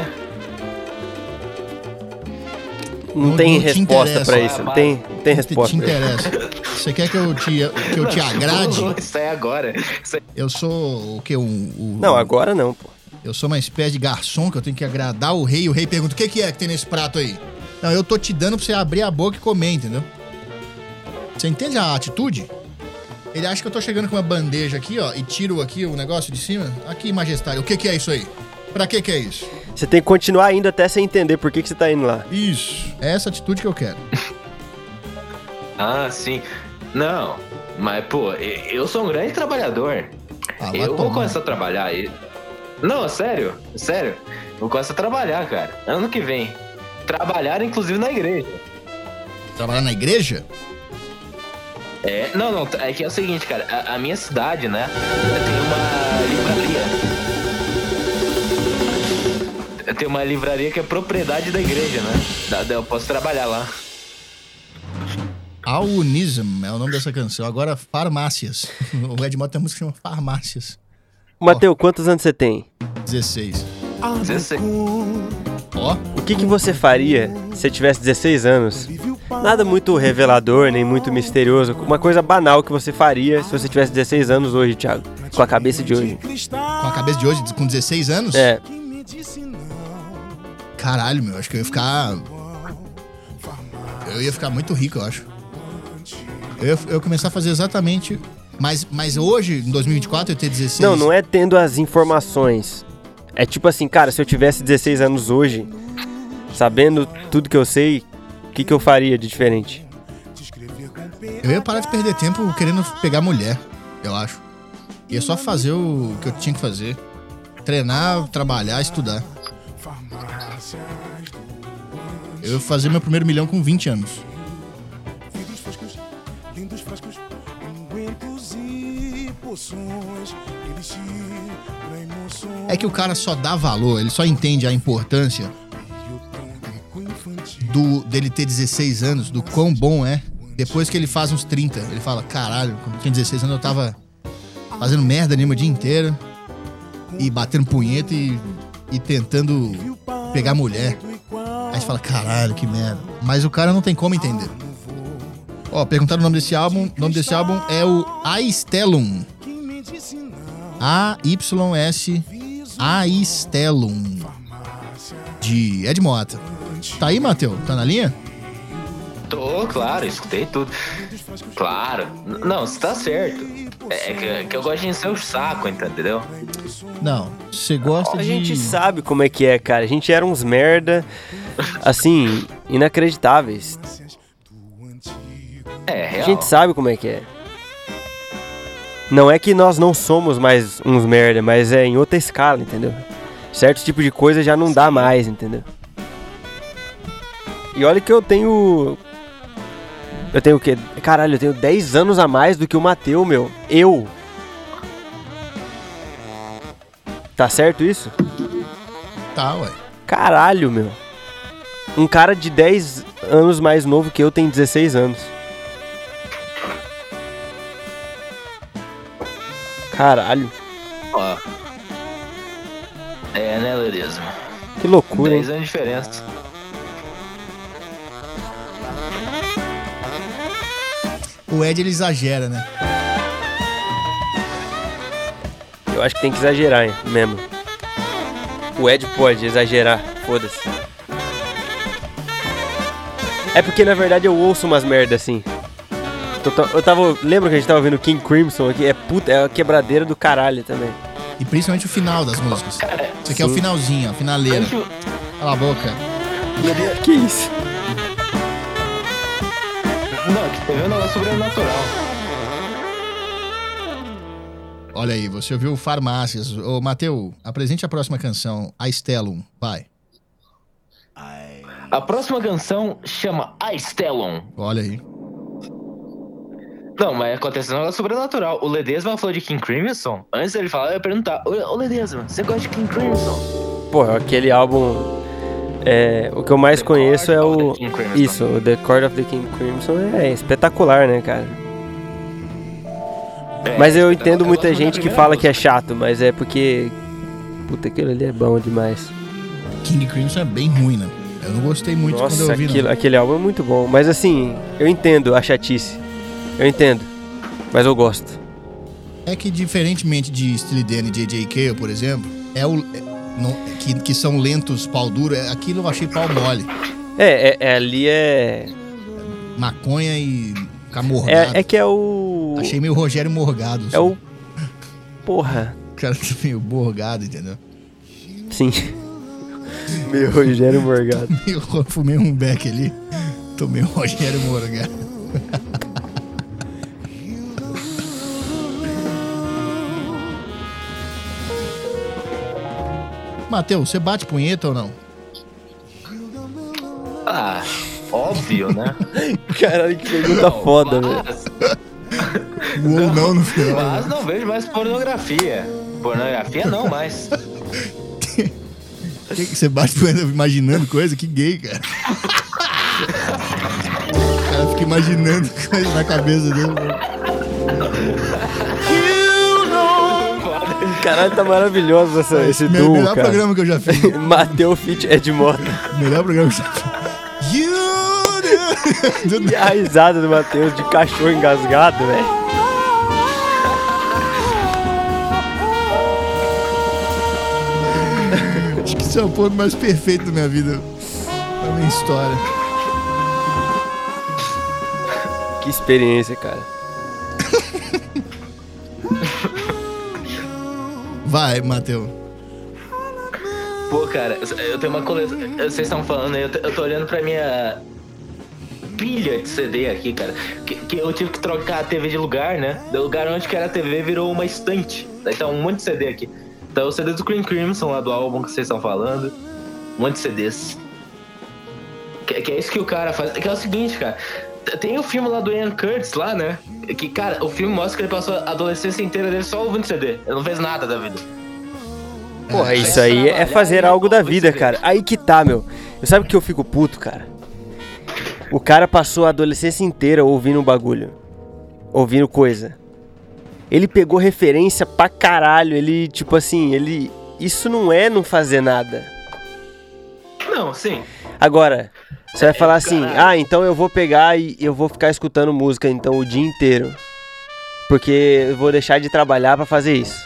Não, Não- tem não te resposta interessa. pra isso. Não tem, não tem Te, resposta. te interessa. Você quer que eu te, que eu te agrade? Isso é agora. Isso é... Eu sou o quê? Um, um- Não, agora não, pô. Eu sou uma espécie de garçom que eu tenho que agradar o rei. E o rei pergunta, o que, que é que tem nesse prato aí? Não, eu tô te dando pra você abrir a boca e comer, entendeu? Você entende a atitude? Ele acha que eu tô chegando com uma bandeja aqui, ó, e tiro aqui o negócio de cima. Aqui, majestade, o que que é isso aí? Pra que que é isso? Você tem que continuar indo até você entender por que, que você tá indo lá. Isso. É essa atitude que eu quero. Ah, sim. Não, mas, pô, e- eu sou um grande trabalhador. Ah, vai eu vou tomar. começar a trabalhar aí. Não, sério, sério. Vou começar a trabalhar, cara. Ano que vem. Trabalhar, inclusive, na igreja. Trabalhar na igreja? É, não, não, é que é o seguinte, cara. A, a minha cidade, né, tem uma livraria. Tem uma livraria que é propriedade da igreja, né? Da- da- Eu posso trabalhar lá. Aunism é o nome dessa canção. Agora, Farmácias. O Ed Mota tem uma música que chama Farmácias. Mateus, quantos anos você tem? dezesseis. dezesseis. Ó, O que, que você faria se você tivesse dezesseis anos? Nada muito revelador, nem muito misterioso. Uma coisa banal que você faria se você tivesse dezesseis anos hoje, Thiago. Com a cabeça de hoje. com a cabeça de hoje, com dezesseis anos? É. Caralho, meu, acho que eu ia ficar... Eu ia ficar muito rico, eu acho. Eu ia, eu ia começar a fazer exatamente... Mas, mas hoje, em dois mil e vinte e quatro, eu ia ter dezesseis... Não, não é tendo as informações. É tipo assim, cara, se eu tivesse dezesseis anos hoje, sabendo tudo que eu sei, o que, que eu faria de diferente? Eu ia parar de perder tempo querendo pegar mulher, eu acho. Ia só fazer o que eu tinha que fazer. Treinar, trabalhar, estudar. Eu ia fazer meu primeiro milhão com vinte anos. É que o cara só dá valor, ele só entende a importância do, dele ter dezesseis anos, do quão bom é, depois que ele faz uns trinta. Ele fala, caralho, quando eu tinha dezesseis anos eu tava fazendo merda nenhuma o dia inteiro e batendo punheta e, e tentando pegar mulher. Aí você fala, caralho, que merda. Mas o cara não tem como entender. Ó, perguntaram o nome desse álbum. O nome desse álbum é o Aistelum. A Y S Aistelum. De Ed Mota. Tá aí, Mateus? Tá na linha? Tô, claro, escutei tudo. Claro. N- Não, você tá certo. É que, é que eu gosto de encher o saco, entendeu? Não. Você gosta A de... gente sabe como é que é, cara. A gente era uns merda, assim, inacreditáveis. É, A real. gente sabe como é que é. Não é que nós não somos mais uns merda, mas é em outra escala, entendeu? Certo tipo de coisa já não dá mais, entendeu? E olha que eu tenho... Eu tenho o quê? Caralho, eu tenho dez anos a mais do que o Mateus, meu. Eu. Tá certo isso? Tá, ué. Caralho, meu. Um cara de dez anos mais novo que eu tem dezesseis anos. Caralho. Ó. É, né, Ledesma? Que loucura, hein? dez anos de diferença. O Ed, ele exagera, né? Eu acho que tem que exagerar, hein, mesmo. O Ed pode exagerar, foda-se. É porque, na verdade, eu ouço umas merda assim. Tô- tô- Eu tava... Lembra que a gente tava vendo King Crimson aqui? É puta, é a quebradeira do caralho também. E principalmente o final das músicas. Isso aqui é o Sim. finalzinho, ó, finaleira. Antes- Cala a boca. Que isso? Não, que teve um negócio sobrenatural. Olha aí, você ouviu Farmácias. Ô, Mateus, apresente a próxima canção, Aistelum. Vai. A próxima canção chama Aistelum. Olha aí. Não, mas aconteceu um negócio sobrenatural. O Ledesma falou de King Crimson. Antes dele falar, eu ia perguntar: Ô, ô Ledesma, você gosta de King Crimson? Pô, aquele álbum É, o que eu mais The conheço Chord é of o... the King Crimson. Isso, o The Chord of the King Crimson é espetacular, né, cara? É, Mas eu eu- entendo eu muita gosto da gente que primeira fala que é música. chato, mas é porque... Puta, aquilo ali é bom demais. King Crimson é bem ruim, né? Eu não gostei muito quando eu Nossa, ouvi, aquilo, não. aquele álbum é muito bom. Mas assim, eu entendo a chatice. Eu entendo. Mas eu gosto. É que, diferentemente de Steely Dan e J J Cale, por exemplo, é o, é- não- que, que são lentos, pau duro, é- aquilo eu achei pau mole. É, é, é, ali é... Maconha e ficar morgado. É, é que é o... Achei meio Rogério Morgado. É o... Porra. O cara tá meio morgado, entendeu? Sim. Meu Rogério Morgado. Eu fumei um beck ali, tomei um Rogério Morgado. Matheus, você bate punheta ou não? Ah, óbvio, né? Caralho, que pergunta foda, velho. mas, Ou não no final. mas não vejo mais pornografia. Pornografia não mais. Que que você bate punheta imaginando coisa? Que gay, cara. O cara fica imaginando coisa na cabeça dele. Caralho, tá maravilhoso essa, esse Me- duo, melhor cara. programa que eu já fiz. Mateus Fit Ed Mota. Melhor programa que eu já fiz. You do- E a risada do Matheus de cachorro engasgado, velho. Acho que esse é o ponto mais perfeito da minha vida. Da minha história. Que experiência, cara. Vai, Matheus. Pô, cara, eu tenho uma coleção. Vocês estão falando aí, eu tô, eu tô olhando pra minha pilha de C D aqui, cara. Que, que eu tive que trocar a T V de lugar, né? Do lugar onde que era a T V virou uma estante. Daí tá um monte de C D aqui. Então, o C D do King Crimson, lá do álbum que vocês estão falando. Um monte de C Ds. Que, que é isso que o cara faz. Que é o seguinte, cara. Tem o filme lá do Ian Curtis lá, né? Que, cara, o filme mostra que ele passou a adolescência inteira dele só ouvindo C D. Ele não fez nada da vida. Porra, isso aí é fazer algo da vida, cara. Aí que tá, meu. Eu sabe que eu fico puto, cara? O cara passou a adolescência inteira ouvindo um bagulho. Ouvindo coisa. Ele pegou referência pra caralho. Ele, tipo assim, ele... Isso não é não fazer nada. Não, sim. Agora, você vai falar assim, caralho. ah, então eu vou pegar e eu vou ficar escutando música então o dia inteiro. Porque eu vou deixar de trabalhar pra fazer isso.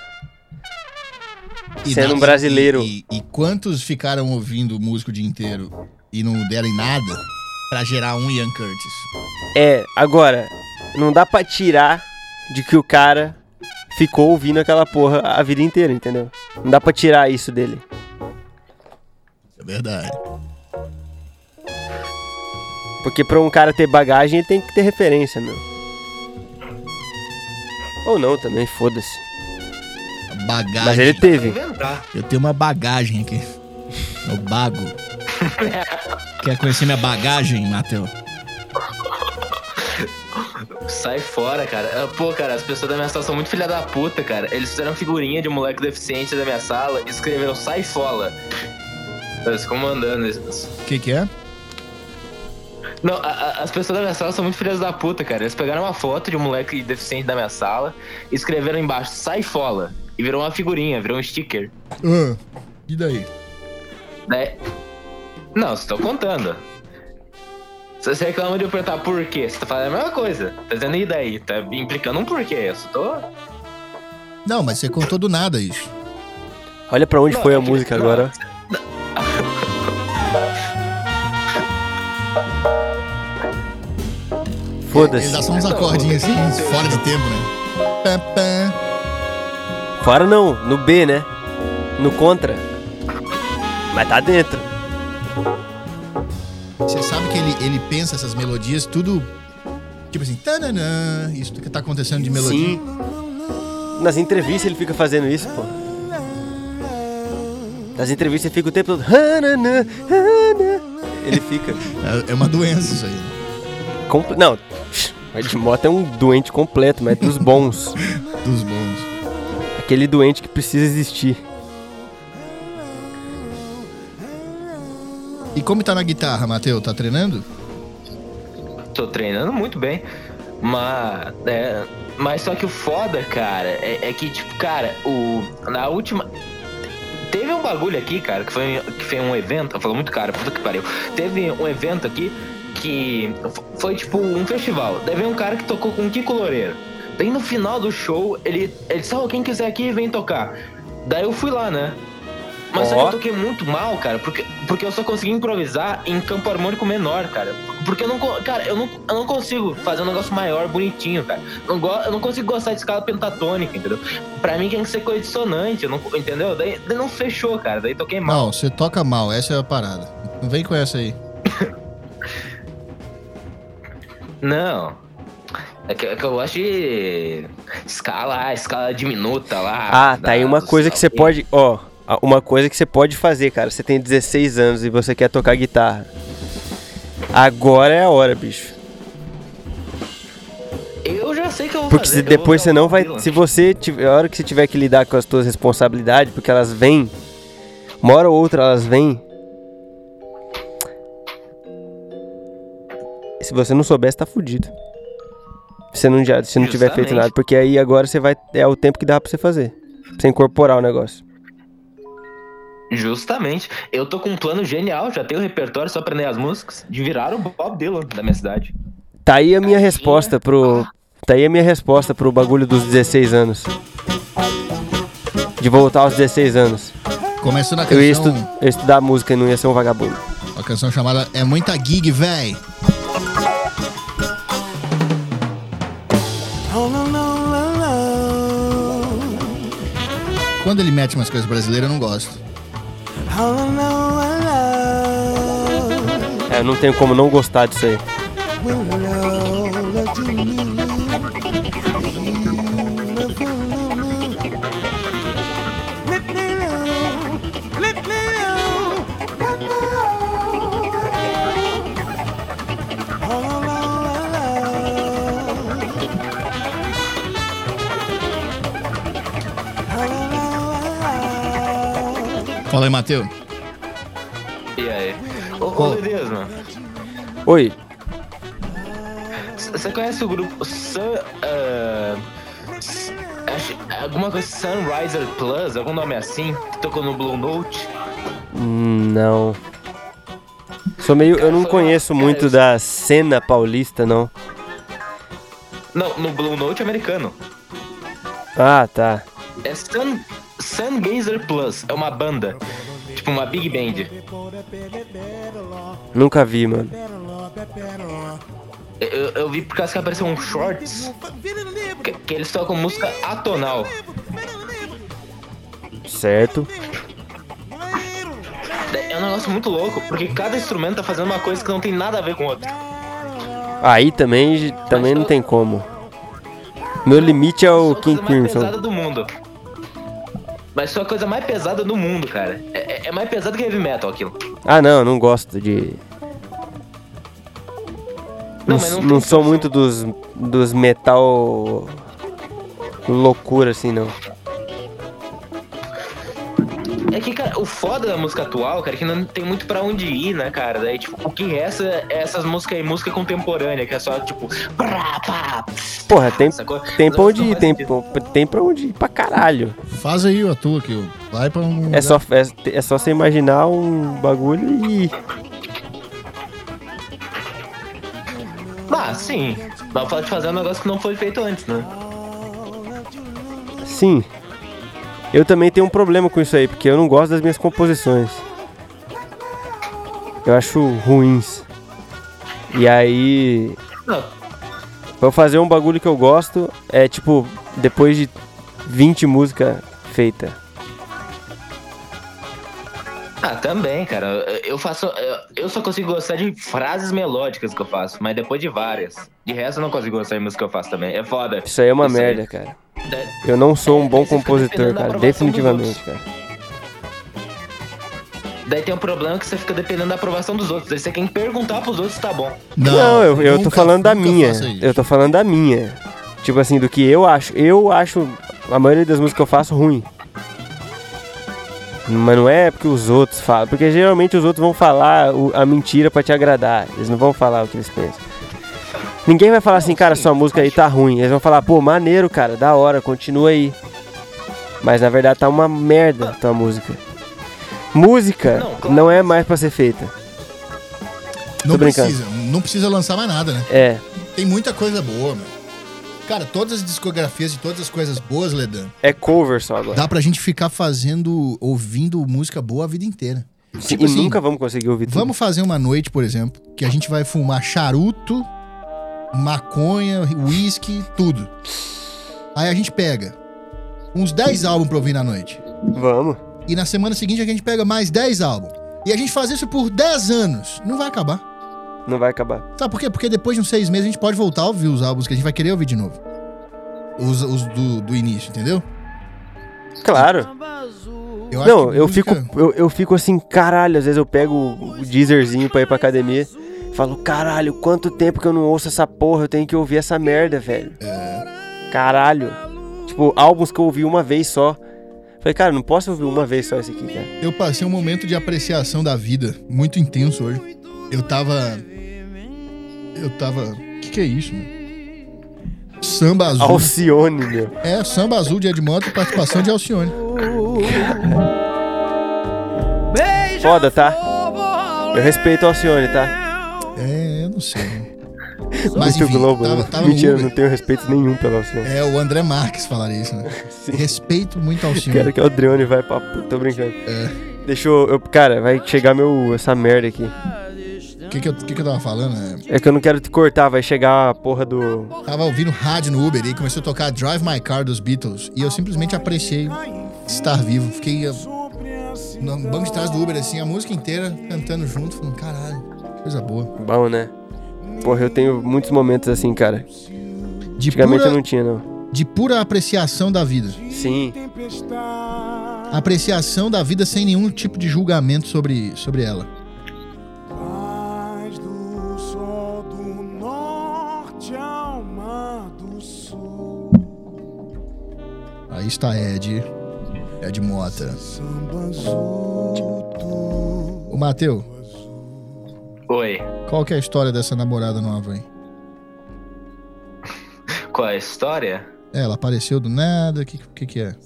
E Sendo na- um brasileiro. E, e- e quantos ficaram ouvindo música o dia inteiro e não deram em nada pra gerar um Ian Curtis? É, agora, não dá pra tirar de que o cara ficou ouvindo aquela porra a vida inteira, entendeu? Não dá pra tirar isso dele. É verdade. Porque pra um cara ter bagagem, ele tem que ter referência, meu. Ou não, também, foda-se. Bagagem. Mas ele teve. Inventar. Eu tenho uma bagagem aqui. É o bago. Quer conhecer minha bagagem, Matheus? Sai fora, cara. Ah, Pô, cara, as pessoas da minha sala são muito filha da puta, cara. Eles fizeram figurinha de um moleque deficiente da minha sala e escreveram sai fora. Eles ficam mandando isso. O que que é? Não, a- a- as pessoas da minha sala são muito filhas da puta, cara. Eles pegaram uma foto de um moleque deficiente da minha sala e escreveram embaixo sai fora. E virou uma figurinha, virou um sticker. Ah, e daí? Daí... Não, vocês estão contando. Se você reclama de eu perguntar por quê, você tá falando a mesma coisa. Tá dizendo e daí? Tá implicando um porquê. Eu só tô... Não, mas você contou do nada isso. Olha pra onde Não, foi é a que- música não. agora. Foda-se. Ele dá só uns Não, acordinhos assim, não. fora de tempo, né? Pá, pá. Fora não, no B, né? No contra. Mas tá dentro. Você sabe que ele, ele pensa essas melodias tudo... Tipo assim, tananã, isso que tá acontecendo de melodia. Sim. Nas entrevistas ele fica fazendo isso, pô. Nas entrevistas ele fica o tempo todo. "Hanana, hana". Ele fica. É, é uma doença isso aí. Comple... Não, o Ed Mota é um doente completo, mas é dos bons. Dos bons. Aquele doente que precisa existir. E como tá na guitarra, Matheus? Tá treinando? Tô treinando muito bem. Mas, é, mas só que o foda, cara, é, é que, tipo, cara, o, na última... Teve um bagulho aqui, cara, que foi, que foi um evento... Eu falo muito cara, puta que pariu. Teve um evento aqui que foi, tipo, um festival. Daí veio um cara que tocou com o Kiko Loureiro. Daí no final do show, ele, ele disse, oh, quem quiser aqui, vem tocar. Daí eu fui lá, né? Mas só que eu toquei muito mal, cara, porque, porque eu só consegui improvisar em campo harmônico menor, cara. Porque eu não, cara, eu não, eu não consigo fazer um negócio maior, bonitinho, cara. Não go, eu não consigo gostar de escala pentatônica, entendeu? Pra mim tem que ser coisa dissonante, eu não, entendeu? Daí, daí não fechou, cara, daí toquei mal. Não, você toca mal, essa é a parada. Não vem com essa aí. Não. É que, é que eu gosto de escala, escala diminuta lá. Ah, tá aí uma do coisa que você salve. pode... Ó, uma coisa que você pode fazer, cara. Você tem dezesseis anos e você quer tocar guitarra. Agora é a hora, bicho. Eu já sei que eu vou Porque fazer. se depois você não vai... Se... Se você tiver... A hora que você tiver que lidar com as suas responsabilidades, porque elas vêm... Uma hora ou outra elas vêm... Se você não souber, você tá fudido. Se você não, já, se não tiver feito Justamente. nada. Porque aí agora você vai... É o tempo que dá pra você fazer. Pra você incorporar o negócio. Justamente. Eu tô com um plano genial, já tenho o repertório, só aprender as músicas, de virar o Bob Dylan da minha cidade. Tá aí a minha resposta pro... Tá aí a minha resposta pro bagulho dos dezesseis anos. De voltar aos dezesseis anos. Começando a Eu ia, canção... estu... eu ia estudar música e não ia ser um vagabundo. Uma canção chamada É Muita Gig, véi. Quando ele mete umas coisas brasileiras, eu não gosto. É, eu não tenho como não gostar disso aí. Fala aí, Matheus. E aí? Ô, ô Qual? Ledez, mano. Oi. c- Você conhece o grupo Sun... ah, s- acho- alguma coisa Sunriser Plus, algum nome assim? Que tocou no Blue Note? Hum, Não. Sou meio... Eu não conheço muito da cena paulista, não. Não, no Blue Note americano. Ah, tá. É Sun... Sungazer Plus, é uma banda. Tipo uma big band. Nunca vi, mano. Eu, eu vi por causa que apareceu um shorts que, que eles tocam música atonal. Certo. É um negócio muito louco, porque cada instrumento tá fazendo uma coisa que não tem nada a ver com o outro. Aí também, também não tem como. Meu limite é o Só a King coisa mais Crimson. pesada do mundo. Mas só a coisa mais pesada do mundo, cara. É, é- é mais pesado que heavy metal aquilo. Ah, não, não gosto de... Não, Não, mas não não tem sou como. muito dos, dos metal... Loucura, assim, não. É que, cara, o foda da música atual, cara, é que não tem muito pra onde ir, né, cara? Daí, tipo, o que resta é essas músicas aí, música contemporânea, que é só, tipo... Brá, pá, Porra, tem, sacou? tem pra Mas onde não ir, faz tem, sentido. tem pra onde ir pra caralho. Faz aí a tua, que vai pra um... É só, é, é só você imaginar um bagulho e... Ah, sim. Mas pode fazer um negócio que não foi feito antes, né? Sim. Eu também tenho um problema com isso aí, porque eu não gosto das minhas composições. Eu acho ruins. E aí... Não. Pra eu fazer um bagulho que eu gosto, é tipo, depois de vinte músicas feitas. Ah, também, cara. Eu faço. eu- Eu só consigo gostar de frases melódicas que eu faço, mas depois de várias. De resto, eu não consigo gostar de música que eu faço também. É foda. Isso aí é uma Isso aí. merda, cara. Da- Eu não sou um É, bom daí você fica compositor, dependendo da cara. aprovação dos Definitivamente, outros. cara. Daí tem um problema que você fica dependendo da aprovação dos outros. Daí você tem que perguntar pros outros se tá bom. Não, eu, eu tô nunca- falando da nunca minha. faça isso. Eu tô falando da minha. Tipo assim, do que eu acho. Eu acho a maioria das músicas que eu faço ruim. Mas não é porque os outros falam. Porque geralmente os outros vão falar o- a mentira pra te agradar. Eles não vão falar o que eles pensam. Ninguém vai falar assim, cara, sua música aí tá ruim. Eles vão falar, pô, maneiro, cara, da hora, continua aí. Mas na verdade tá uma merda tua música. Música Não, claro. não é mais pra ser feita. Não brincando. precisa, não precisa lançar mais nada, né? É. Tem muita coisa boa, meu. Cara, todas as discografias de todas as coisas boas, Ledan, É cover só agora. dá pra gente ficar fazendo, ouvindo música boa a vida inteira. Sim, Tipo e assim, nunca vamos conseguir ouvir tudo. Vamos fazer uma noite, por exemplo, que a gente vai fumar charuto, maconha, uísque, tudo. Aí a gente pega uns dez álbuns pra ouvir na noite. Vamos. E na semana seguinte a gente pega mais dez álbuns. E a gente faz isso por dez anos. Não vai acabar. Não vai acabar. Sabe por quê? Porque depois de uns seis meses a gente pode voltar a ouvir os álbuns que a gente vai querer ouvir de novo. Os, os do, do início, entendeu? Claro. Eu acho Não, que eu música- fico, eu, eu fico assim, caralho, às vezes eu pego o Deezerzinho pra ir pra academia e falo, caralho, quanto tempo que eu não ouço essa porra, eu tenho que ouvir essa merda, velho. Caralho. Tipo, álbuns que eu ouvi uma vez só. Falei, cara, não posso ouvir uma vez só esse aqui, cara. Eu passei um momento de apreciação da vida muito intenso hoje. Eu tava... Eu tava... O que que é isso, mano? Samba Azul. Alcione, meu. É, Samba Azul de Edmota, participação de Alcione. Foda, tá? Eu respeito a Alcione, tá? É, eu não sei. Mas Muito enfim, Globo, tava, né? tava no Mentira, Uber. não tenho respeito nenhum pela Alcione. É, o André Marques falaria isso, né? Sim. Respeito muito a Alcione. Quero que o Adriane vai pra puta, tô brincando. É. Deixa eu, eu- cara, vai chegar meu, essa merda aqui. O que que, eu- que que eu tava falando? É, É que eu não quero te cortar, vai chegar a porra do... tava ouvindo rádio no Uber e começou a tocar Drive My Car dos Beatles. E eu simplesmente apreciei estar vivo. Fiquei uh, no banco de trás do Uber, assim, a música inteira, cantando junto, falando, caralho, coisa boa. Bom, né? Porra, eu tenho muitos momentos assim, cara. De Antigamente pura, eu não tinha, não. de pura apreciação da vida. Sim. Apreciação da vida sem nenhum tipo de julgamento sobre, sobre ela. Paz do sol do norte ao mar do sul. Aí está Ed. Ed Mota. Samba azul do Ô, Mateu, Oi. qual que é a história dessa namorada nova aí? Qual é a história? É, ela apareceu do nada, o que, que que é?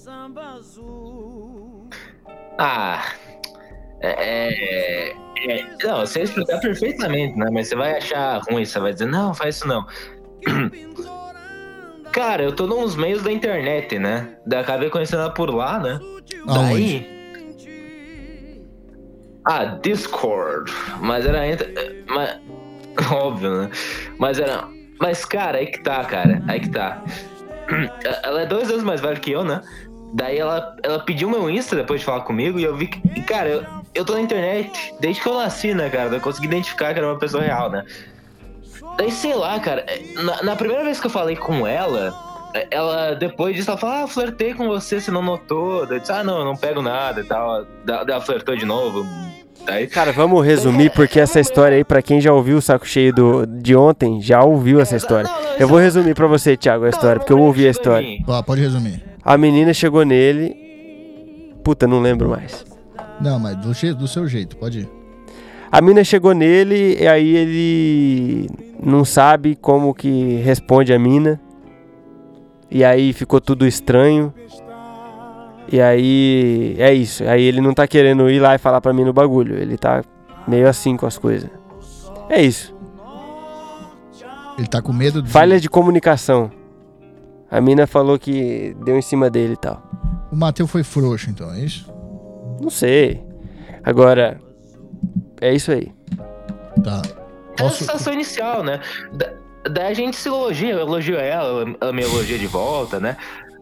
Ah. É. é, é não, você vai explicar perfeitamente, né? Mas você vai achar ruim, você vai dizer, não, faz isso não. Cara, eu tô nos meios da internet, né? Daí acabei conhecendo ela por lá, né? Aonde? Daí. Ah, Discord. Mas era entre. Mas... Óbvio, né? Mas era. Mas, cara, aí que tá, cara. Aí que tá. Ela é dois anos mais velha que eu, né? Daí ela, ela pediu meu Insta depois de falar comigo e eu vi que. e, Cara, eu, eu tô na internet desde que eu nasci, né, cara? Eu consegui identificar que era uma pessoa real, né? Daí, sei lá, cara. Na, na primeira vez que eu falei com ela, ela, depois disso, ela falou: ah, flertei com você, você não notou. Daí eu disse: ah, não, eu não pego nada e tal. Daí ela flertou de novo. Daí. Cara, vamos resumir, porque essa história aí, pra quem já ouviu o Saco Cheio do, de ontem, já ouviu essa história. Eu vou resumir pra você, Thiago, a história, porque eu ouvi a história. Ó, pode resumir. A menina chegou nele... Puta, não lembro mais. Não, mas do, je- do seu jeito, pode ir. A mina chegou nele e aí ele não sabe como que responde a mina. E aí ficou tudo estranho. E aí é isso. Aí ele não tá querendo ir lá e falar pra mim no bagulho. Ele tá meio assim com as coisas. É isso. Ele tá com medo de... Falha de comunicação. A mina falou que deu em cima dele e tal. O Mateu foi frouxo, então, é isso? Não sei. Agora, é isso aí. Tá. É a Posso... situação inicial, né? Da, daí a gente se elogia, eu elogio ela, ela- ela me elogia de volta, né?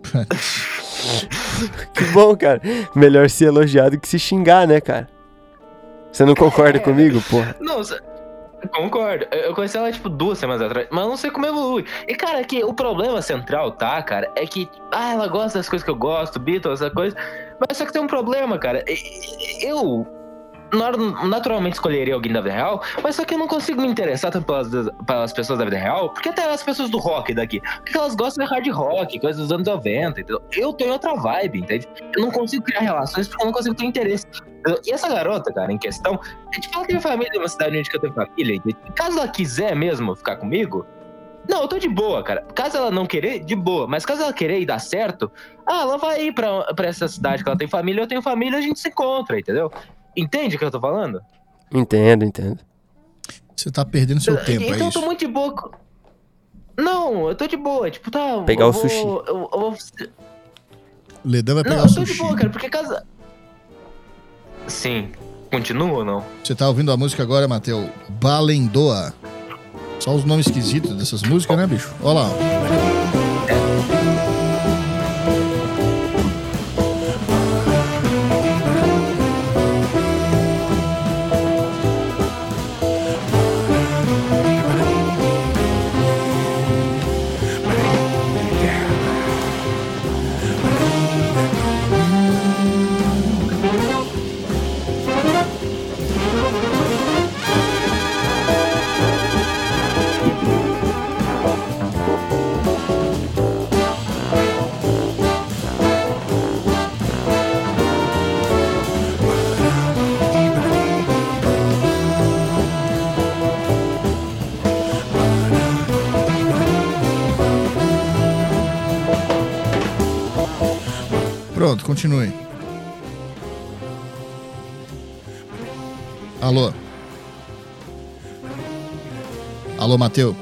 Que bom, cara. Melhor ser elogiado que se xingar, né, cara? Você não concorda comigo, porra? Não, cê- concordo. Eu eu conheci ela, tipo, duas semanas atrás, mas eu não sei como evolui. E, cara, é que o problema central, tá, cara, é que, ah, ela gosta das coisas que eu gosto, Beatles, essa coisa, mas só que tem um problema, cara. E- e- Eu, nor- naturalmente escolheria alguém da vida real, mas só que eu não consigo me interessar tanto pelas, pelas pessoas da vida real, porque até as pessoas do rock daqui, porque elas gostam de hard rock, coisas dos anos noventa, entendeu? Eu tenho outra vibe, entende? Eu não consigo criar relações porque eu não consigo ter interesse. E essa garota, cara, em questão, é tipo, ela tem família em uma cidade onde eu tenho família, entende? Caso ela quiser mesmo ficar comigo, não, eu tô de boa, cara. Caso ela não querer, de boa. Mas caso ela querer e dar certo, ah, ela vai ir pra, pra essa cidade que ela tem família, eu tenho família, a gente se encontra, entendeu? Entende o que eu tô falando? Entendo, entendo. Você tá perdendo seu tempo, Então é eu isso? tô muito de boa. com- Não, eu tô de boa, tipo, tá... Pegar eu o vou- sushi. Eu, eu vou... O Ledan vai Não, pegar eu o tô de sushi. boa, cara, porque caso... Sim. Continua ou não? Você tá ouvindo a música agora, Matheus? Balendoa. Só os nomes esquisitos dessas músicas, né, bicho? Olha lá. ó. Pronto, continue. Alô? Alô, Matheus?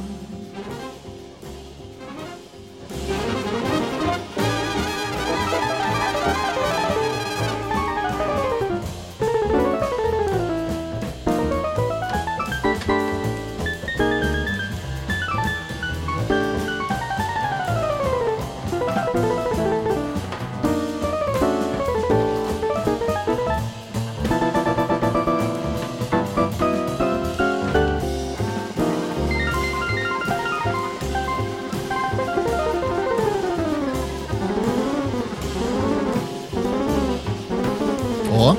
Ó.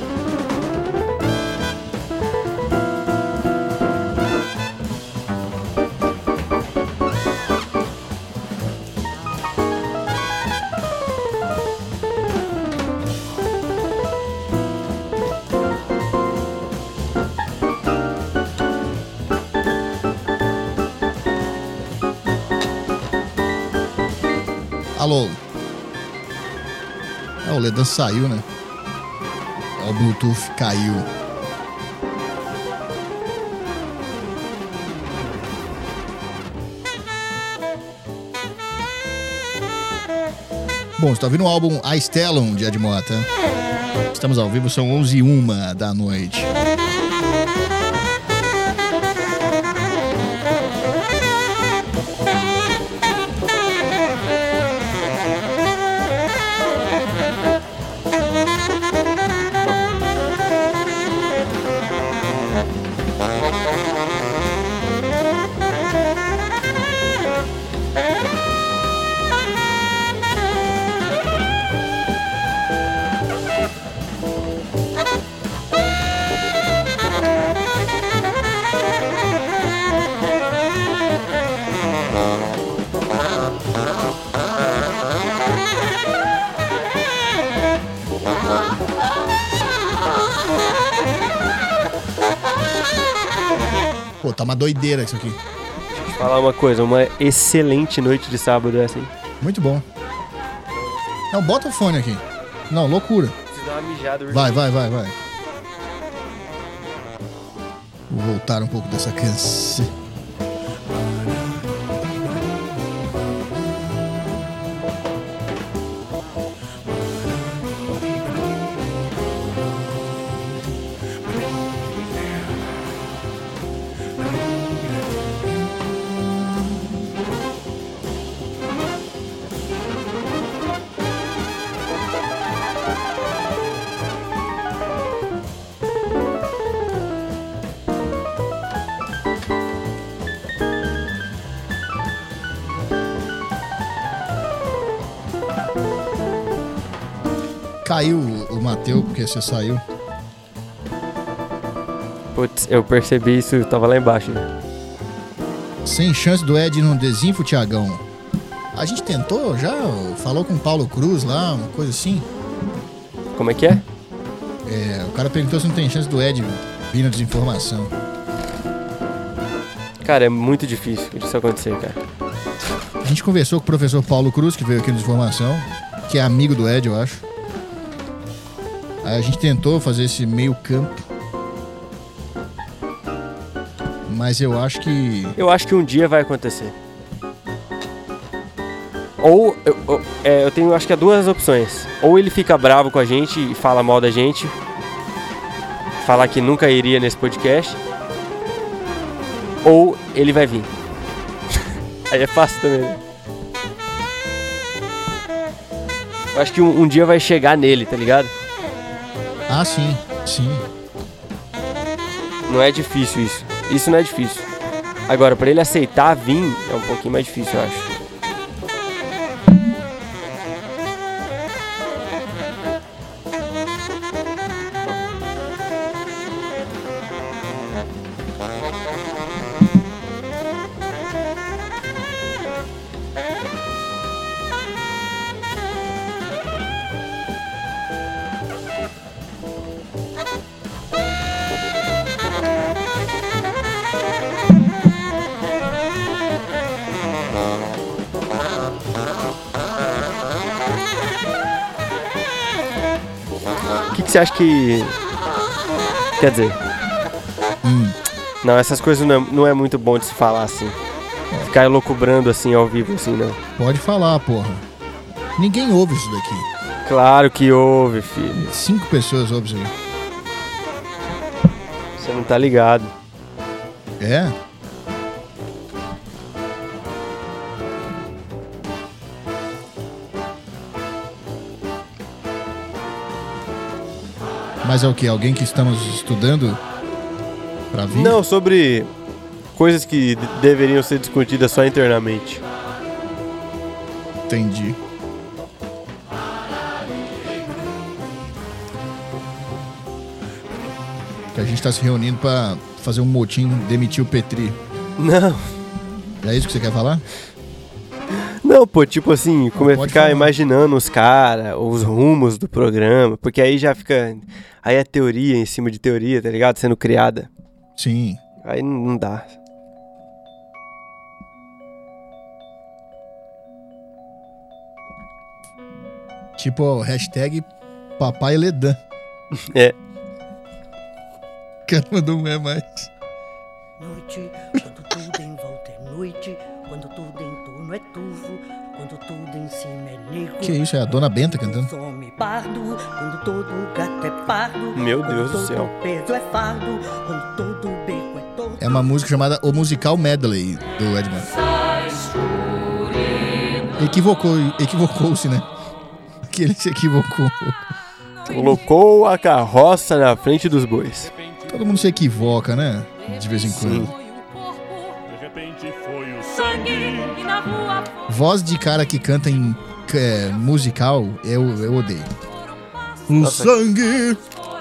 Alô? É, o Ledan saiu, né? O Bluetooth caiu. Bom, você tá ouvindo o álbum A Stellum de Ed Mota. Estamos ao vivo, são onze e uma da noite. Pô, tá uma doideira isso aqui. Deixa eu falar uma coisa, uma excelente noite de sábado essa, hein? Muito bom. Não, bota o fone aqui. Não, loucura. Preciso dar uma mijada. Vai, vai, vai, vai. Vou voltar um pouco dessa canção. Caiu o Matheus porque você saiu. Putz, eu percebi isso, eu tava lá embaixo. Né? Sem chance do Ed no desinfo, Tiagão. A gente tentou já, falou com o Paulo Cruz lá, uma coisa assim. Como é que é? É, o cara perguntou se não tem chance do Ed vir na desinformação. Cara, é muito difícil isso acontecer, cara. A gente conversou com o professor Paulo Cruz, que veio aqui na desinformação, que é amigo do Ed, eu acho. Aí a gente tentou fazer esse meio campo. Mas eu acho que... Eu acho que um dia vai acontecer. Ou, eu, eu, é, eu tenho, acho que há duas opções. Ou ele fica bravo com a gente e fala mal da gente. Falar que nunca iria nesse podcast. Ou ele vai vir. Aí é fácil também. Eu acho que um, um dia vai chegar nele, tá ligado? Ah, sim, sim. Não é difícil isso. Isso não é difícil. Agora, pra ele aceitar vir, é um pouquinho mais difícil, eu acho. O que, que você acha que... Quer dizer... Hum. Não, essas coisas não é, não é muito bom de se falar assim. Ficar elucubrando assim ao vivo, assim, não. Pode falar, porra. Ninguém ouve isso daqui. Claro que ouve, filho. Cinco pessoas ouvem isso aí. Você não tá ligado. É? Mas é o que? Alguém que estamos estudando pra vir? Não, sobre coisas que d- deveriam ser discutidas só internamente. Entendi. Que a gente tá se reunindo pra fazer um motim, demitir o Petri. Não. É isso que você quer falar? Não, pô, tipo assim, como é pode ficar falar. imaginando os caras, os rumos do programa, porque aí já fica... Aí é teoria em cima de teoria, tá ligado? Sendo criada. Sim. Aí não, não dá. Tipo, hashtag Papai Ledan. É. O cara mandou um é mais. Noite, quando tudo em volta é noite, quando tudo em torno é turvo, quando tudo em cima é negro. Que isso, é a Dona Benta cantando? Some pardo, quando todo gato é pardo. Meu quando Deus do todo céu. peso é fardo, quando todo beco é torto. É uma música chamada O Musical Medley do Edman. Equivocou, equivocou-se, né? Que ele se equivocou. Colocou a carroça na frente dos bois. Todo mundo se equivoca, né? De vez em quando. Voz de cara que canta em é, musical, eu, eu odeio. O Nossa. sangue.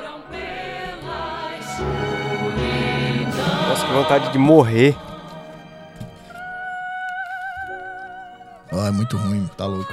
Nossa, que vontade de morrer. Ó, é muito ruim, tá louco.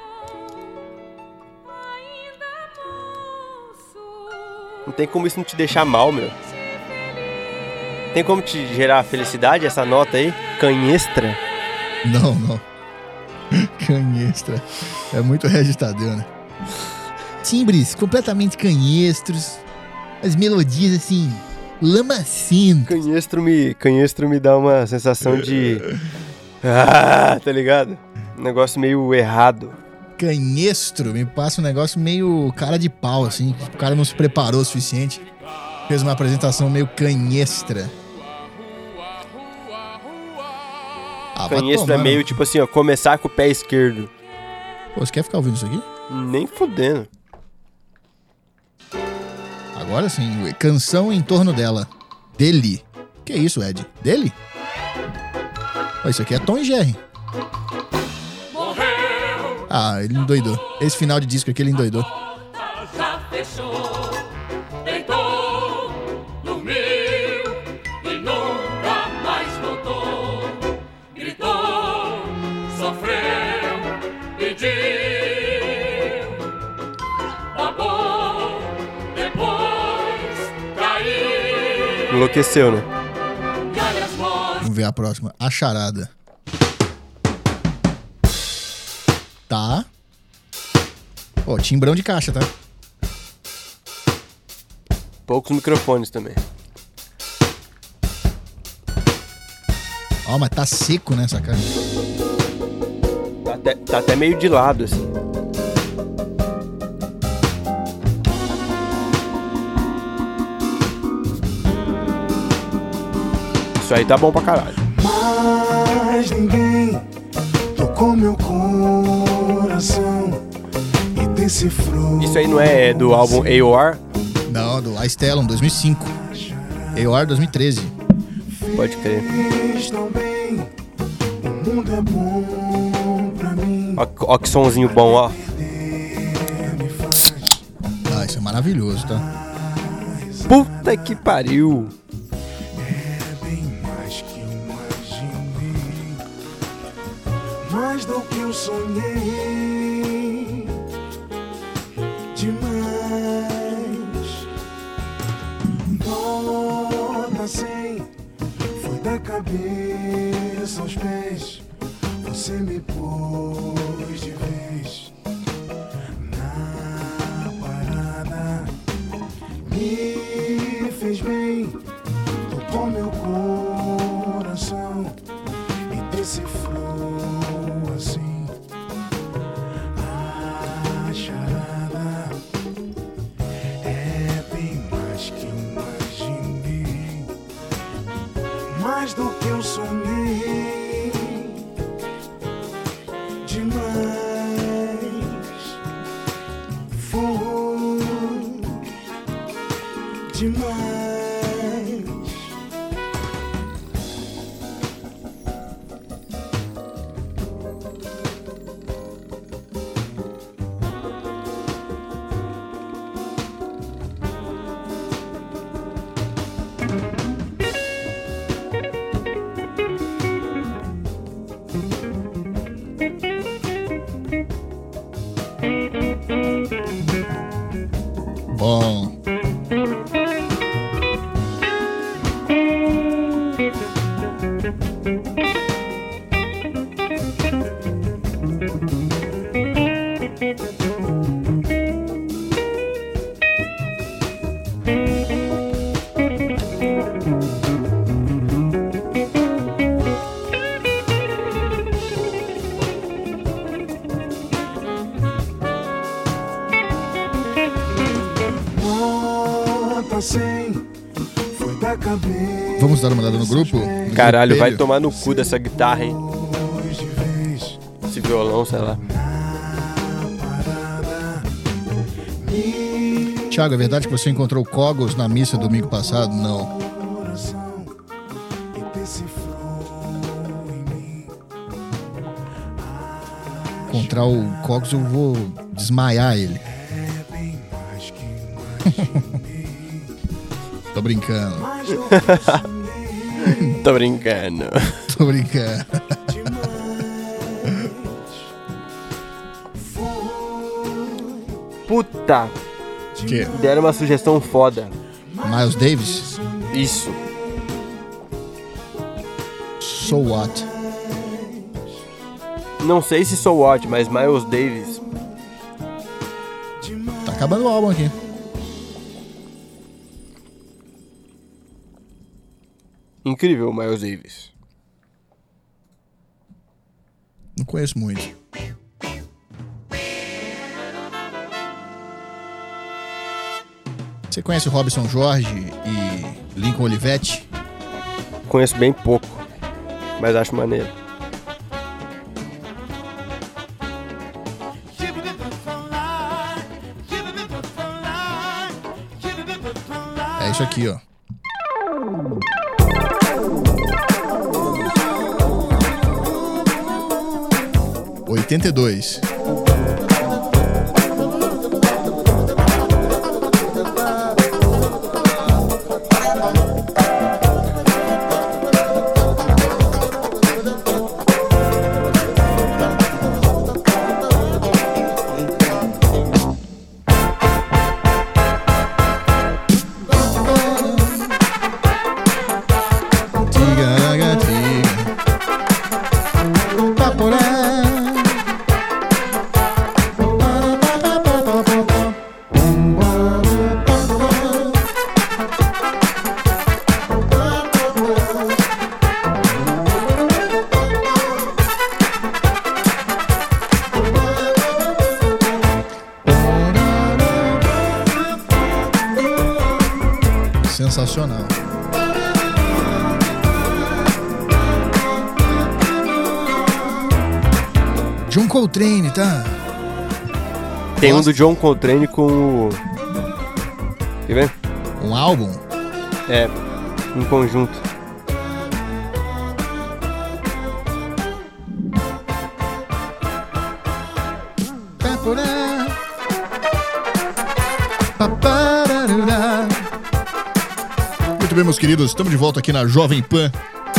Não tem como isso não te deixar mal, meu. Tem como te gerar felicidade essa nota aí? Canhestra? Não, não. Canhestra. É muito registador, né? Timbres completamente canhestros. As melodias, assim, lamacentas. Canhestro me, canhestro me dá uma sensação de... Ah, tá ligado? Um negócio meio errado. Canhestro me passa um negócio meio cara de pau, assim. O cara não se preparou o suficiente. Fez uma apresentação meio canhestra. Ah, vai Canhestro tomar, é meio né? tipo assim, ó, começar com o pé esquerdo. Pô, você quer ficar ouvindo isso aqui? Nem fudendo. Agora sim, canção em torno dela. Dele. Que isso, Ed? Dele? Ó, isso aqui é Tom e Jerry. Ah, ele endoidou. Esse final de disco aqui ele endoidou. Já fechou, deitou, dormiu, Enlouqueceu, né? Vamos ver a próxima. A charada. Tá. Ó, timbrão de caixa, tá? Poucos microfones também. Ó, mas tá seco nessa caixa. Tá até, tá até meio de lado, assim. Isso aí tá bom pra caralho. Mas ninguém tocou meu coração e decifrou. Isso aí não é do álbum A O R? Não, do A Stellum, dois mil e cinco. A O R dois mil e treze. Pode crer. Estão bem, o mundo é bom pra mim. Ó, ó que sonzinho bom, ó. Ah, isso é maravilhoso, tá? Puta que pariu. Mais do que eu sonhei, demais. Nota cem, foi da cabeça aos pés. Você me pôs de vez na parada, me fez bem, tocou meu coração e decifrou assim a charada. É bem mais que eu imaginei, mais do que eu sonhei, demais. Foi demais. Bom. Nota cem, foi da cabeça. Vamos dar uma olhada no grupo? No Caralho, grupo vai Pelho. tomar no cu dessa guitarra, hein? de vez Esse violão, sei lá. Thiago, é verdade que você encontrou Cogos na missa domingo passado? Não. coração e decifrou em mim. Encontrar o Cogos eu vou desmaiar ele. É bem mais que imaginei, Tô brincando. mais do que eu sonhei, Tô brincando. Tô brincando. demais. Foi Puta, Que? deram uma sugestão foda. Miles Davis? Isso. So What? Não sei se So What, mas Miles Davis. Tá acabando o álbum aqui. Incrível, Miles Davis. Não conheço muito. Você conhece o Robson Jorge e Lincoln Olivetti? Conheço bem pouco, mas acho maneiro. É isso aqui, ó. oitenta e dois. Sensacional. John Coltrane, tá? Tem Gosta? um do John Coltrane com o... Quer ver? Um álbum? É, em conjunto. Muito bem, meus queridos, estamos de volta aqui na Jovem Pan.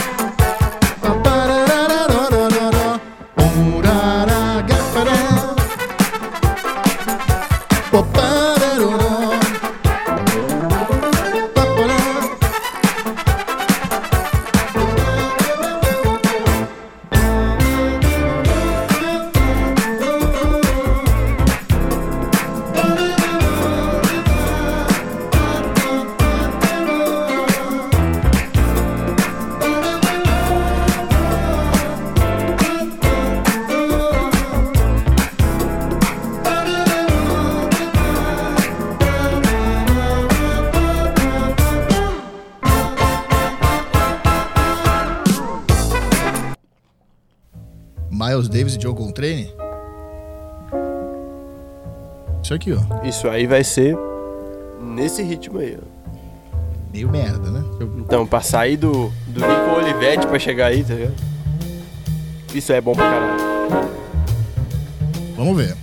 Miles Davis e John Coltrane? Isso aqui, ó. Isso aí vai ser nesse ritmo aí, ó. Meio merda, né? Então, pra sair do, do Nico Olivetti pra chegar aí, tá ligado? Isso é bom pra caralho. Vamos ver.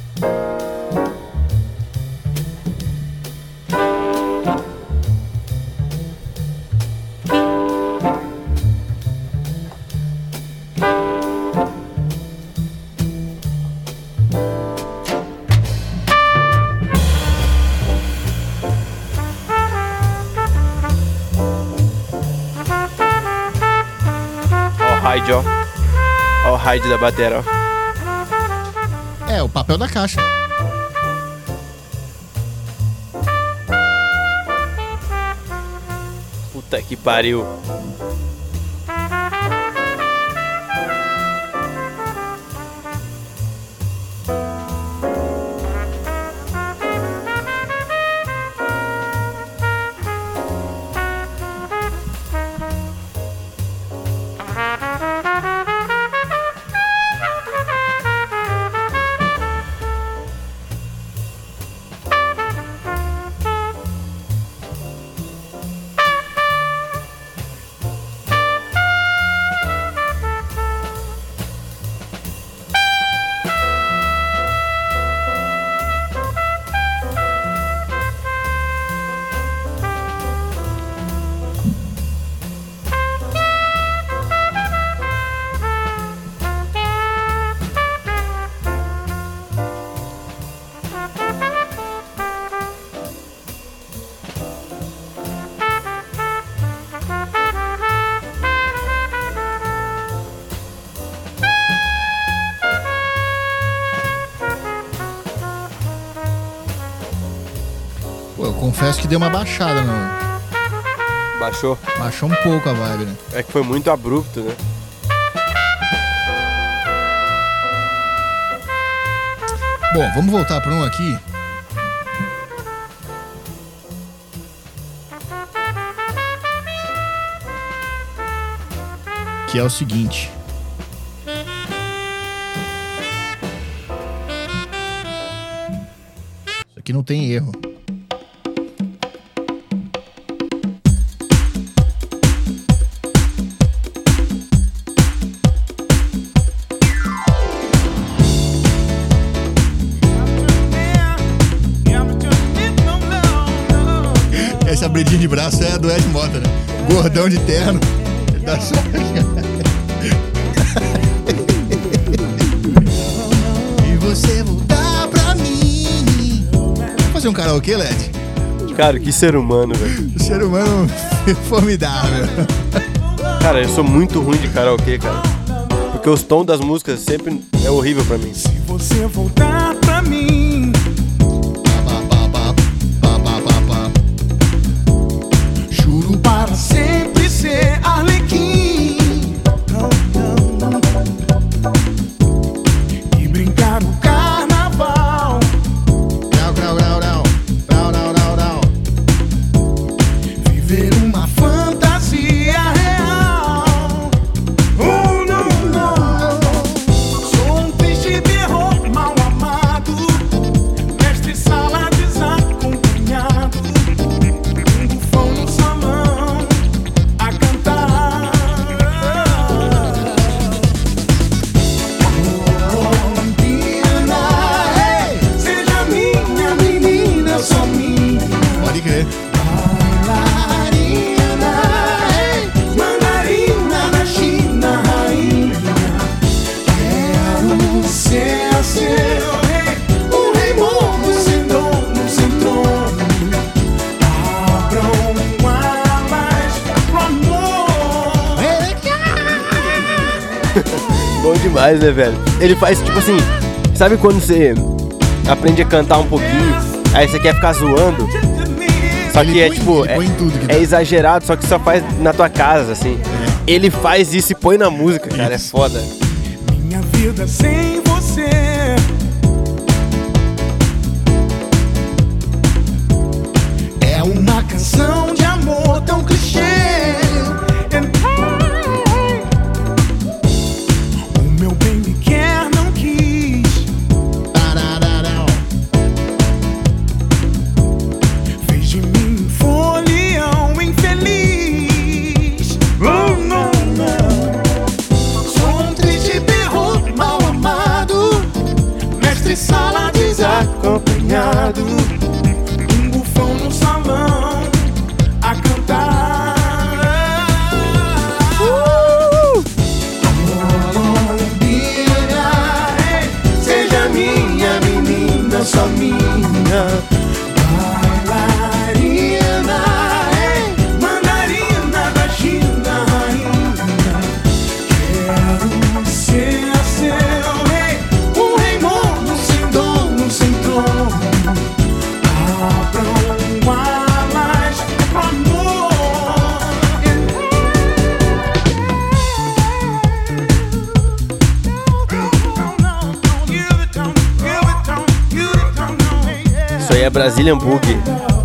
Hyde, ó. Ó o Hyde da bateria, ó. É, o papel da caixa. Puta que pariu. Pô, eu confesso que deu uma baixada, não. Baixou? Baixou um pouco a vibe, né? É que foi muito abrupto, né? Bom, vamos voltar para um aqui. Que é o seguinte. Isso aqui não tem erro. Essa abridinha de braço é a do Ed Mota, né? Gordão de terno. Dá só... E você voltar pra mim. Vamos fazer um karaokê, Led? Cara, que ser humano, velho. Ser humano formidável. Cara, eu sou muito ruim de karaokê, cara. Porque os tons das músicas sempre é horrível pra mim. Se você voltar pra mim, juro para sempre ser Arlequim e brincar no carnaval. Grau, grau, grau, grau, grau, grau, grau, grau. demais, né, velho? Ele faz, tipo assim, sabe quando você aprende a cantar um pouquinho, aí você quer ficar zoando? Só que Ele é põe- tipo, ele é, põe em tudo que é dá. exagerado, só que só faz na tua casa, assim. Ele faz isso e põe na música, cara, é foda. Minha vida sem você. É uma canção de amor tão clichê. And I- O meu bem me quer, não quis. Tarararau. Fez de mim um folião infeliz. Oh, não, não. Sou um triste perro mal amado, mestre sala desacompanhado, um bufão no salão a cantar. Uh! Colombina, ei, seja minha menina, só minha. Bailarina, ei, mandarina da China, rainha. Quero ser seu rei, um rei morno sem dono, sem trono. Abram alas pro amor. Isso aí é Brazilian Boogie.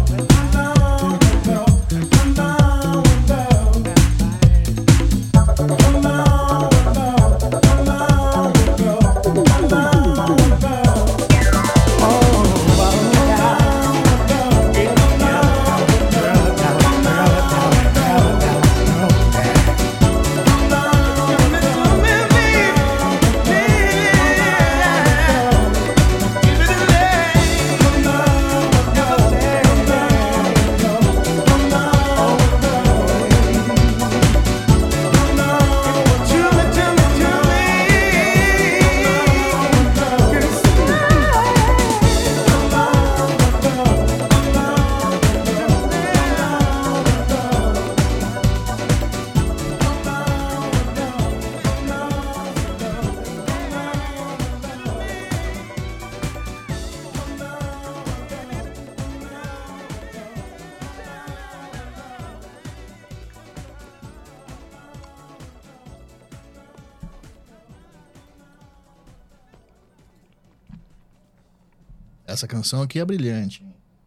Essa canção aqui é brilhante.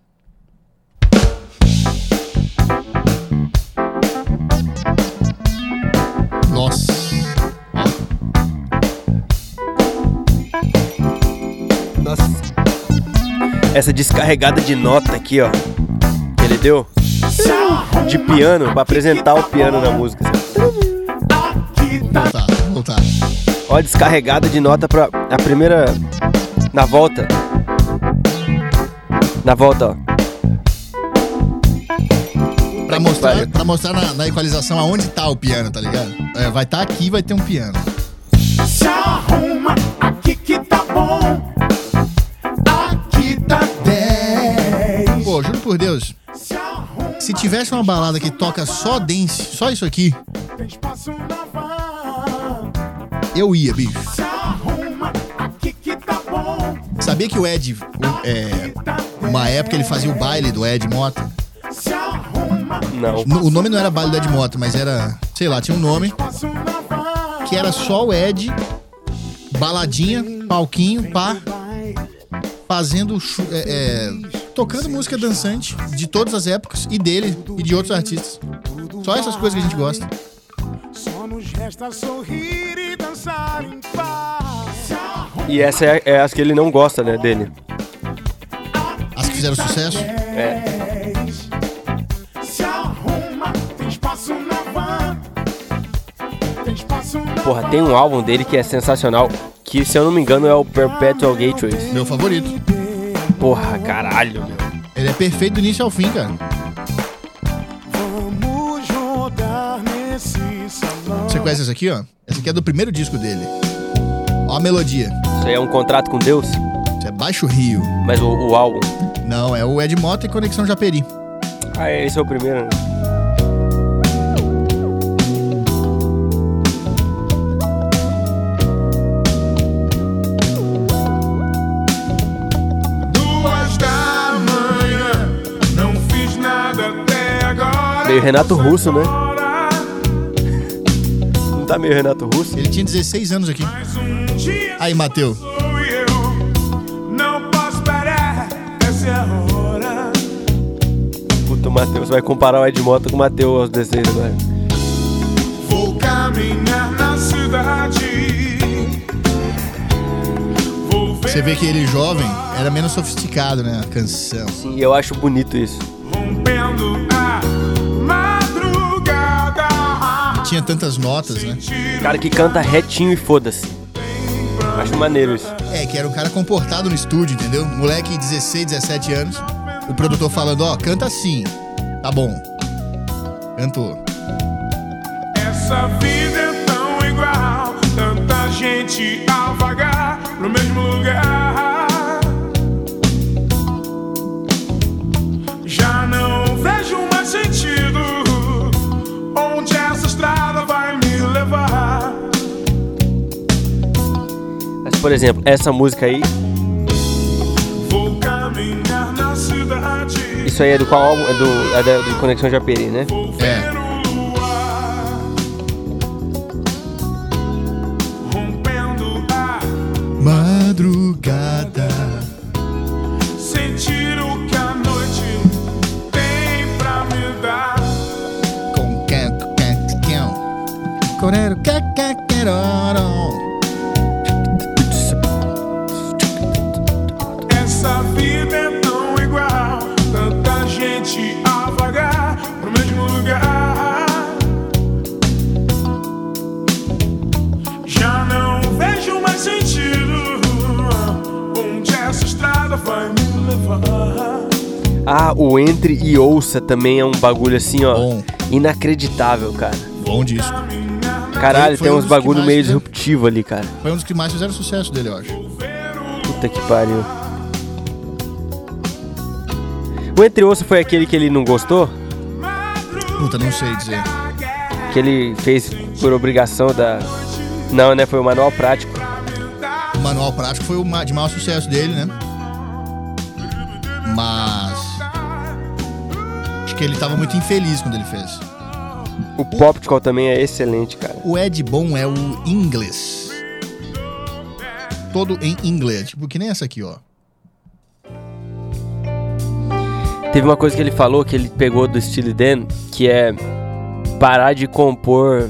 Nossa. Nossa. Essa descarregada de nota aqui, ó, que ele deu de piano, pra apresentar o piano na música. Voltar, voltar. Ó, descarregada de nota pra a primeira. Na volta. Na volta, ó. Pra mostrar, pra mostrar na, na equalização aonde tá o piano, tá ligado? É, vai tá aqui e vai ter um piano. Se arruma aqui que tá bom. Aqui tá dez. Pô, juro por Deus, se tivesse uma balada que toca só dance, só isso aqui, Tem espaço na van. eu ia, bicho. Se arruma aqui que tá bom. Sabia que o Ed, o- é, uma época ele fazia o baile do Ed Mota? Se arruma Não. No- O nome não era baile do Ed Mota, mas era, sei lá, tinha um nome espaço na van. que era só o Ed, baladinha, palquinho, pá, fazendo, chu- é, é, tocando música dançante de todas as épocas, e dele e de outros artistas. Só essas coisas que a gente gosta. Só nos resta sorrir e dançar em paz. Se arruma E essa é, é as que ele não gosta, né, dele. As que fizeram sucesso. É. Se arruma, tem espaço na van. Tem espaço na Porra, tem um álbum dele que é sensacional, que se eu não me engano é o Perpetual Gateways. Meu favorito. Porra, caralho, meu. Ele é perfeito do início ao fim, cara. Vamos rodar nesse salão. Você conhece essa aqui, ó? Essa aqui é do primeiro disco dele. Ó a melodia. Isso aí é um contrato com Deus, Isso é Baixo Rio. mas o, o álbum. Não, é o Ed Mota e Conexão Japeri. Ah, esse é o primeiro, né? meio Renato Russo, né? Não tá meio Renato Russo? Ele tinha dezesseis anos aqui. Aí, Matheus. Não posso parar, essa é a hora. Puta, o Matheus vai comparar o Ed Mota com o Matheus aos dezesseis agora. Vou caminhar na cidade. Vou ver Você vê que ele jovem era menos sofisticado, né? A canção. Sim, eu acho bonito isso. rompendo a madrugada. Tinha tantas notas, né? Cara que canta retinho e foda-se. Acho maneiro isso. É, que era um cara comportado no estúdio, entendeu? Moleque de dezesseis, dezessete anos. O produtor falando, ó, canta assim. Tá bom. Cantou. Essa vida é tão igual, tanta gente a vagar no mesmo lugar. Já não vejo mais sentido onde essa estrada vai me levar. Mas, por exemplo, essa música aí, Vou caminhar na cidade. isso aí é do qual álbum? É do, é da, do Conexão Japeri, né? Vou ver É. o luar, rompendo a Madrugada. sentir o que a noite tem pra me dar. Com canto, canto, canto. Corero, cacaqueroro. Essa vida é tão igual, tanta gente a vagar pro mesmo lugar. Já não vejo mais sentido onde essa estrada vai me levar. Ah, o Entre e Ouça também é um bagulho assim, ó, Bom. inacreditável, cara. Bom disco. Caralho, Foi tem um uns dos que bagulho mais meio fizeram- disruptivo ali, cara. Foi um dos que mais fizeram sucesso dele, eu acho. Puta que pariu. O Entre e Ouça foi aquele que ele não gostou? Puta, não sei dizer. Que ele fez por obrigação da... Não, né? Foi o Manual Prático. O Manual Prático foi o ma- de maior sucesso dele, né? Mas... acho que ele tava muito infeliz quando ele fez. O Poptical também é excelente, cara. O Ed Bom é o inglês. Todo em inglês. Tipo, que nem essa aqui, ó. Teve uma coisa que ele falou que ele pegou do Steely Dan, que é parar de compor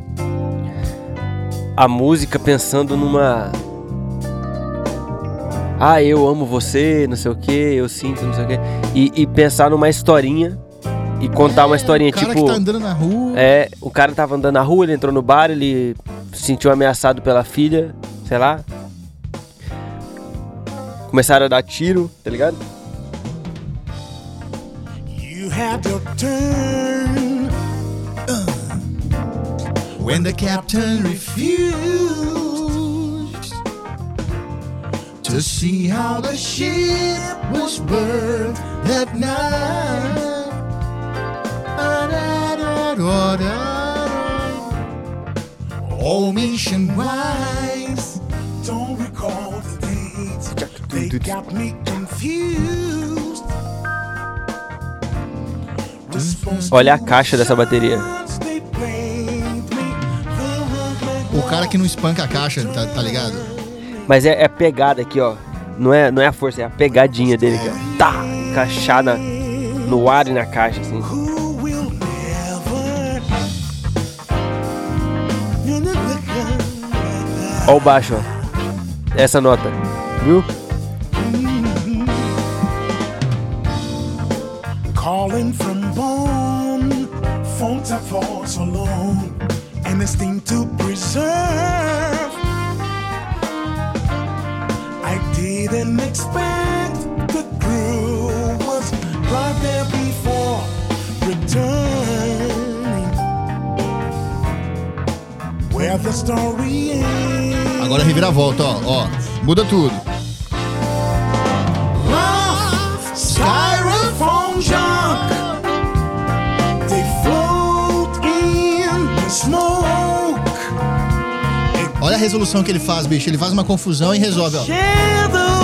a música pensando numa... Ah, eu amo você, não sei o que, eu sinto, não sei o que. E, e pensar numa historinha e contar uma historinha, o cara tipo... que tá andando na rua. É, o cara tava andando na rua, ele entrou no bar, ele se sentiu ameaçado pela filha, sei lá. Começaram a dar tiro, tá ligado? You had your turn. When the captain refused to see how the ship was burned that night. All mission wise Don't recall the dates. They got me confused. Olha a caixa dessa bateria. They blamed me. O cara que não espanca a caixa, tá, tá ligado? Mas é, é a pegada aqui, ó. Não é, não é a força, é a pegadinha dele aqui, ó. Tá, encaixada no ar e na caixa, assim. Who will never? Ó o baixo, ó. Essa nota, viu? Calling from bone, phones are false alone, and this thing to preserve. I didn't expect the crew was right there before returning. Where the story ends. Agora a reviravolta, ó, ó. Muda tudo. Styrofoam junk, they float in the smoke. Olha a resolução que ele faz, bicho. Ele faz uma confusão e resolve, ó.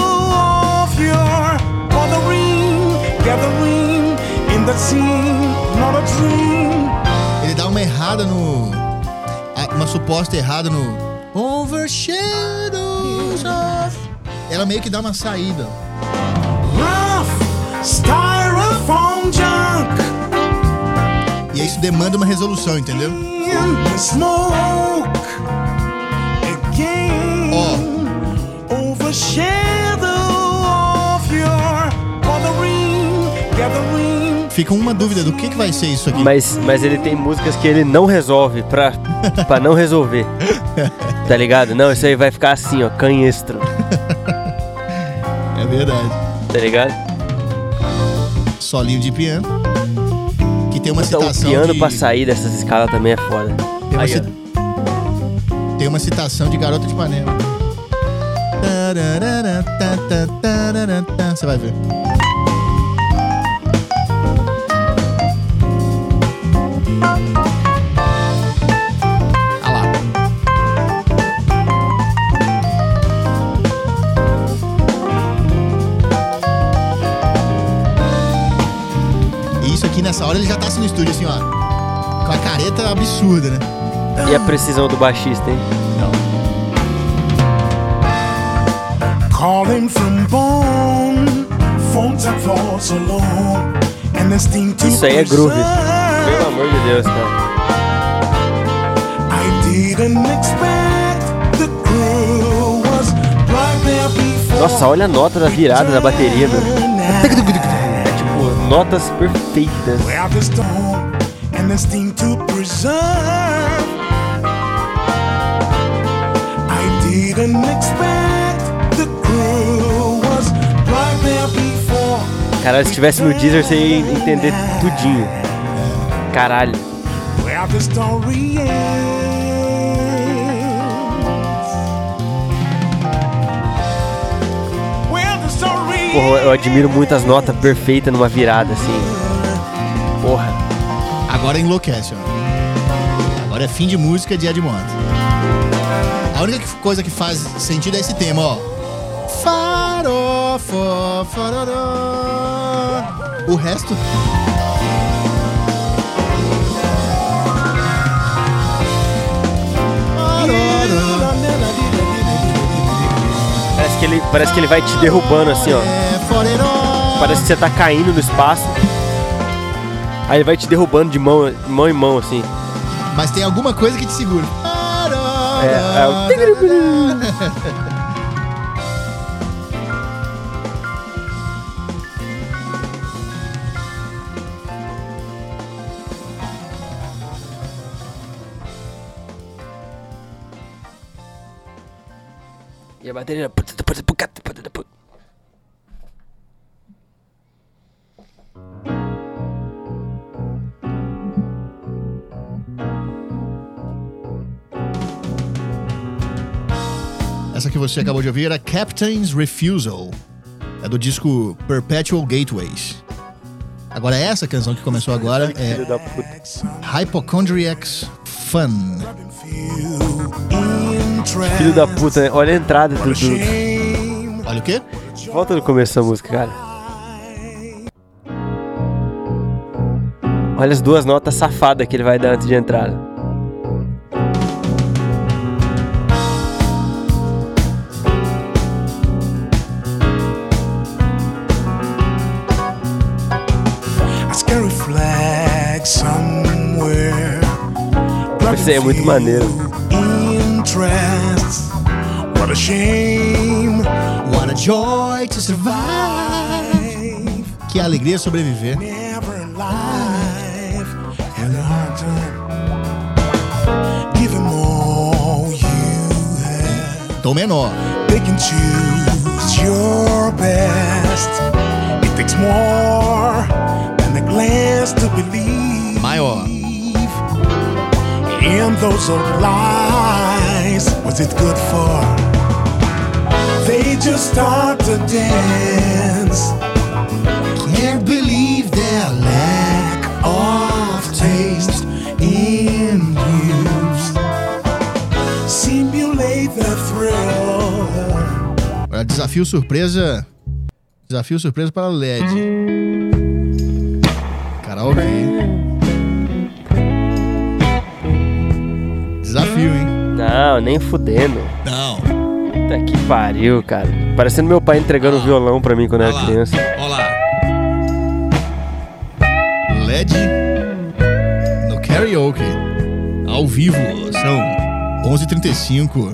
Shadow of your gathering, gathering in the scene. not a dream. Ele dá uma errada no... Uma suposta errada no... Overshadows of... Ela meio que dá uma saída. Rough styrofoam junk. E isso demanda uma resolução, entendeu? In the smoke again. Ó. Overshadow of your gathering, gathering. Fica uma dúvida do que, que vai ser isso aqui. Mas, mas ele tem músicas que ele não resolve pra, pra não resolver. Tá ligado? Não, isso aí vai ficar assim, ó, canhestro. É verdade. Tá ligado? Solinho de piano. Que tem uma Então, citação o piano de... pra sair dessas escalas também é foda. Tem uma, Aí, ci- tem uma citação de Garota de Ipanema. Você vai ver. Ah lá. E isso aqui nessa hora ele já tá assim no estúdio assim, ó. Com a careta absurda, né? E a precisão do baixista, hein? Calling from bone, phones and falls alone, and this thing to Isso aí é groove. preserve. Pelo amor de Deus, cara. I didn't expect the crew was right there before. Nossa, olha a nota da virada da bateria, meu. É tipo, notas perfeitas. Where the stone and this thing to preserve. I didn't expect the crew was right there before. Caralho, se tivesse no Deezer, você ia entender tudinho. Caralho. Where the story ends. Where the story Porra, eu admiro muito as notas perfeitas numa virada, assim. Porra. Agora enlouquece, ó. Agora é fim de música de Edmond. A única coisa que faz sentido é esse tema, ó. Farofa, faroró. O resto... Parece que ele, parece que ele vai te derrubando, assim, ó. Parece que você tá caindo no espaço. Aí ele vai te derrubando de mão, mão em mão, assim. Mas tem alguma coisa que te segura. É, é o... E a bateria... Essa que você acabou de ouvir era Captain's Refusal. É do disco Perpetual Gateways. Agora essa canção que começou agora é Filho da puta. Hypochondriac's Fun. Filho da puta, né? Olha a entrada do... do... Olha o quê? Volta no começo da música, cara. Olha as duas notas safadas que ele vai dar antes de entrada. Isso aí é muito maneiro. What a shame. What a joy to survive. Que alegria sobreviver. Never alive. And a hard time. Give him all you have. Tom menor. They can choose your best. It takes more than a glance to believe. Maior. In those old lies, what's it good for? They just start to dance. Can't believe their lack of taste in use. Simulate the thrill. Agora, desafio surpresa. Desafio surpresa para o L E D. Karaokê. Não, nem fudendo. Não. Puta que pariu, cara. Parecendo meu pai entregando um violão pra mim quando eu Olha era lá. criança. Olha lá. L E D no karaoke. Ao vivo. São onze e trinta e cinco.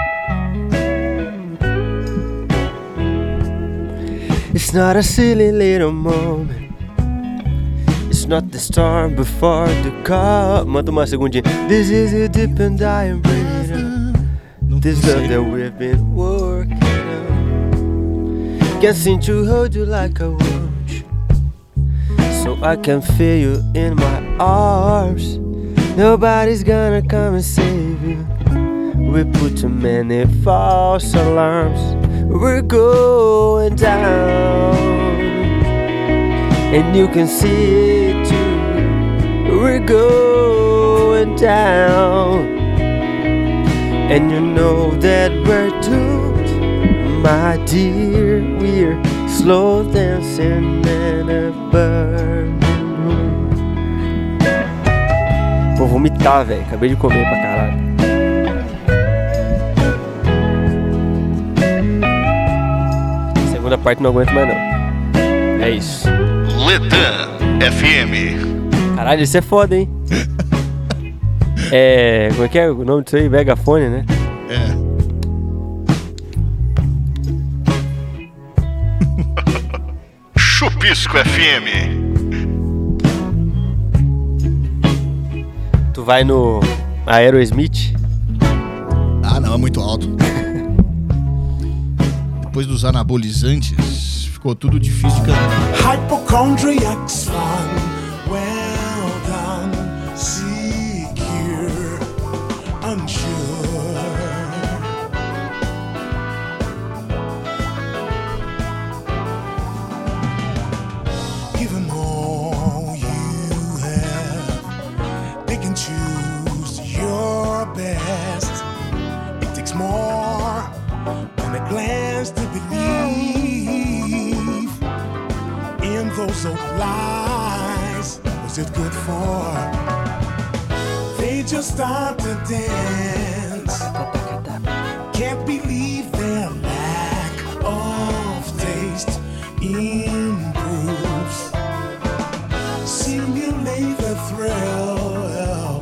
It's not a silly little moment. It's not the storm before the calm. Manda uma segundinha. This is a deep and dying breathing. Não This sei. love that we've been working on. Can't seem to hold you like I want. So I can feel you in my arms. Nobody's gonna come and save you. We put too many false alarms. We're going down, and you can see it too. We're going down, and you know that we're doomed, my dear. We're slow dancing in a burning room. Vou vomitar, velho. Acabei de comer pra caralho. Segunda parte não aguento mais não. É isso. Letan F M. Caralho, isso é foda, hein? É... Como é que é o nome disso aí? Megafone, né? É. Chupisco F M. Tu vai no Aerosmith? Ah, não, é muito alto. Depois dos anabolizantes, ficou tudo difícil de cantar. Hypochondriacs fun, well done, secure, unsure. Given all you have, they can choose your best. It takes more than a glance to believe in those old lies. Was it good for? They just start to dance. Can't believe their lack of taste improves. Simulate the thrill.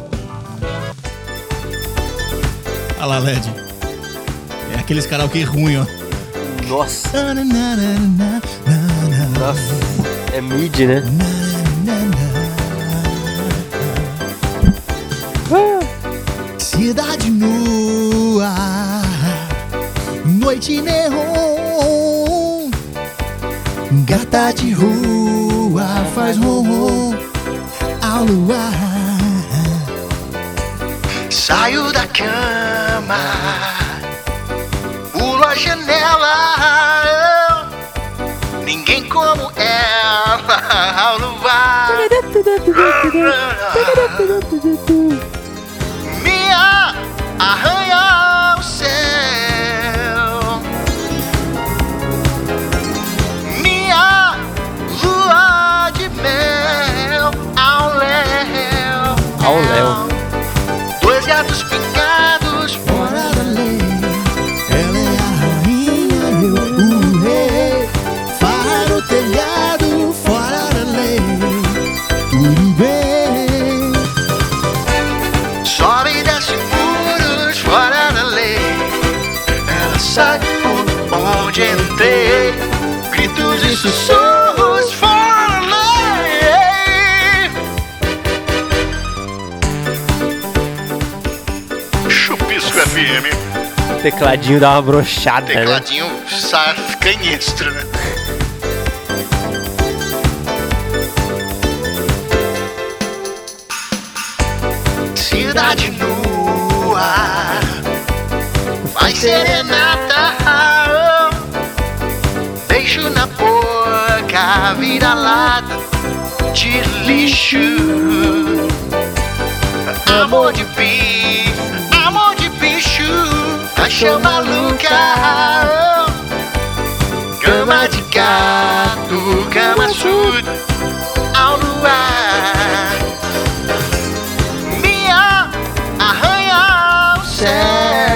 Olha lá, L E D. É aqueles karaokê ruim, ó. Nossa. Nossa. É mid, né? Cidade nua, noite neon, gata de rua faz ronron ao luar. Saio da cama, pulo a janela, ninguém como ela ao luar. Minha arranha o céu, minha lua de mel ao léu. Ao léu. Dois gatos pingados fora da lei. Ela é a rainha, eu o rei. Farra no telhado fora da lei. Tudo bem. Sobe e desce muros fora da lei. Ela sabe por onde entrei. Gritos e sussurros fora da lei. Chupisco F M. O tecladinho dá uma brochada, né? Tecladinho sa- canhestro, né? Cidade nua, faz serenata, beijo na boca, vira-lata de lixo. Amor de bicho, amor de bicho, paixão maluca, cama de gato, cama surda ao luar. Minha arranha o céu.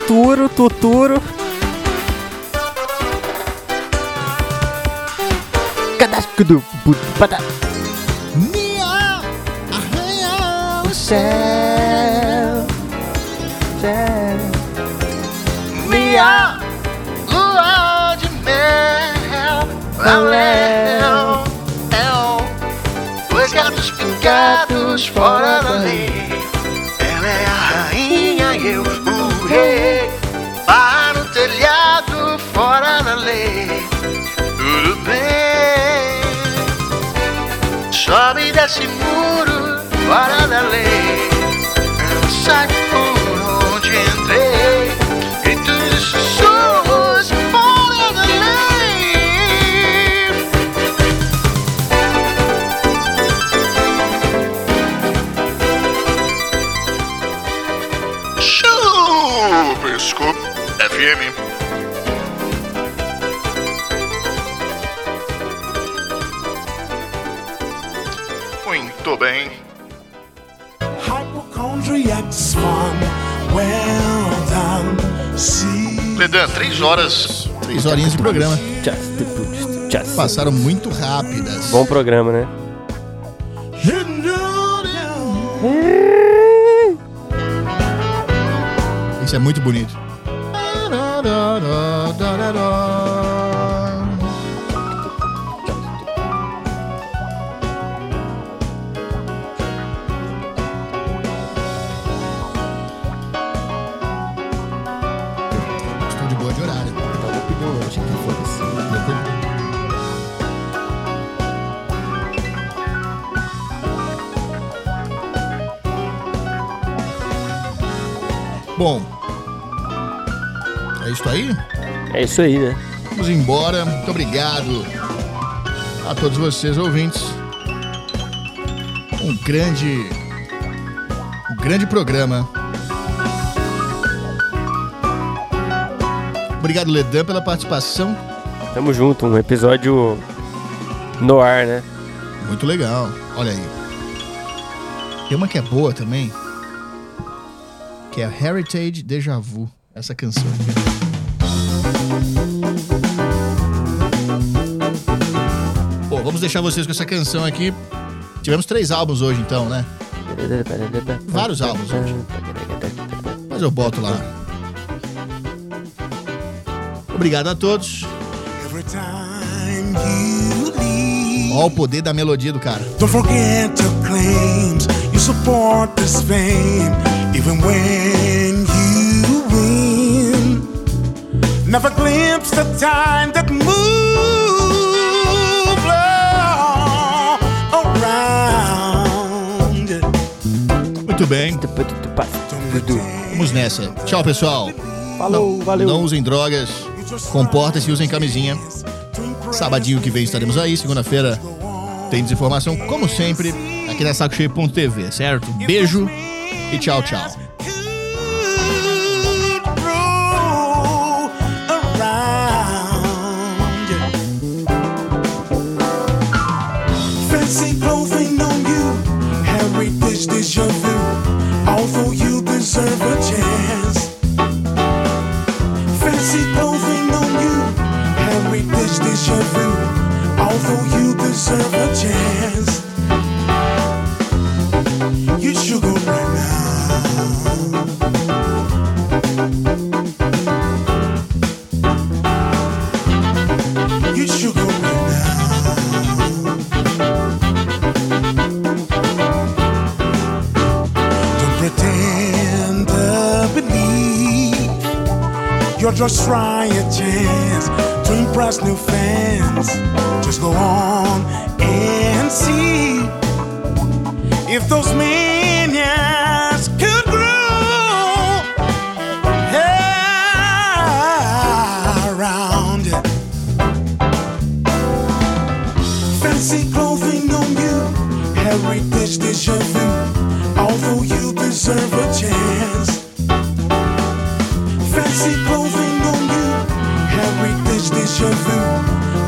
tuturo, tuturo. Cadasco do pata. Minha arranha o Céu, céu. minha lua de mel, Léu, dois gatos pingados fora da lei. Ela é a rainha e eu o rei. Lá no telhado fora da lei. Tudo bem. Sobe e desce muro fora da lei. Ela sabe por onde entrei. Gritos e sussurros fora da lei. Super Scoop F M. Muito bem. Hypochondriac's fun. Well done. See. Ledan, três horas. Três horinhas de programa. Just, just. Passaram muito rápidas. Bom programa, né? Isso é muito bonito. Estou de boa de horário. Então vou pedir um lanche aqui, foda-se. Bom, é isso aí? É isso aí, né? Vamos embora. Muito obrigado a todos vocês, ouvintes. Um grande... Um grande programa. Obrigado, Ledan, pela participação. Tamo junto, um episódio no ar, né? Muito legal. Olha aí. Tem uma que é boa também, que é a Heritage Deja Vu. Essa canção aqui. Bom, vamos deixar vocês com essa canção aqui. Tivemos três álbuns hoje, então, né? Vários álbuns hoje. Mas eu boto lá. Obrigado a todos. Ó o poder da melodia do cara. Don't forget to claim you support this fame, even when you win. Never glimpse the time that moves around. Muito bem. Vamos nessa. Tchau, pessoal. Falou, não, valeu. Não usem drogas. Comportem-se e usem camisinha. Sabadinho que vem estaremos aí. Segunda-feira tem desinformação, como sempre, aqui na saco cheio ponto t v, certo? Beijo e tchau, tchau. Fancy clothing on you, heritage déjà vu. Although you deserve a chance. Fancy clothing on you, heritage déjà vu. Although you deserve a chance. You should go right now. You should go right now. Don't pretend to believe you're just trying a chance to impress new fans. Just go on and see if those minions could grow around you. Fancy clothing on you, heritage déjà vu. Although you deserve a chance. Fancy clothing on you, heritage déjà vu.